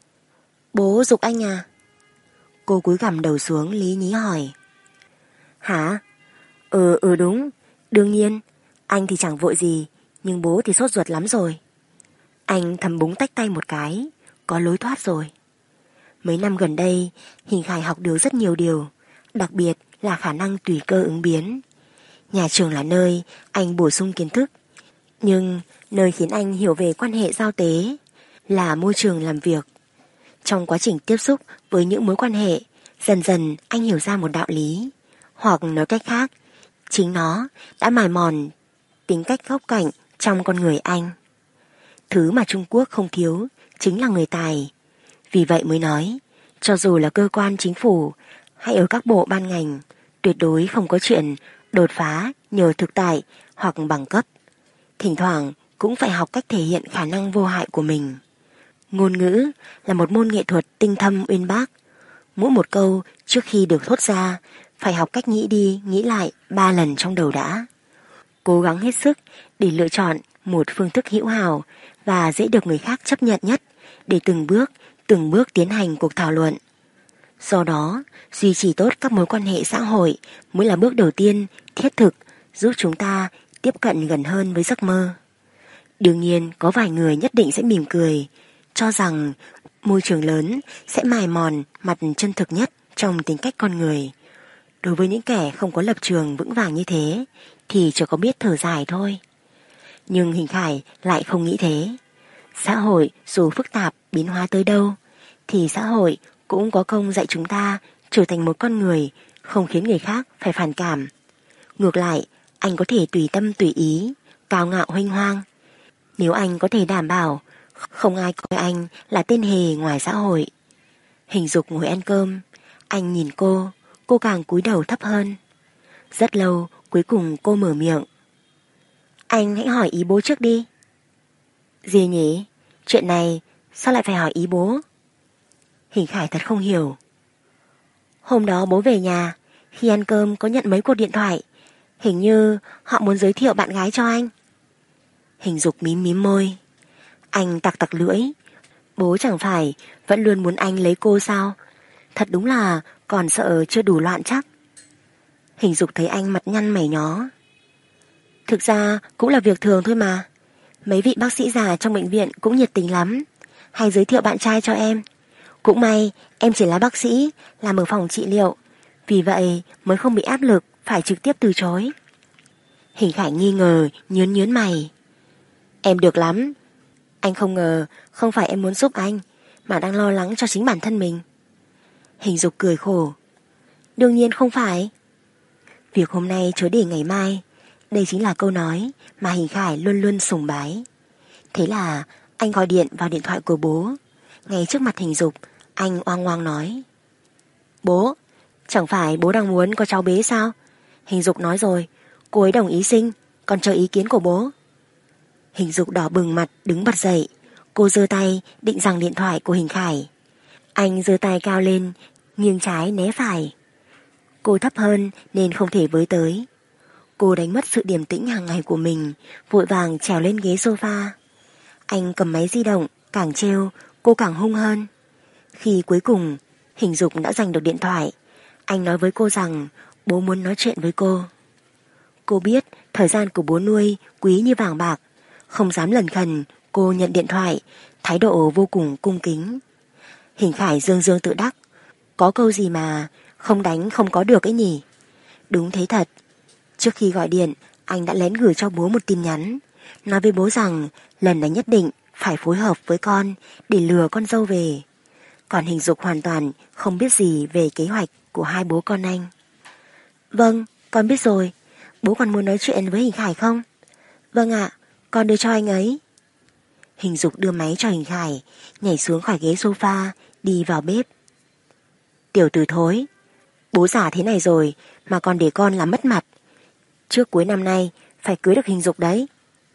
Bố giục anh à? Cô cúi gằm đầu xuống lý nhí hỏi. Hả? Đúng, đương nhiên. Anh thì chẳng vội gì, nhưng bố thì sốt ruột lắm rồi. Anh thầm búng tách tay một cái, có lối thoát rồi. Mấy năm gần đây, Hình Khải học được rất nhiều điều, đặc biệt là khả năng tùy cơ ứng biến. Nhà trường là nơi anh bổ sung kiến thức, nhưng nơi khiến anh hiểu về quan hệ giao tế là môi trường làm việc. Trong quá trình tiếp xúc với những mối quan hệ, dần dần anh hiểu ra một đạo lý, hoặc nói cách khác, chính nó đã mài mòn tính cách góc cạnh trong con người anh. Thứ mà Trung Quốc không thiếu chính là người tài. Vì vậy mới nói, cho dù là cơ quan chính phủ hay ở các bộ ban ngành, tuyệt đối không có chuyện đột phá nhờ thực tại hoặc bằng cấp. Thỉnh thoảng cũng phải học cách thể hiện khả năng vô hại của mình. Ngôn ngữ là một môn nghệ thuật tinh thâm uyên bác. Mỗi một câu trước khi được thốt ra phải học cách nghĩ đi nghĩ lại 3 lần trong đầu đã. Cố gắng hết sức để lựa chọn một phương thức hữu hảo và dễ được người khác chấp nhận nhất để từng bước tiến hành cuộc thảo luận. Do đó, duy trì tốt các mối quan hệ xã hội mới là bước đầu tiên thiết thực giúp chúng ta tiếp cận gần hơn với giấc mơ. Đương nhiên có vài người nhất định sẽ mỉm cười, cho rằng môi trường lớn sẽ mài mòn mặt chân thực nhất trong tính cách con người. Đối với những kẻ không có lập trường vững vàng như thế thì chỉ có biết thở dài thôi. Nhưng Hình Khải lại không nghĩ thế. Xã hội dù phức tạp biến hóa tới đâu thì xã hội cũng có công dạy chúng ta trở thành một con người không khiến người khác phải phản cảm. Ngược lại, anh có thể tùy tâm tùy ý, cao ngạo huênh hoang. Nếu anh có thể đảm bảo không ai coi anh là tên hề ngoài xã hội. Hình Dục ngồi ăn cơm, anh nhìn cô càng cúi đầu thấp hơn. Rất lâu, cuối cùng cô mở miệng. Anh hãy hỏi ý bố trước đi. Gì nhỉ? Chuyện này sao lại phải hỏi ý bố? Hình Khải thật không hiểu. Hôm đó bố về nhà, khi ăn cơm có nhận mấy cuộc điện thoại. Hình như họ muốn giới thiệu bạn gái cho anh. Hình Dục mím mím môi. Anh tặc lưỡi. Bố chẳng phải vẫn luôn muốn anh lấy cô sao? Thật đúng là còn sợ chưa đủ loạn chắc. Hình Dục thấy anh mặt nhăn mày nhó. Thực ra cũng là việc thường thôi mà. Mấy vị bác sĩ già trong bệnh viện cũng nhiệt tình lắm, hay giới thiệu bạn trai cho em. Cũng may em chỉ là bác sĩ, làm ở phòng trị liệu, vì vậy mới không bị áp lực phải trực tiếp từ chối. Hình Khải nghi ngờ nhớn mày. Em được lắm. Anh không ngờ không phải em muốn giúp anh, mà đang lo lắng cho chính bản thân mình. Hình Dục cười khổ. Đương nhiên không phải. Việc hôm nay chớ để ngày mai. Đây chính là câu nói mà Hình Khải luôn luôn sùng bái. Thế là anh gọi điện vào điện thoại của bố. Ngay trước mặt Hình Dục, anh oang oang nói. Bố, chẳng phải bố đang muốn có cháu bé sao? Hình Dục nói rồi, cô ấy đồng ý sinh, còn chờ ý kiến của bố. Hình Dục đỏ bừng mặt đứng bật dậy. Cô giơ tay định giằng điện thoại của Hình Khải. Anh giơ tay cao lên, nghiêng trái né phải. Cô thấp hơn nên không thể với tới. Cô đánh mất sự điềm tĩnh hàng ngày của mình, vội vàng trèo lên ghế sofa. Anh cầm máy di động, càng trêu, cô càng hung hơn. Khi cuối cùng, Hình Dục đã giành được điện thoại, anh nói với cô rằng bố muốn nói chuyện với cô. Cô biết thời gian của bố nuôi quý như vàng bạc, không dám lần khần, cô nhận điện thoại, thái độ vô cùng cung kính. Hình Khải dương tự đắc. Có câu gì mà không đánh không có được ấy nhỉ? Đúng thế thật. Trước khi gọi điện, anh đã lén gửi cho bố một tin nhắn, nói với bố rằng lần này nhất định phải phối hợp với con để lừa con dâu về. Còn Hình Dục hoàn toàn không biết gì về kế hoạch của hai bố con anh. Vâng, con biết rồi. Bố còn muốn nói chuyện với Hình Khải không? Vâng ạ, con đưa cho anh ấy. Hình Dục đưa máy cho Hình Khải, nhảy xuống khỏi ghế sofa, đi vào bếp. Tiểu tử thối, bố già thế này rồi mà còn để con làm mất mặt. Trước cuối năm nay phải cưới được Hình Dục đấy.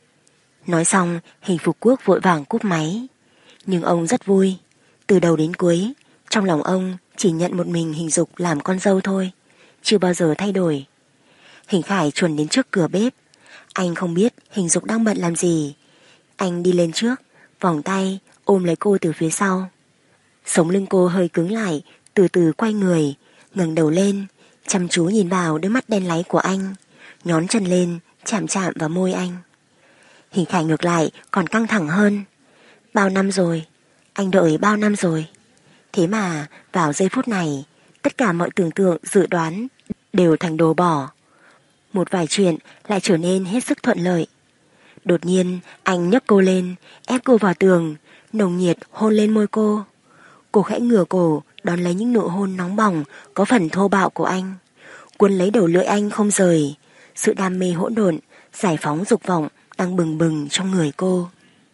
Nói xong, Hình Phục Quốc vội vàng cúp máy. Nhưng ông rất vui. Từ đầu đến cuối, trong lòng ông chỉ nhận một mình Hình Dục làm con dâu thôi, chưa bao giờ thay đổi. Hình Khải chuồn đến trước cửa bếp. Anh không biết Hình Dục đang bận làm gì. Anh đi lên trước, vòng tay ôm lấy cô từ phía sau. Sống lưng cô hơi cứng lại, từ từ quay người, ngẩng đầu lên, chăm chú nhìn vào đôi mắt đen láy của anh, nhón chân lên, chạm vào môi anh. Hình Khải ngược lại còn căng thẳng hơn. Bao năm rồi, anh đợi bao năm rồi. Thế mà vào giây phút này, tất cả mọi tưởng tượng dự đoán đều thành đồ bỏ. Một vài chuyện lại trở nên hết sức thuận lợi. Đột nhiên anh nhấc cô lên, ép cô vào tường, nồng nhiệt hôn lên môi cô. Cô khẽ ngửa cổ đón lấy những nụ hôn nóng bỏng có phần thô bạo của anh, cuốn lấy đầu lưỡi anh không rời. Sự đam mê hỗn độn, giải phóng dục vọng đang bừng bừng trong người cô.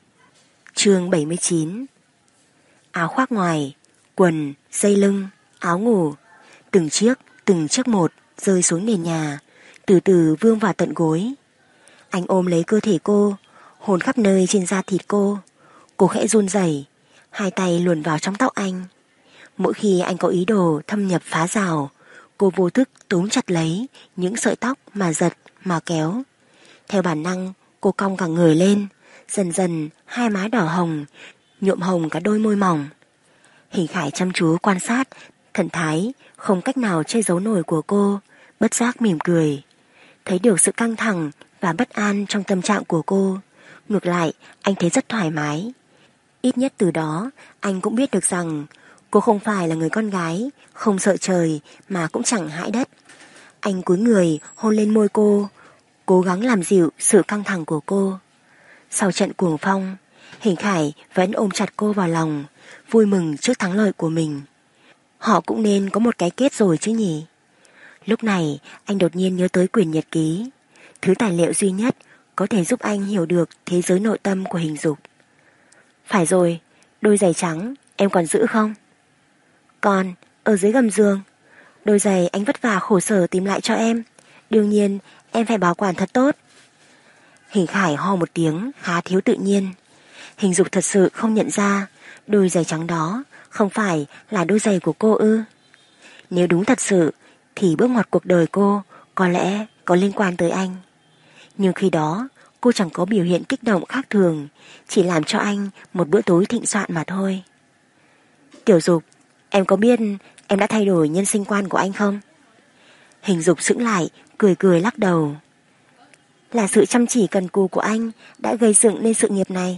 Chương 79. Áo khoác ngoài, quần, dây lưng, áo ngủ, từng chiếc một rơi xuống nền nhà, từ từ vương vào tận gối. Anh ôm lấy cơ thể cô, hôn khắp nơi trên da thịt cô. Cô khẽ run rẩy, hai tay luồn vào trong tóc anh. Mỗi khi anh có ý đồ thâm nhập phá rào, cô vô thức túm chặt lấy những sợi tóc mà giật, mà kéo. Theo bản năng, cô cong cả người lên, dần dần hai má đỏ hồng, nhuộm hồng cả đôi môi mỏng. Hình Khải chăm chú quan sát thần thái không cách nào che giấu nổi của cô, bất giác mỉm cười. Thấy được sự căng thẳng và bất an trong tâm trạng của cô, ngược lại anh thấy rất thoải mái. Ít nhất từ đó anh cũng biết được rằng cô không phải là người con gái không sợ trời mà cũng chẳng hãi đất. Anh cúi người hôn lên môi cô, cố gắng làm dịu sự căng thẳng của cô. Sau trận cuồng phong, Hình Khải vẫn ôm chặt cô vào lòng, vui mừng trước thắng lợi của mình. Họ cũng nên có một cái kết rồi chứ nhỉ. Lúc này anh đột nhiên nhớ tới quyển nhật ký, thứ tài liệu duy nhất có thể giúp anh hiểu được thế giới nội tâm của Hình Dục. Phải rồi, đôi giày trắng em còn giữ không? Còn, ở dưới gầm giường. Đôi giày anh vất vả khổ sở tìm lại cho em, đương nhiên em phải bảo quản thật tốt. Hình Khải ho một tiếng khá thiếu tự nhiên. Hình Dục thật sự không nhận ra đôi giày trắng đó không phải là đôi giày của cô ư? Nếu đúng thật sự thì bước ngoặt cuộc đời cô có lẽ có liên quan tới anh. Nhưng khi đó cô chẳng có biểu hiện kích động khác thường, chỉ làm cho anh một bữa tối thịnh soạn mà thôi. Tiểu Dục, em có biết em đã thay đổi nhân sinh quan của anh không? Hình Dục sững lại, cười cười lắc đầu. Là sự chăm chỉ cần cù của anh đã gây dựng nên sự nghiệp này.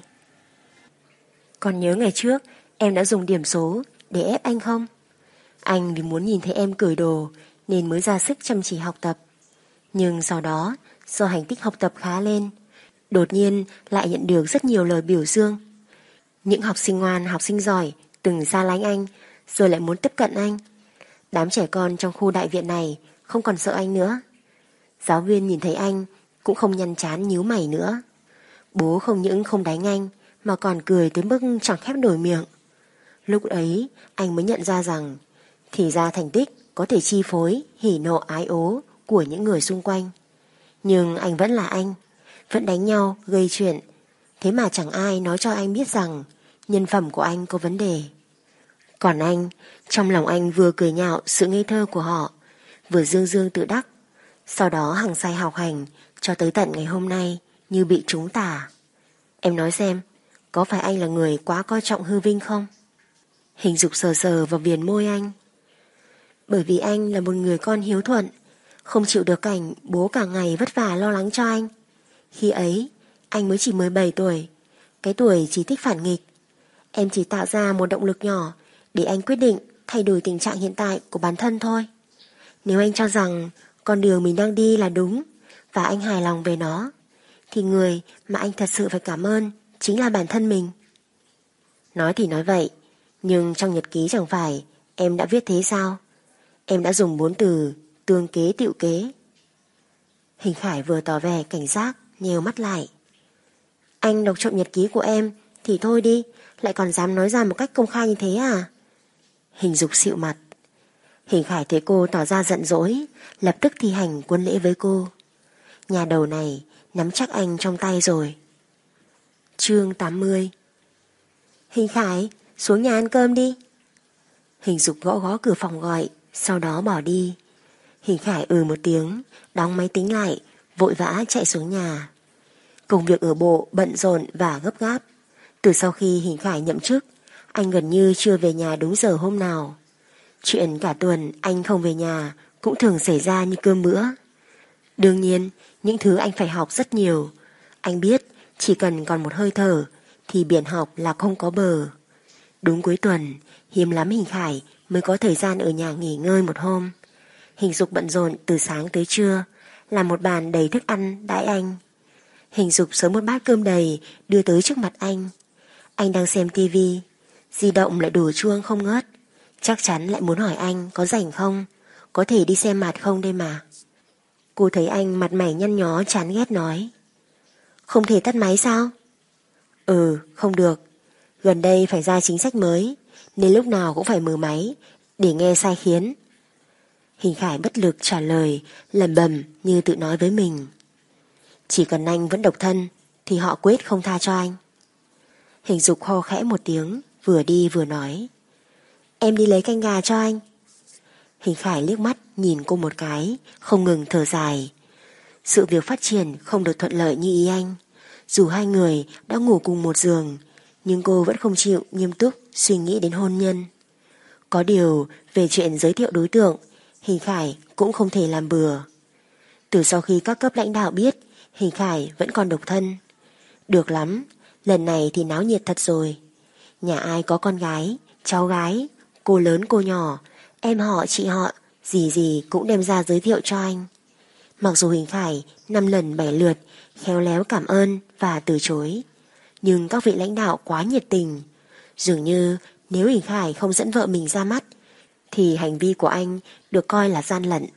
Còn nhớ ngày trước em đã dùng điểm số để ép anh không? Anh vì muốn nhìn thấy em cởi đồ nên mới ra sức chăm chỉ học tập. Nhưng sau đó, do thành tích học tập khá lên, đột nhiên lại nhận được rất nhiều lời biểu dương. Những học sinh ngoan, học sinh giỏi từng xa lánh anh, rồi lại muốn tiếp cận anh. Đám trẻ con trong khu đại viện này không còn sợ anh nữa. Giáo viên nhìn thấy anh cũng không nhăn chán nhíu mày nữa. Bố không những không đánh anh mà còn cười tới mức chẳng khép nổi miệng. Lúc ấy anh mới nhận ra rằng thì ra thành tích có thể chi phối hỉ nộ ái ố của những người xung quanh. Nhưng anh vẫn là anh, vẫn đánh nhau, gây chuyện. Thế mà chẳng ai nói cho anh biết rằng nhân phẩm của anh có vấn đề. Còn anh, trong lòng anh vừa cười nhạo sự ngây thơ của họ, vừa dương dương tự đắc. Sau đó hăng say học hành cho tới tận ngày hôm nay như bị trúng tà. Em nói xem, có phải anh là người quá coi trọng hư vinh không? Hình Dục sờ sờ vào viền môi anh. Bởi vì anh là một người con hiếu thuận, không chịu được cảnh bố cả ngày vất vả lo lắng cho anh. Khi ấy, anh mới chỉ 17 tuổi, cái tuổi chỉ thích phản nghịch. Em chỉ tạo ra một động lực nhỏ để anh quyết định thay đổi tình trạng hiện tại của bản thân thôi. Nếu anh cho rằng con đường mình đang đi là đúng và anh hài lòng về nó, thì người mà anh thật sự phải cảm ơn chính là bản thân mình. Nói thì nói vậy, nhưng trong nhật ký chẳng phải em đã viết thế sao? Em đã dùng 4 từ tương kế tựu kế. Hình Khải vừa tỏ vẻ cảnh giác, nheo mắt lại. Anh đọc trộm nhật ký của em thì thôi đi, lại còn dám nói ra một cách công khai như thế à? Hình Dục xịu mặt. Hình Khải thấy cô tỏ ra giận dỗi, lập tức thi hành quân lễ với cô. Nhà đầu này nắm chắc anh trong tay rồi. Chương 80. Hình Khải, xuống nhà ăn cơm đi. Hình Dục gõ gõ cửa phòng gọi, sau đó bỏ đi. Hình Khải một tiếng, đóng máy tính lại, vội vã chạy xuống nhà. Công việc ở bộ bận rộn và gấp gáp. Từ sau khi Hình Khải nhậm chức, anh gần như chưa về nhà đúng giờ hôm nào. Chuyện cả tuần anh không về nhà cũng thường xảy ra như cơm bữa. Đương nhiên, những thứ anh phải học rất nhiều. Anh biết chỉ cần còn một hơi thở thì biển học là không có bờ. Đúng cuối tuần, hiếm lắm Hình Khải mới có thời gian ở nhà nghỉ ngơi một hôm. Hình Dục bận rộn từ sáng tới trưa, làm một bàn đầy thức ăn đãi anh. Hình Dục sớm một bát cơm đầy đưa tới trước mặt anh. Anh đang xem tivi, di động lại đổ chuông không ngớt. Chắc chắn lại muốn hỏi anh có rảnh không, có thể đi xem mặt không đây mà. Cô thấy anh mặt mày nhăn nhó chán ghét nói. Không thể tắt máy sao? Không được. Gần đây phải ra chính sách mới, nên lúc nào cũng phải mở máy để nghe sai khiến. Hình Khải bất lực trả lời, lẩm bẩm như tự nói với mình. Chỉ cần anh vẫn độc thân thì họ quyết không tha cho anh. Hình Dục ho khẽ một tiếng, vừa đi vừa nói. Em đi lấy canh gà cho anh. Hình Khải liếc mắt nhìn cô một cái, không ngừng thở dài. Sự việc phát triển không được thuận lợi như ý anh. Dù hai người đã ngủ cùng một giường, nhưng cô vẫn không chịu nghiêm túc suy nghĩ đến hôn nhân. Có điều về chuyện giới thiệu đối tượng, Hình Khải cũng không thể làm bừa. Từ sau khi các cấp lãnh đạo biết Hình Khải vẫn còn độc thân, được lắm, lần này thì náo nhiệt thật rồi. Nhà ai có con gái, cháu gái, cô lớn cô nhỏ, em họ chị họ, gì gì cũng đem ra giới thiệu cho anh. Mặc dù Hình Khải 5 lần 7 lượt khéo léo cảm ơn và từ chối, nhưng các vị lãnh đạo quá nhiệt tình. Dường như nếu Hình Khải không dẫn vợ mình ra mắt thì hành vi của anh được coi là gian lận.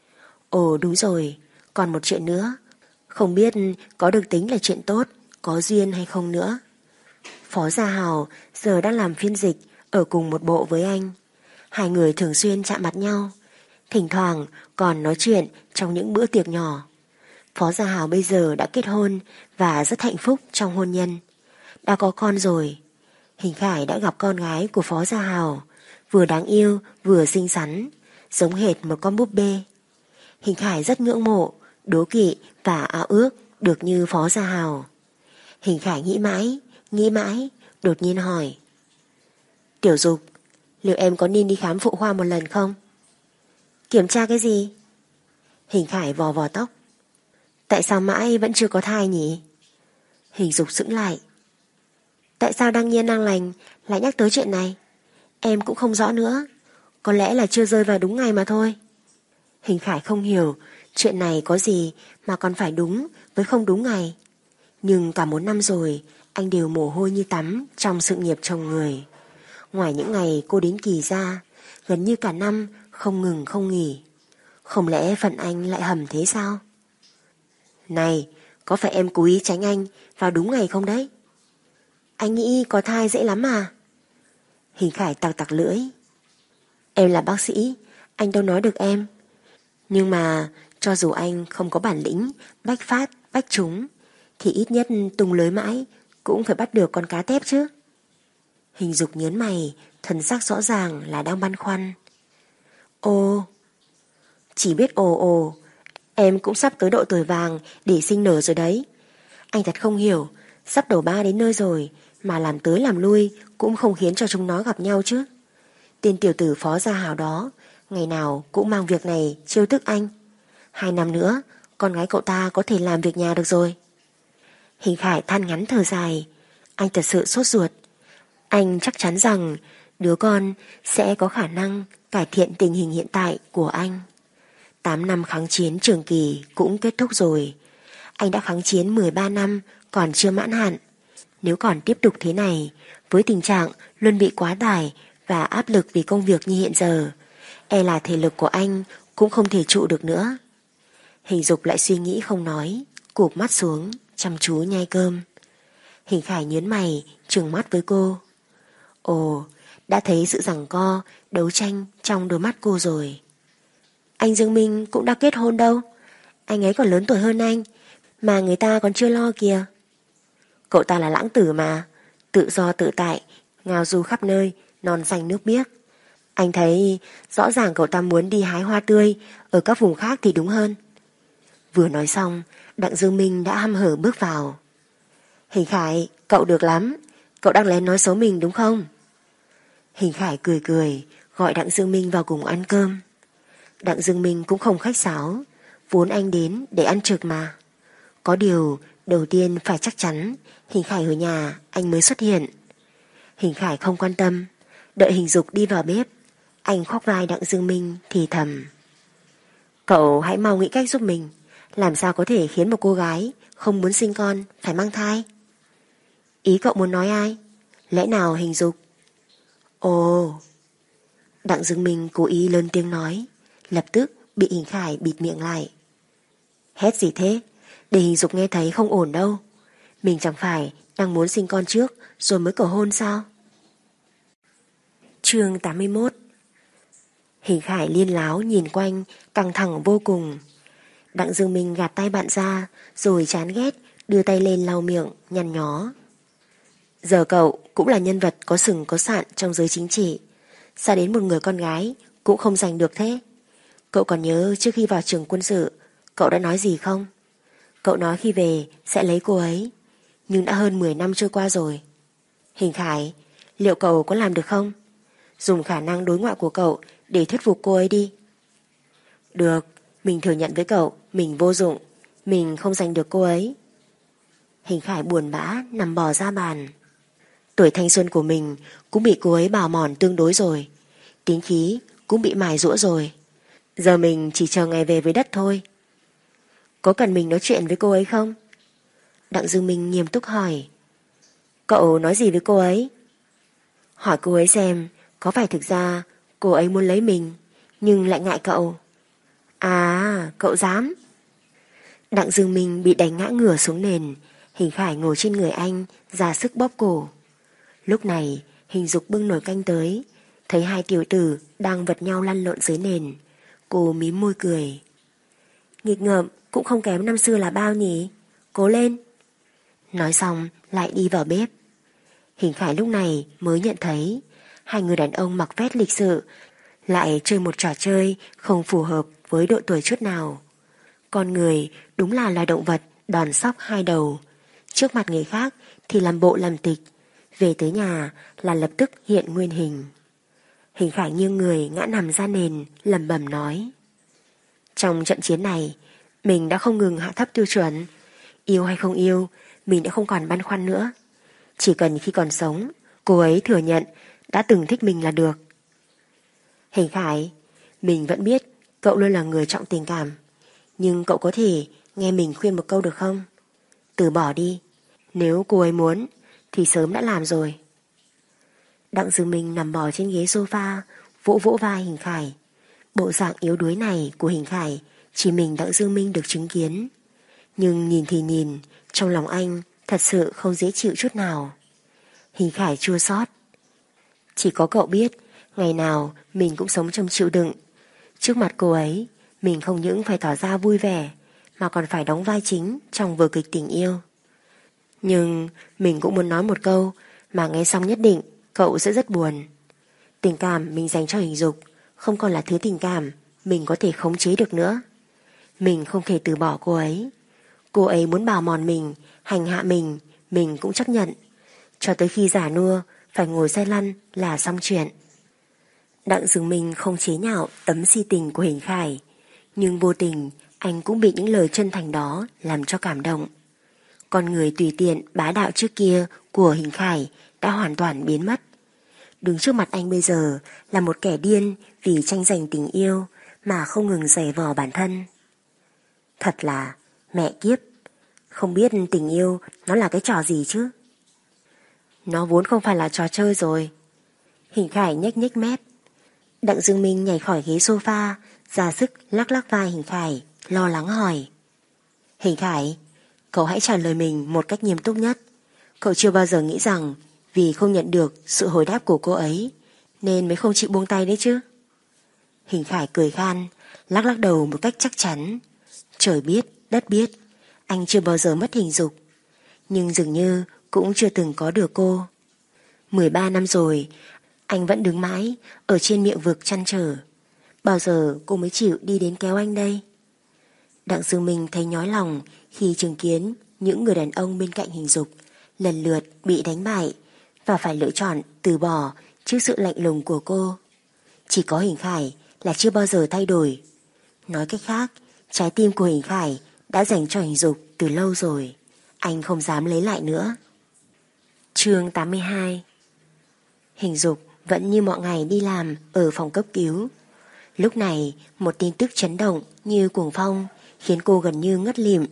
Ồ đúng rồi, còn một chuyện nữa, không biết có được tính là chuyện tốt, có duyên hay không nữa. Phó Gia Hào giờ đang làm phiên dịch ở cùng một bộ với anh. Hai người thường xuyên chạm mặt nhau, thỉnh thoảng còn nói chuyện trong những bữa tiệc nhỏ. Phó Gia Hào bây giờ đã kết hôn và rất hạnh phúc trong hôn nhân. Đã có con rồi. Hình Khải đã gặp con gái của Phó Gia Hào, vừa đáng yêu vừa xinh xắn, giống hệt một con búp bê. Hình Khải rất ngưỡng mộ, đố kỵ và ao ước được như Phó Gia Hào. Hình Khải nghĩ mãi, đột nhiên hỏi. Tiểu Dục, liệu em có nên đi khám phụ khoa một lần không? Kiểm tra cái gì? Hình Khải vò vò tóc. Tại sao mãi vẫn chưa có thai nhỉ? Hình Dục sững lại. Tại sao đang nhiên đang lành lại nhắc tới chuyện này? Em cũng không rõ nữa. Có lẽ là chưa rơi vào đúng ngày mà thôi. Hình Khải không hiểu chuyện này có gì mà còn phải đúng với không đúng ngày. Nhưng cả 1 năm rồi anh đều mồ hôi như tắm trong sự nghiệp chồng người. Ngoài những ngày cô đến kỳ ra, gần như cả năm không ngừng không nghỉ. Không lẽ phận anh lại hầm thế sao? Này, có phải em cố ý tránh anh vào đúng ngày không đấy? Anh nghĩ có thai dễ lắm à? Hình Khải tặc tặc lưỡi. Em là bác sĩ, anh đâu nói được em. Nhưng mà cho dù anh không có bản lĩnh bách phát bách trúng thì ít nhất tung lưới mãi cũng phải bắt được con cá tép chứ. Hình Dục nhớn mày, thần sắc rõ ràng là đang băn khoăn. Ồ, chỉ biết ồ, em cũng sắp tới độ tuổi vàng để sinh nở rồi đấy. Anh thật không hiểu, sắp đầu 3 đến nơi rồi mà làm tới làm lui cũng không khiến cho chúng nó gặp nhau chứ. Tên tiểu tử Phó Gia Hào đó ngày nào cũng mang việc này trêu tức anh. 2 năm nữa con gái cậu ta có thể làm việc nhà được rồi. Hình Khải than ngắn thở dài. Anh thật sự sốt ruột. Anh chắc chắn rằng đứa con sẽ có khả năng cải thiện tình hình hiện tại của anh. 8 năm kháng chiến trường kỳ cũng kết thúc rồi. Anh đã kháng chiến 13 năm còn chưa mãn hạn. Nếu còn tiếp tục thế này, với tình trạng luôn bị quá tải và áp lực vì công việc như hiện giờ, e là thể lực của anh cũng không thể trụ được nữa. Hình Dục lại suy nghĩ không nói, cụp mắt xuống, chăm chú nhai cơm. Hình Khải nhớn mày, trừng mắt với cô. Ồ, đã thấy sự giằng co, đấu tranh trong đôi mắt cô rồi. Anh Dương Minh cũng đã kết hôn đâu. Anh ấy còn lớn tuổi hơn anh, mà người ta còn chưa lo kìa. Cậu ta là lãng tử mà, tự do tự tại, ngao du khắp nơi, non xanh nước biếc. Anh thấy rõ ràng cậu ta muốn đi hái hoa tươi ở các vùng khác thì đúng hơn. Vừa nói xong, Đặng Dương Minh đã hăm hở bước vào. Hình Khải, cậu được lắm, cậu đang lén nói xấu mình đúng không? Hình Khải cười cười, gọi Đặng Dương Minh vào cùng ăn cơm. Đặng Dương Minh cũng không khách sáo, vốn anh đến để ăn trực mà. Có điều, đầu tiên phải chắc chắn Hình Khải ở nhà anh mới xuất hiện. Hình Khải không quan tâm, đợi Hình Dục đi vào bếp, anh khoác vai Đặng Dương Minh thì thầm. Cậu hãy mau nghĩ cách giúp mình, làm sao có thể khiến một cô gái không muốn sinh con phải mang thai? Ý cậu muốn nói ai? Lẽ nào Hình Dục? Ồ! Đặng Dương Minh cố ý lớn tiếng nói, lập tức bị Hình Khải bịt miệng lại. Hét gì thế? Để Hình Dục nghe thấy không ổn đâu. Mình chẳng phải đang muốn sinh con trước rồi mới cầu hôn sao? Chương 81. Hình Khải liên láo nhìn quanh, căng thẳng vô cùng. Đặng Dương Minh gạt tay bạn ra, rồi chán ghét đưa tay lên lau miệng, nhăn nhó. Giờ cậu cũng là nhân vật có sừng có sạn trong giới chính trị, sao đến một người con gái cũng không giành được thế? Cậu còn nhớ trước khi vào trường quân sự cậu đã nói gì không? Cậu nói khi về sẽ lấy cô ấy, nhưng đã hơn 10 năm trôi qua rồi. Hình Khải, liệu cậu có làm được không? Dùng khả năng đối ngoại của cậu để thuyết phục cô ấy đi. Được, mình thừa nhận với cậu mình vô dụng, mình không giành được cô ấy. Hình Khải buồn bã nằm bò ra bàn. Tuổi thanh xuân của mình cũng bị cô ấy bào mòn tương đối rồi, tính khí cũng bị mài giũa rồi. Giờ mình chỉ chờ ngày về với đất thôi. Có cần mình nói chuyện với cô ấy không? Đặng Dương Minh nghiêm túc hỏi. Cậu nói gì với cô ấy? Hỏi cô ấy xem có phải thực ra cô ấy muốn lấy mình nhưng lại ngại cậu. À, cậu dám? Đặng Dương Minh bị đánh ngã ngửa xuống nền. Hình Khải ngồi trên người anh, ra sức bóp cổ. Lúc này Hình Dục bưng nồi canh tới, thấy hai tiểu tử đang vật nhau lăn lộn dưới nền. Cô mím môi cười. Nghịch ngợm cũng không kém năm xưa là bao nhỉ. Cố lên. Nói xong lại đi vào bếp. Hình Khải lúc này mới nhận thấy hai người đàn ông mặc vest lịch sự lại chơi một trò chơi không phù hợp với độ tuổi chút nào. Con người đúng là loài động vật đòn sóc hai đầu. Trước mặt người khác thì làm bộ làm tịch, về tới nhà là lập tức hiện nguyên hình. Hình Khải nghiêng người ngã nằm ra nền, lẩm bẩm nói. Trong trận chiến này, mình đã không ngừng hạ thấp tiêu chuẩn. Yêu hay không yêu, mình đã không còn băn khoăn nữa. Chỉ cần khi còn sống, cô ấy thừa nhận đã từng thích mình là được. Hình Khải, mình vẫn biết cậu luôn là người trọng tình cảm, nhưng cậu có thể nghe mình khuyên một câu được không? Từ bỏ đi, nếu cô ấy muốn thì sớm đã làm rồi. Đặng Dương Minh nằm bò trên ghế sofa, vỗ vỗ vai Hình Khải. Bộ dạng yếu đuối này của Hình Khải chỉ mình Đặng Dương Minh được chứng kiến. Nhưng nhìn thì nhìn, trong lòng anh thật sự không dễ chịu chút nào. Hình Khải chua xót. Chỉ có cậu biết, ngày nào mình cũng sống trong chịu đựng. Trước mặt cô ấy, mình không những phải tỏ ra vui vẻ, mà còn phải đóng vai chính trong vở kịch tình yêu. Nhưng mình cũng muốn nói một câu mà nghe xong nhất định cậu sẽ rất buồn. Tình cảm mình dành cho Hình Dục không còn là thứ tình cảm mình có thể khống chế được nữa. Mình không thể từ bỏ cô ấy. Cô ấy muốn bào mòn mình, hành hạ mình cũng chấp nhận. Cho tới khi già nua phải ngồi xe lăn là xong chuyện. Đặng Dương Minh không chế nhạo tấm si tình của Hình Khải, nhưng vô tình anh cũng bị những lời chân thành đó làm cho cảm động. Con người tùy tiện bá đạo trước kia của Hình Khải đã hoàn toàn biến mất. Đứng trước mặt anh bây giờ là một kẻ điên vì tranh giành tình yêu mà không ngừng giày vò bản thân. Thật là mẹ kiếp, không biết tình yêu nó là cái trò gì chứ. Nó vốn không phải là trò chơi rồi. Hình Khải nhếch nhếch mép. Đặng Dương Minh nhảy khỏi ghế sofa, ra sức lắc lắc vai Hình Khải, lo lắng hỏi. Hình Khải, cậu hãy trả lời mình một cách nghiêm túc nhất. Cậu chưa bao giờ nghĩ rằng vì không nhận được sự hồi đáp của cô ấy nên mới không chịu buông tay đấy chứ? Hình Khải cười khan, lắc lắc đầu một cách chắc chắn. Trời biết, đất biết, anh chưa bao giờ mất Hình Dục, nhưng dường như cũng chưa từng có được cô. 13 năm rồi, anh vẫn đứng mãi ở trên miệng vực trăn trở. Bao giờ cô mới chịu đi đến kéo anh đây? Đặng Dương Minh thấy nhói lòng khi chứng kiến những người đàn ông bên cạnh Hình Dục lần lượt bị đánh bại và phải lựa chọn từ bỏ trước sự lạnh lùng của cô. Chỉ có Hình Khải là chưa bao giờ thay đổi. Nói cách khác, trái tim của Hình Khải đã dành cho Hình Dục từ lâu rồi. Anh không dám lấy lại nữa. Chương 82. Hình Dục vẫn như mọi ngày đi làm ở phòng cấp cứu. Lúc này một tin tức chấn động như cuồng phong khiến cô gần như ngất lịm.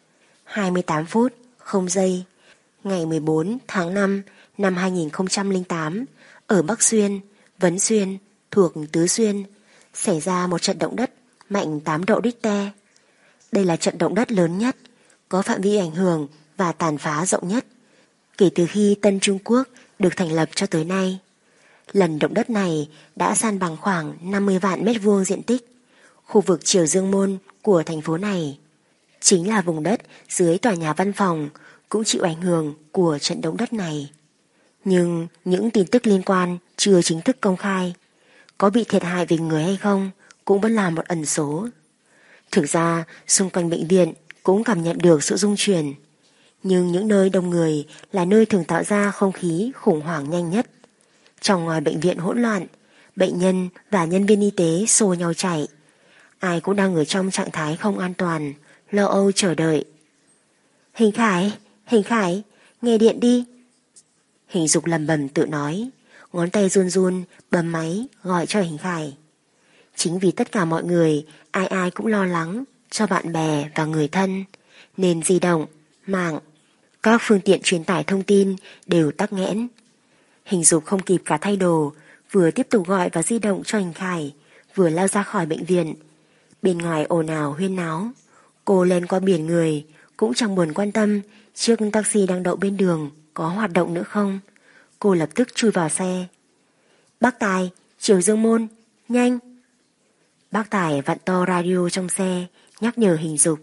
28 phút 0 giây, ngày 14 tháng 5 năm 2008, ở Bắc Xuyên, Vấn Xuyên thuộc Tứ Xuyên xảy ra một trận động đất mạnh 8 độ Richter. Đây là trận động đất lớn nhất, có phạm vi ảnh hưởng và tàn phá rộng nhất kể từ khi Tân Trung Quốc được thành lập cho tới nay. Lần động đất này đã san bằng khoảng 50 vạn mét vuông diện tích. Khu vực Triều Dương Môn của thành phố này chính là vùng đất dưới tòa nhà văn phòng cũng chịu ảnh hưởng của trận động đất này. Nhưng những tin tức liên quan chưa chính thức công khai, có bị thiệt hại về người hay không cũng vẫn là một ẩn số. Thực ra xung quanh bệnh viện cũng cảm nhận được sự rung chuyển, nhưng những nơi đông người là nơi thường tạo ra không khí khủng hoảng nhanh nhất. Trong ngoài bệnh viện hỗn loạn, bệnh nhân và nhân viên y tế xô nhau chạy. Ai cũng đang ở trong trạng thái không an toàn, lo âu chờ đợi. Hình Khải, nghe điện đi. Hình Dục lầm bầm tự nói, ngón tay run run bấm máy gọi cho Hình Khải. Chính vì tất cả mọi người ai cũng lo lắng cho bạn bè và người thân, nên di động, mạng, các phương tiện truyền tải thông tin đều tắc nghẽn. Hình Dục không kịp cả thay đồ, vừa tiếp tục gọi vào di động cho Hình Khải, vừa lao ra khỏi bệnh viện. Bên ngoài ồn ào huyên náo, cô lên qua biển người cũng chẳng buồn quan tâm chiếc taxi đang đậu bên đường có hoạt động nữa không. Cô lập tức chui vào xe. Bác Tài, Triều Dương Môn, nhanh. Bác Tài vặn to radio trong xe nhắc nhở Hình Dục.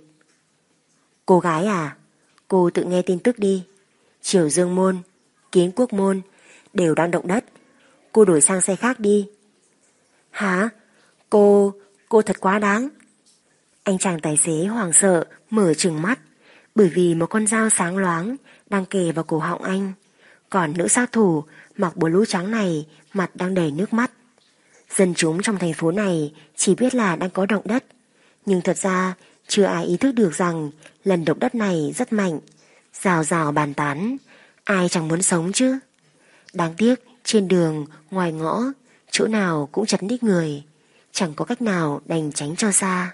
Cô gái à, cô tự nghe tin tức đi. Triều Dương Môn, Kiến Quốc Môn đều đang động đất. Cô đổi sang xe khác đi. Hả? Cô thật quá đáng. Anh chàng tài xế hoảng sợ mở trừng mắt, bởi vì một con dao sáng loáng đang kề vào cổ họng anh. Còn nữ sát thủ mặc blue trắng này mặt đang đầy nước mắt. Dân chúng trong thành phố này chỉ biết là đang có động đất, nhưng thật ra chưa ai ý thức được rằng lần động đất này rất mạnh, rào rào bàn tán, ai chẳng muốn sống chứ. Đáng tiếc trên đường, ngoài ngõ, chỗ nào cũng chật ních người, chẳng có cách nào đành tránh cho xa.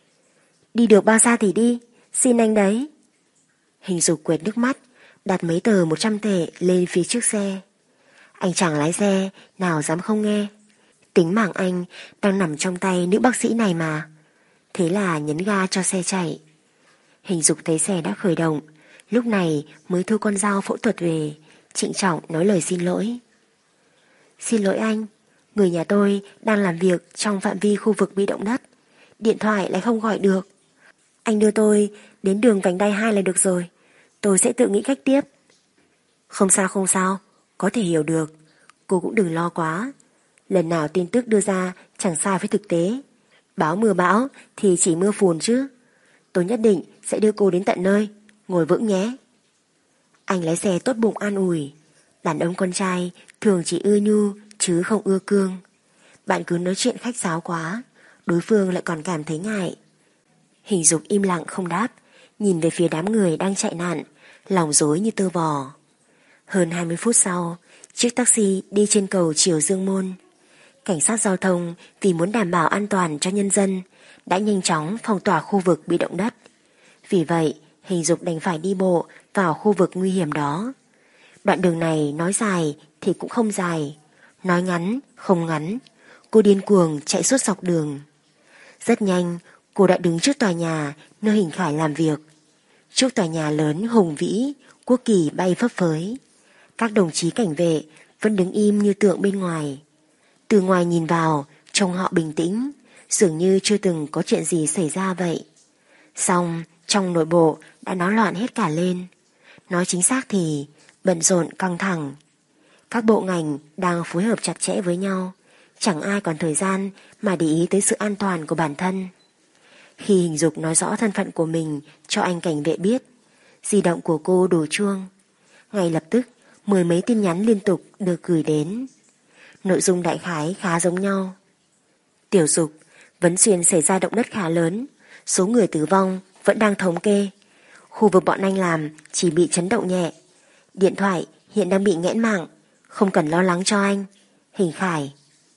Đi được bao xa thì đi, xin anh đấy. Hình Dục quệt nước mắt, đặt mấy tờ 100 tệ lên phía trước xe. Anh chàng lái xe nào dám không nghe. Tính mạng anh đang nằm trong tay nữ bác sĩ này mà. Thế là nhấn ga cho xe chạy. Hình Dục thấy xe đã khởi động, lúc này mới thu con dao phẫu thuật về, trịnh trọng nói lời xin lỗi. Xin lỗi anh, người nhà tôi đang làm việc trong phạm vi khu vực bị động đất, điện thoại lại không gọi được. Anh đưa tôi đến đường vành đai 2 là được rồi, tôi sẽ tự nghĩ cách tiếp. Không sao, có thể hiểu được. Cô cũng đừng lo quá. Lần nào tin tức đưa ra chẳng sai với thực tế. Báo mưa bão thì chỉ mưa phùn chứ. Tôi nhất định sẽ đưa cô đến tận nơi. Ngồi vững nhé. Anh lái xe tốt bụng an ủi. Đàn ông con trai thường chỉ ưa nhu chứ không ưa cương. Bạn cứ nói chuyện khách sáo quá, đối phương lại còn cảm thấy ngại. Hình Dục im lặng không đáp, nhìn về phía đám người đang chạy nạn, lòng rối như tơ vò. Hơn 20 phút sau, chiếc taxi đi trên cầu Triều Dương Môn. Cảnh sát giao thông vì muốn đảm bảo an toàn cho nhân dân đã nhanh chóng phong tỏa khu vực bị động đất. Vì vậy, Hình Dục đành phải đi bộ vào khu vực nguy hiểm đó. Đoạn đường này nói dài thì cũng không dài, nói ngắn không ngắn. Cô điên cuồng chạy suốt dọc đường. Rất nhanh, cô đã đứng trước tòa nhà nơi Hình Khải làm việc. Trước tòa nhà lớn hùng vĩ, quốc kỳ bay phấp phới. Các đồng chí cảnh vệ vẫn đứng im như tượng bên ngoài. Từ ngoài nhìn vào, trông họ bình tĩnh, dường như chưa từng có chuyện gì xảy ra vậy. Song trong nội bộ đã náo loạn hết cả lên. Nói chính xác thì bận rộn căng thẳng. Các bộ ngành đang phối hợp chặt chẽ với nhau, chẳng ai còn thời gian mà để ý tới sự an toàn của bản thân. Khi Hình Dục nói rõ thân phận của mình cho anh cảnh vệ biết, di động của cô đổ chuông. Ngay lập tức 10 mấy tin nhắn liên tục được gửi đến. Nội dung đại khái khá giống nhau. Tiểu Dục, Vấn Xuyên xảy ra động đất khá lớn, số người tử vong vẫn đang thống kê. Khu vực bọn anh làm chỉ bị chấn động nhẹ. Điện thoại hiện đang bị nghẽn mạng, không cần lo lắng cho anh. Hình Khải.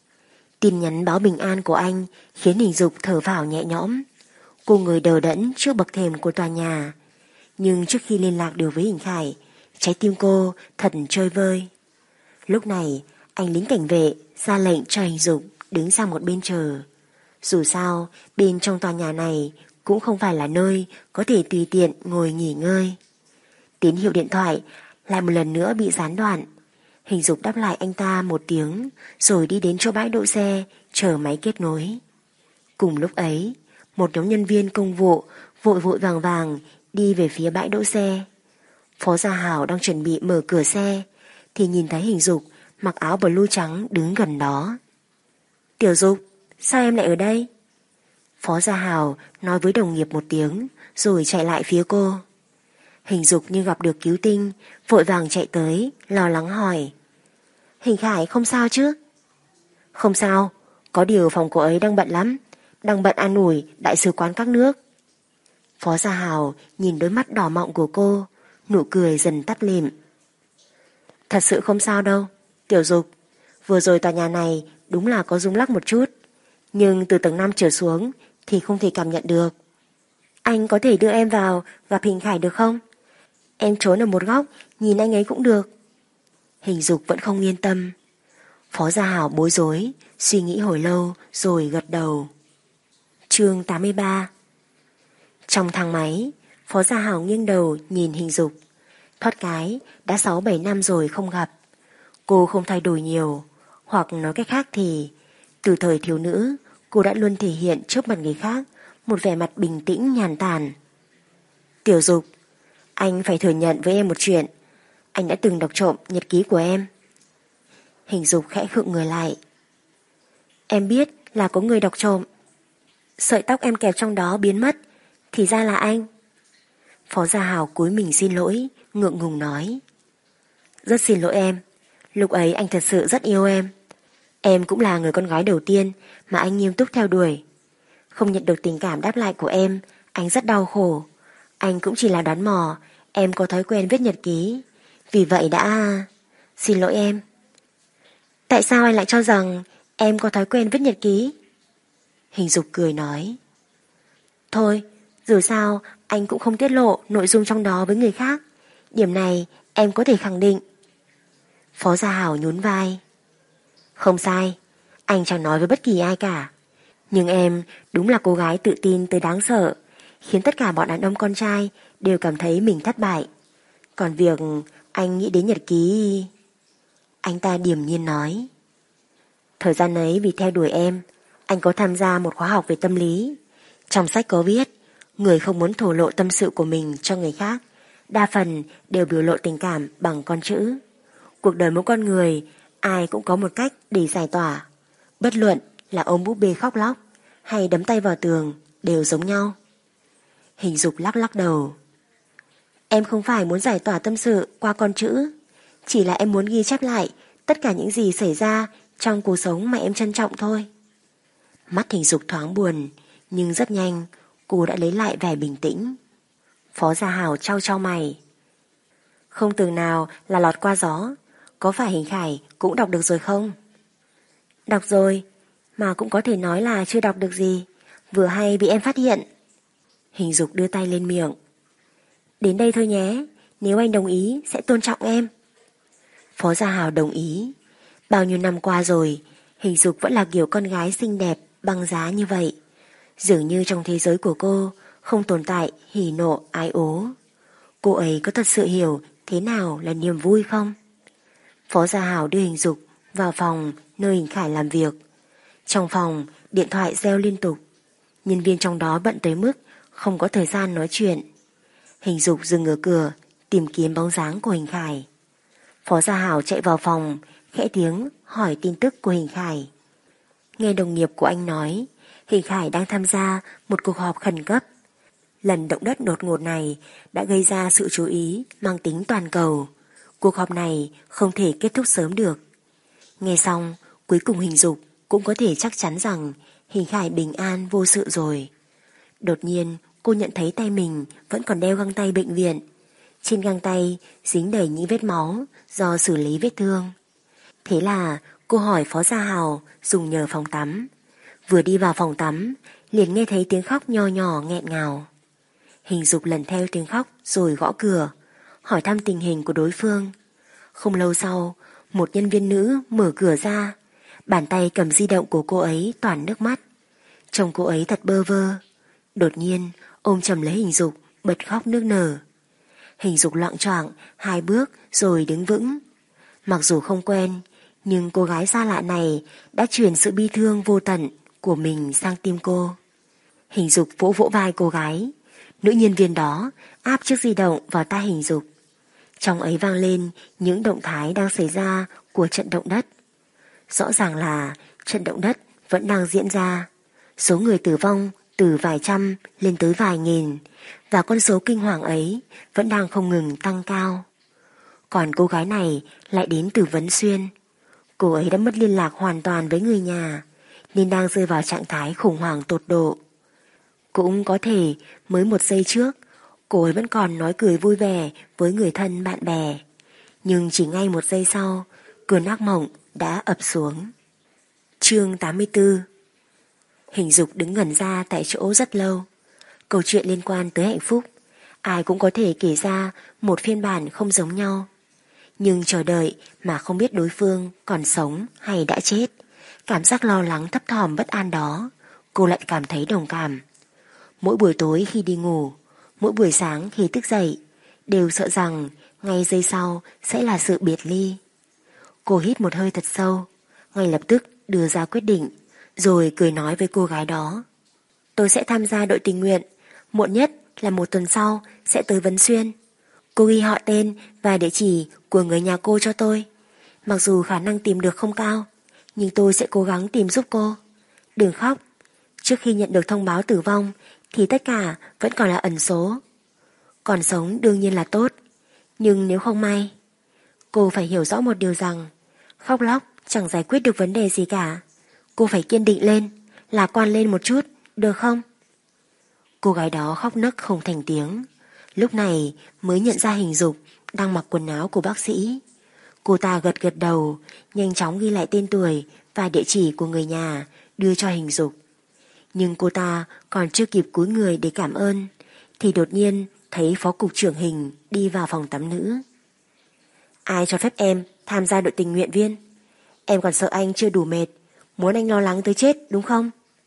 Tin nhắn báo bình an của anh khiến Hình Dục thở phào nhẹ nhõm. Cô người đờ đẫn trước bậc thềm của tòa nhà. Nhưng trước khi liên lạc được với Hình Khải, trái tim cô thật chơi vơi. Lúc này, anh lính cảnh vệ ra lệnh cho Hình Dục đứng sang một bên chờ. Dù sao, bên trong tòa nhà này cũng không phải là nơi có thể tùy tiện ngồi nghỉ ngơi. Tín hiệu điện thoại lại một lần nữa bị gián đoạn. Hình Dục đáp lại anh ta một tiếng, rồi đi đến chỗ bãi đỗ xe, chờ máy kết nối. Cùng lúc ấy, một nhóm nhân viên công vụ vội vội vàng vàng đi về phía bãi đỗ xe. Phó Gia Hảo đang chuẩn bị mở cửa xe, thì nhìn thấy Hình Dục mặc áo blue trắng đứng gần đó. Tiểu Dục, sao em lại ở đây? Phó Gia Hảo nói với đồng nghiệp một tiếng, rồi chạy lại phía cô. Hình Dục như gặp được cứu tinh, vội vàng chạy tới, lo lắng hỏi. Hình Khải không sao chứ? Không sao, có điều phòng cô ấy đang bận lắm, đang bận an ủi đại sứ quán các nước. Phó Gia Hảo nhìn đôi mắt đỏ mọng của cô, nụ cười dần tắt lịm. Thật sự không sao đâu, Tiểu Dục. Vừa rồi tòa nhà này đúng là có rung lắc một chút, nhưng từ tầng 5 trở xuống thì không thể cảm nhận được. Anh có thể đưa em vào gặp Hình Khải được không? Em trốn ở một góc nhìn anh ấy cũng được. Hình Dục vẫn không yên tâm. Phó Gia Hảo bối rối, suy nghĩ hồi lâu rồi gật đầu. Chương 83. Trong thang máy, Phó Gia Hảo nghiêng đầu nhìn Hình Dục. Thoát cái đã 6-7 năm rồi không gặp. Cô không thay đổi nhiều, hoặc nói cách khác thì từ thời thiếu nữ cô đã luôn thể hiện trước mặt người khác một vẻ mặt bình tĩnh nhàn tản. Tiểu Dục, anh phải thừa nhận với em một chuyện. Anh đã từng đọc trộm nhật ký của em. Hình Dục khẽ khựng người lại. Em biết là có người đọc trộm. Sợi tóc em kẹp trong đó biến mất, thì ra là anh. Phó Gia Hảo cúi mình xin lỗi, ngượng ngùng nói. Rất xin lỗi em, lúc ấy anh thật sự rất yêu em. Em cũng là người con gái đầu tiên mà anh nghiêm túc theo đuổi. Không nhận được tình cảm đáp lại của em, anh rất đau khổ. Anh cũng chỉ là đoán mò em có thói quen viết nhật ký, vì vậy đã... Xin lỗi em. Tại sao anh lại cho rằng em có thói quen viết nhật ký? Hình Dục cười nói. Thôi, dù sao anh cũng không tiết lộ nội dung trong đó với người khác. Điểm này em có thể khẳng định. Phó Gia Hảo nhún vai. Không sai, anh chẳng nói với bất kỳ ai cả. Nhưng em đúng là cô gái tự tin tới đáng sợ, khiến tất cả bọn đàn ông con trai đều cảm thấy mình thất bại. Còn việc anh nghĩ đến nhật ký... Anh ta điềm nhiên nói. Thời gian ấy vì theo đuổi em, anh có tham gia một khóa học về tâm lý. Trong sách có viết, người không muốn thổ lộ tâm sự của mình cho người khác, đa phần đều biểu lộ tình cảm bằng con chữ. Cuộc đời mỗi con người, ai cũng có một cách để giải tỏa. Bất luận là ôm búp bê khóc lóc hay đấm tay vào tường, đều giống nhau. Hình Dục lắc lắc đầu. Em không phải muốn giải tỏa tâm sự qua con chữ, chỉ là em muốn ghi chép lại tất cả những gì xảy ra trong cuộc sống mà em trân trọng thôi. Mắt Hình Dục thoáng buồn, nhưng rất nhanh cô đã lấy lại vẻ bình tĩnh. Phó Gia Hảo chau chau mày. Không từ nào là lọt qua gió. Có phải Hình Khải cũng đọc được rồi không? Đọc rồi, mà cũng có thể nói là chưa đọc được gì, vừa hay bị em phát hiện. Hình Dục đưa tay lên miệng. Đến đây thôi nhé, nếu anh đồng ý sẽ tôn trọng em. Phó Gia Hảo đồng ý. Bao nhiêu năm qua rồi, Hình Dục vẫn là kiểu con gái xinh đẹp, băng giá như vậy. Dường như trong thế giới của cô không tồn tại hỉ nộ ái ố. Cô ấy có thật sự hiểu thế nào là niềm vui không? Phó Gia Hảo đưa Hình Dục vào phòng nơi Hình Khải làm việc. Trong phòng, điện thoại reo liên tục. Nhân viên trong đó bận tới mức không có thời gian nói chuyện. Hình Dục dừng ở cửa tìm kiếm bóng dáng của Hình Khải. Phó Gia Hảo chạy vào phòng, khẽ tiếng hỏi tin tức của Hình Khải. Nghe đồng nghiệp của anh nói, Hình Khải đang tham gia một cuộc họp khẩn cấp. Lần động đất đột ngột này đã gây ra sự chú ý mang tính toàn cầu. Cuộc họp này không thể kết thúc sớm được. Nghe xong, cuối cùng Hình Dục cũng có thể chắc chắn rằng Hình Khải bình an vô sự rồi. Đột nhiên, cô nhận thấy tay mình vẫn còn đeo găng tay bệnh viện. Trên găng tay dính đầy những vết máu do xử lý vết thương. Thế là cô hỏi Phó Gia Hảo dùng nhờ phòng tắm. Vừa đi vào phòng tắm, liền nghe thấy tiếng khóc nho nhỏ nghẹn ngào. Hình Dục lần theo tiếng khóc rồi gõ cửa, hỏi thăm tình hình của đối phương. Không lâu sau, một nhân viên nữ mở cửa ra, bàn tay cầm di động của cô ấy toàn nước mắt. Trông cô ấy thật bơ vơ. Đột nhiên ôm chầm lấy Hình Dục, bật khóc nức nở. Hình Dục loạng choạng 2 bước rồi đứng vững. Mặc dù không quen, nhưng cô gái xa lạ này đã truyền sự bi thương vô tận của mình sang tim cô. Hình Dục vỗ vỗ vai cô gái. Nữ nhân viên đó áp chiếc di động vào tai Hình Dục. Trong ấy vang lên những động thái đang xảy ra của trận động đất. Rõ ràng là trận động đất vẫn đang diễn ra. Số người tử vong từ vài trăm lên tới vài nghìn, và con số kinh hoàng ấy vẫn đang không ngừng tăng cao. Còn cô gái này lại đến từ Vấn Xuyên. Cô ấy đã mất liên lạc hoàn toàn với người nhà, nên đang rơi vào trạng thái khủng hoảng tột độ. Cũng có thể mới một giây trước, cô ấy vẫn còn nói cười vui vẻ với người thân bạn bè. Nhưng chỉ ngay một giây sau, cơn ác mộng đã ập xuống. Chương 84. Hình Dục đứng ngẩn ra tại chỗ rất lâu. Câu chuyện liên quan tới hạnh phúc, ai cũng có thể kể ra một phiên bản không giống nhau. Nhưng chờ đợi mà không biết đối phương còn sống hay đã chết, cảm giác lo lắng thấp thỏm bất an đó, cô lại cảm thấy đồng cảm. Mỗi buổi tối khi đi ngủ, mỗi buổi sáng khi thức dậy, đều sợ rằng ngay giây sau sẽ là sự biệt ly. Cô hít một hơi thật sâu, ngay lập tức đưa ra quyết định, rồi cười nói với cô gái đó. Tôi sẽ tham gia đội tình nguyện, muộn nhất là một tuần sau sẽ tới Vấn Xuyên. Cô ghi họ tên và địa chỉ của người nhà cô cho tôi. Mặc dù khả năng tìm được không cao, nhưng tôi sẽ cố gắng tìm giúp cô. Đừng khóc. Trước khi nhận được thông báo tử vong thì tất cả vẫn còn là ẩn số. Còn sống đương nhiên là tốt, nhưng nếu không may, cô phải hiểu rõ một điều rằng khóc lóc chẳng giải quyết được vấn đề gì cả. Cô phải kiên định lên, lạc quan lên một chút, được không? Cô gái đó khóc nấc không thành tiếng. Lúc này mới nhận ra Hình Dục đang mặc quần áo của bác sĩ. Cô ta gật gật đầu, nhanh chóng ghi lại tên tuổi và địa chỉ của người nhà, đưa cho Hình Dục. Nhưng cô ta còn chưa kịp cúi người để cảm ơn, thì đột nhiên thấy phó cục trưởng Hình đi vào phòng tắm nữ. Ai cho phép em tham gia đội tình nguyện viên? Em còn sợ anh chưa đủ mệt, muốn anh lo lắng tới chết đúng không?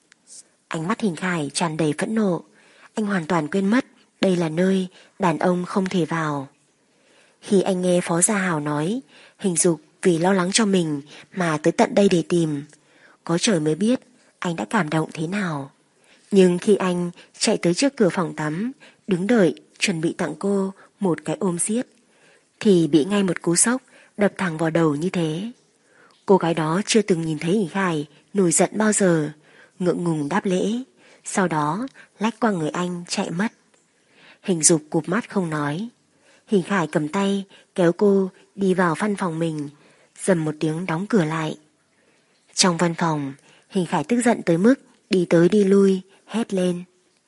Ánh mắt Hình Khải tràn đầy phẫn nộ. Anh hoàn toàn quên mất đây là nơi đàn ông không thể vào. Khi anh nghe Phó Gia Hào nói Hình Dục vì lo lắng cho mình mà tới tận đây để tìm, có trời mới biết anh đã cảm động thế nào. Nhưng khi anh chạy tới trước cửa phòng tắm, đứng đợi chuẩn bị tặng cô một cái ôm siết, thì bị ngay một cú sốc đập thẳng vào đầu như thế. Cô gái đó chưa từng nhìn thấy Hình Khải nổi giận bao giờ, ngượng ngùng đáp lễ, sau đó lách qua người anh chạy mất. Hình Dục cụp mắt không nói. Hình Khải cầm tay kéo cô đi vào văn phòng mình, dầm một tiếng đóng cửa lại. Trong văn phòng, Hình Khải tức giận tới mức đi tới đi lui, hét lên.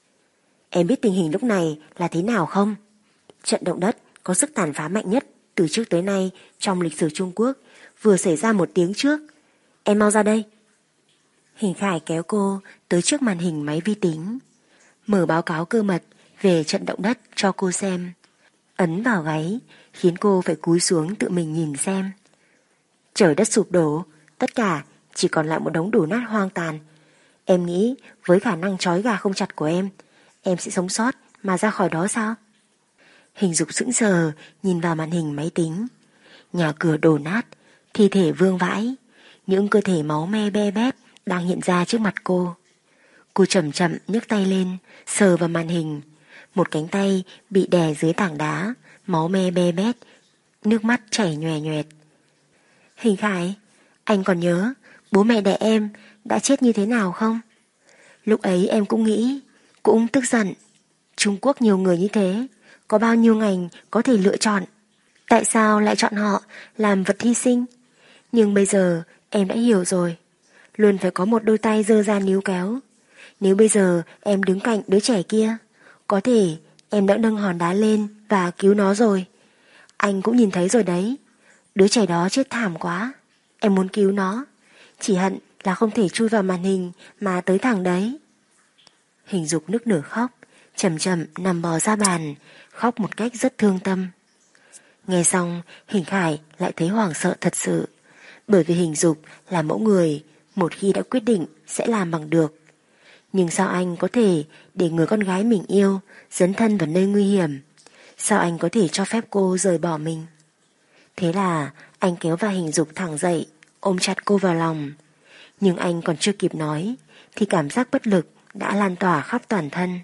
Em biết tình hình lúc này là thế nào không? Trận động đất có sức tàn phá mạnh nhất từ trước tới nay trong lịch sử Trung Quốc vừa xảy ra một tiếng trước. Em mau ra đây. Hình Khải kéo cô tới trước màn hình máy vi tính, mở báo cáo cơ mật về trận động đất cho cô xem, ấn vào gáy khiến cô phải cúi xuống tự mình nhìn xem. Trời đất sụp đổ, tất cả chỉ còn lại một đống đổ nát hoang tàn. Em nghĩ với khả năng trói gà không chặt của em sẽ sống sót mà ra khỏi đó sao? Hình Dục sững sờ nhìn vào màn hình máy tính. Nhà cửa đổ nát, thi thể vương vãi, những cơ thể máu me be bét đang hiện ra trước mặt cô. Cô chậm chậm nhấc tay lên, sờ vào màn hình. Một cánh tay bị đè dưới tảng đá, máu me be bét, nước mắt chảy nhòe nhòe. Hình Khải, anh còn nhớ bố mẹ đẻ em đã chết như thế nào không? Lúc ấy em cũng nghĩ, cũng tức giận. Trung Quốc nhiều người như thế, có bao nhiêu ngành có thể lựa chọn, tại sao lại chọn họ làm vật hy sinh? Nhưng bây giờ em đã hiểu rồi, luôn phải có một đôi tay giơ ra níu kéo. Nếu bây giờ em đứng cạnh đứa trẻ kia, có thể em đã nâng hòn đá lên và cứu nó rồi. Anh cũng nhìn thấy rồi đấy, đứa trẻ đó chết thảm quá. Em muốn cứu nó, chỉ hận là không thể chui vào màn hình mà tới thẳng đấy. Hình Dục nức nở khóc, chậm chậm nằm bò ra bàn, khóc một cách rất thương tâm. Nghe xong, Hình Khải lại thấy hoảng sợ thật sự, bởi vì Hình Dục là mẫu người một khi đã quyết định sẽ làm bằng được. Nhưng sao anh có thể để người con gái mình yêu dấn thân vào nơi nguy hiểm? Sao anh có thể cho phép cô rời bỏ mình? Thế là anh kéo vai Hình Dục thẳng dậy, ôm chặt cô vào lòng. Nhưng anh còn chưa kịp nói thì cảm giác bất lực đã lan tỏa khắp toàn thân.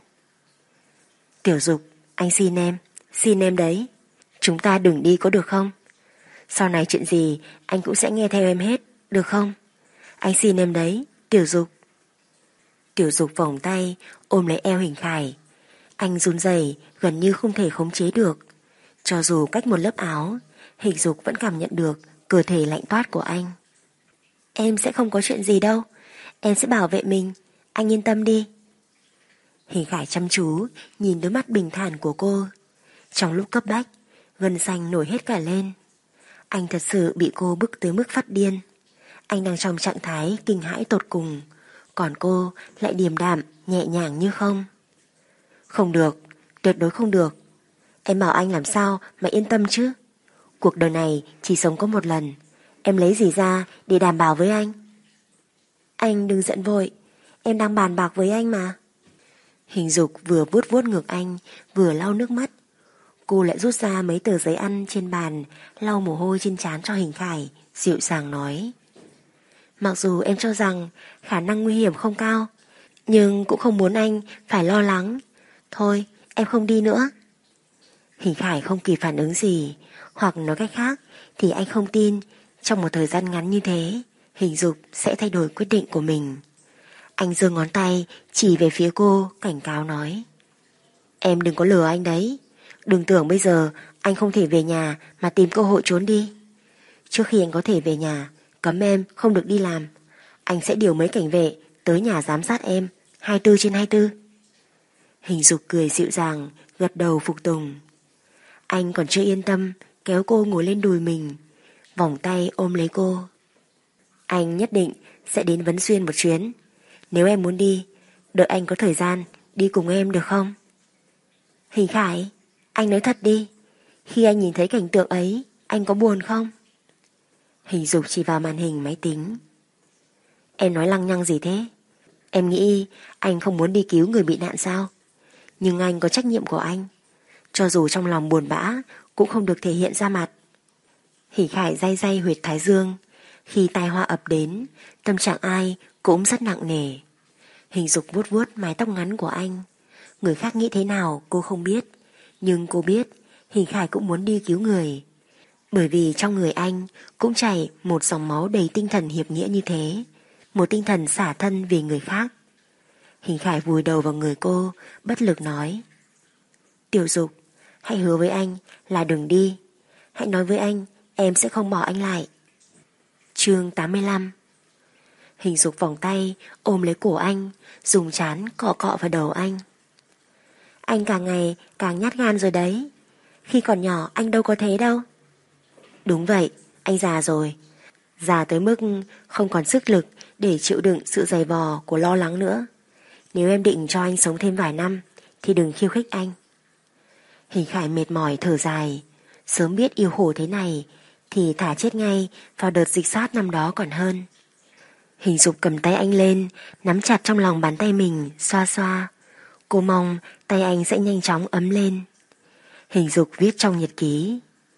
Tiểu Dục, anh xin em đấy. Chúng ta đừng đi có được không? Sau này chuyện gì anh cũng sẽ nghe theo em hết, được không? Anh xin em đấy, Tiểu Dục. Tiểu Dục vòng tay ôm lấy eo Hình Khải. Anh run rẩy gần như không thể khống chế được. Cho dù cách một lớp áo, Hình Dục vẫn cảm nhận được cơ thể lạnh toát của anh. Em sẽ không có chuyện gì đâu, em sẽ bảo vệ mình, anh yên tâm đi. Hình Khải chăm chú nhìn đôi mắt bình thản của cô. Trong lúc cấp bách, gân xanh nổi hết cả lên. Anh thật sự bị cô bức tới mức phát điên. Anh đang trong trạng thái kinh hãi tột cùng, còn cô lại điềm đạm, nhẹ nhàng như không. Không được, tuyệt đối không được. Em bảo anh làm sao mà yên tâm chứ? Cuộc đời này chỉ sống có một lần, em lấy gì ra để đảm bảo với anh? Anh đừng giận vội, em đang bàn bạc với anh mà. Hình Dục vừa vuốt vuốt ngực anh, vừa lau nước mắt. Cô lại rút ra mấy tờ giấy ăn trên bàn, lau mồ hôi trên trán cho Hình Khải, dịu dàng nói. Mặc dù em cho rằng khả năng nguy hiểm không cao, nhưng cũng không muốn anh phải lo lắng. Thôi, em không đi nữa. Hình Khải không kịp phản ứng gì, hoặc nói cách khác thì anh không tin trong một thời gian ngắn như thế Hình Dục sẽ thay đổi quyết định của mình. Anh giơ ngón tay chỉ về phía cô, cảnh cáo nói. Em đừng có lừa anh đấy. Đừng tưởng bây giờ anh không thể về nhà mà tìm cơ hội trốn đi. Trước khi anh có thể về nhà, cấm em không được đi làm, anh sẽ điều mấy cảnh vệ tới nhà giám sát em 24/24. Hình Dục cười dịu dàng, gật đầu phục tùng. Anh còn chưa yên tâm, kéo cô ngồi lên đùi mình, vòng tay ôm lấy cô. Anh nhất định sẽ đến Vấn Xuyên một chuyến. Nếu em muốn đi, đợi anh có thời gian đi cùng em được không? Hình Khải, anh nói thật đi, khi anh nhìn thấy cảnh tượng ấy, anh có buồn không? Hình Dục chỉ vào màn hình máy tính. Em nói lăng nhăng gì thế? Em nghĩ anh không muốn đi cứu người bị nạn sao? Nhưng anh có trách nhiệm của anh. Cho dù trong lòng buồn bã cũng không được thể hiện ra mặt. Hình Khải day day huyệt thái dương. Khi tai họa ập đến, tâm trạng ai cũng rất nặng nề. Hình Dục vuốt vuốt mái tóc ngắn của anh. Người khác nghĩ thế nào cô không biết, nhưng cô biết Hình Khải cũng muốn đi cứu người. Bởi vì trong người anh cũng chảy một dòng máu đầy tinh thần hiệp nghĩa như thế, một tinh thần xả thân vì người khác. Hình Khải vùi đầu vào người cô, bất lực nói. Tiểu Dục, hãy hứa với anh là đừng đi. Hãy nói với anh em sẽ không bỏ anh lại. Chương 85. Hình Dục vòng tay ôm lấy cổ anh, dùng trán cọ cọ vào đầu anh. Anh càng ngày càng nhát gan rồi đấy. Khi còn nhỏ anh đâu có thế đâu. Đúng vậy, anh già rồi. Già tới mức không còn sức lực để chịu đựng sự dày vò của lo lắng nữa. Nếu em định cho anh sống thêm vài năm thì đừng khiêu khích anh. Hình Khải mệt mỏi thở dài. Sớm biết yêu khổ thế này thì thả chết ngay vào đợt dịch sát năm đó còn hơn. Hình Dục cầm tay anh lên, nắm chặt trong lòng bàn tay mình, xoa xoa. Cô mong tay anh sẽ nhanh chóng ấm lên. Hình Dục viết trong nhật ký.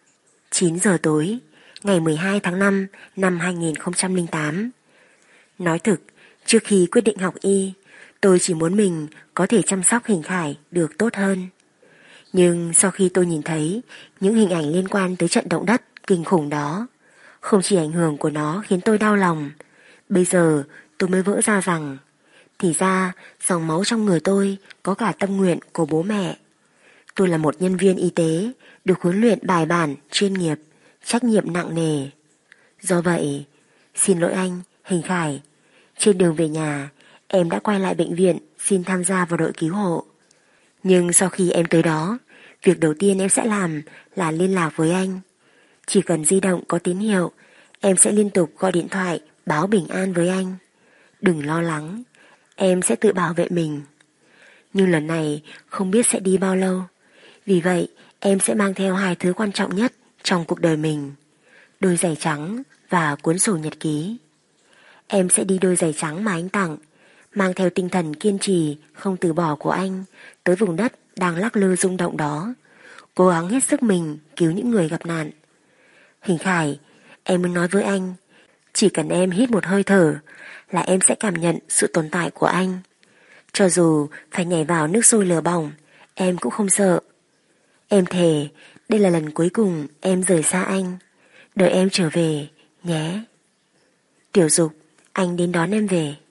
9 giờ tối, ngày 12 tháng 5 năm 2008. Nói thực, trước khi quyết định học y, tôi chỉ muốn mình có thể chăm sóc Hình Khải được tốt hơn. Nhưng sau khi tôi nhìn thấy những hình ảnh liên quan tới trận động đất kinh khủng đó, không chỉ ảnh hưởng của nó khiến tôi đau lòng, bây giờ tôi mới vỡ ra rằng thì ra dòng máu trong người tôi có cả tâm nguyện của bố mẹ. Tôi là một nhân viên y tế được huấn luyện bài bản, chuyên nghiệp, trách nhiệm nặng nề. Do vậy, xin lỗi anh, Hình Khải. Trên đường về nhà, em đã quay lại bệnh viện xin tham gia vào đội cứu hộ. Nhưng sau khi em tới đó, việc đầu tiên em sẽ làm là liên lạc với anh. Chỉ cần di động có tín hiệu, em sẽ liên tục gọi điện thoại báo bình an với anh. Đừng lo lắng, em sẽ tự bảo vệ mình. Nhưng lần này không biết sẽ đi bao lâu. Vì vậy, em sẽ mang theo hai thứ quan trọng nhất trong cuộc đời mình: đôi giày trắng và cuốn sổ nhật ký. Em sẽ đi đôi giày trắng mà anh tặng, mang theo tinh thần kiên trì không từ bỏ của anh tới vùng đất đang lắc lư rung động đó, cố gắng hết sức mình cứu những người gặp nạn. Hình Khải, em muốn nói với anh, chỉ cần em hít một hơi thở là em sẽ cảm nhận sự tồn tại của anh. Cho dù phải nhảy vào nước sôi lửa bỏng, em cũng không sợ. Em thề, đây là lần cuối cùng em rời xa anh. Đợi em trở về, nhé. Tiểu Dục, anh đến đón em về.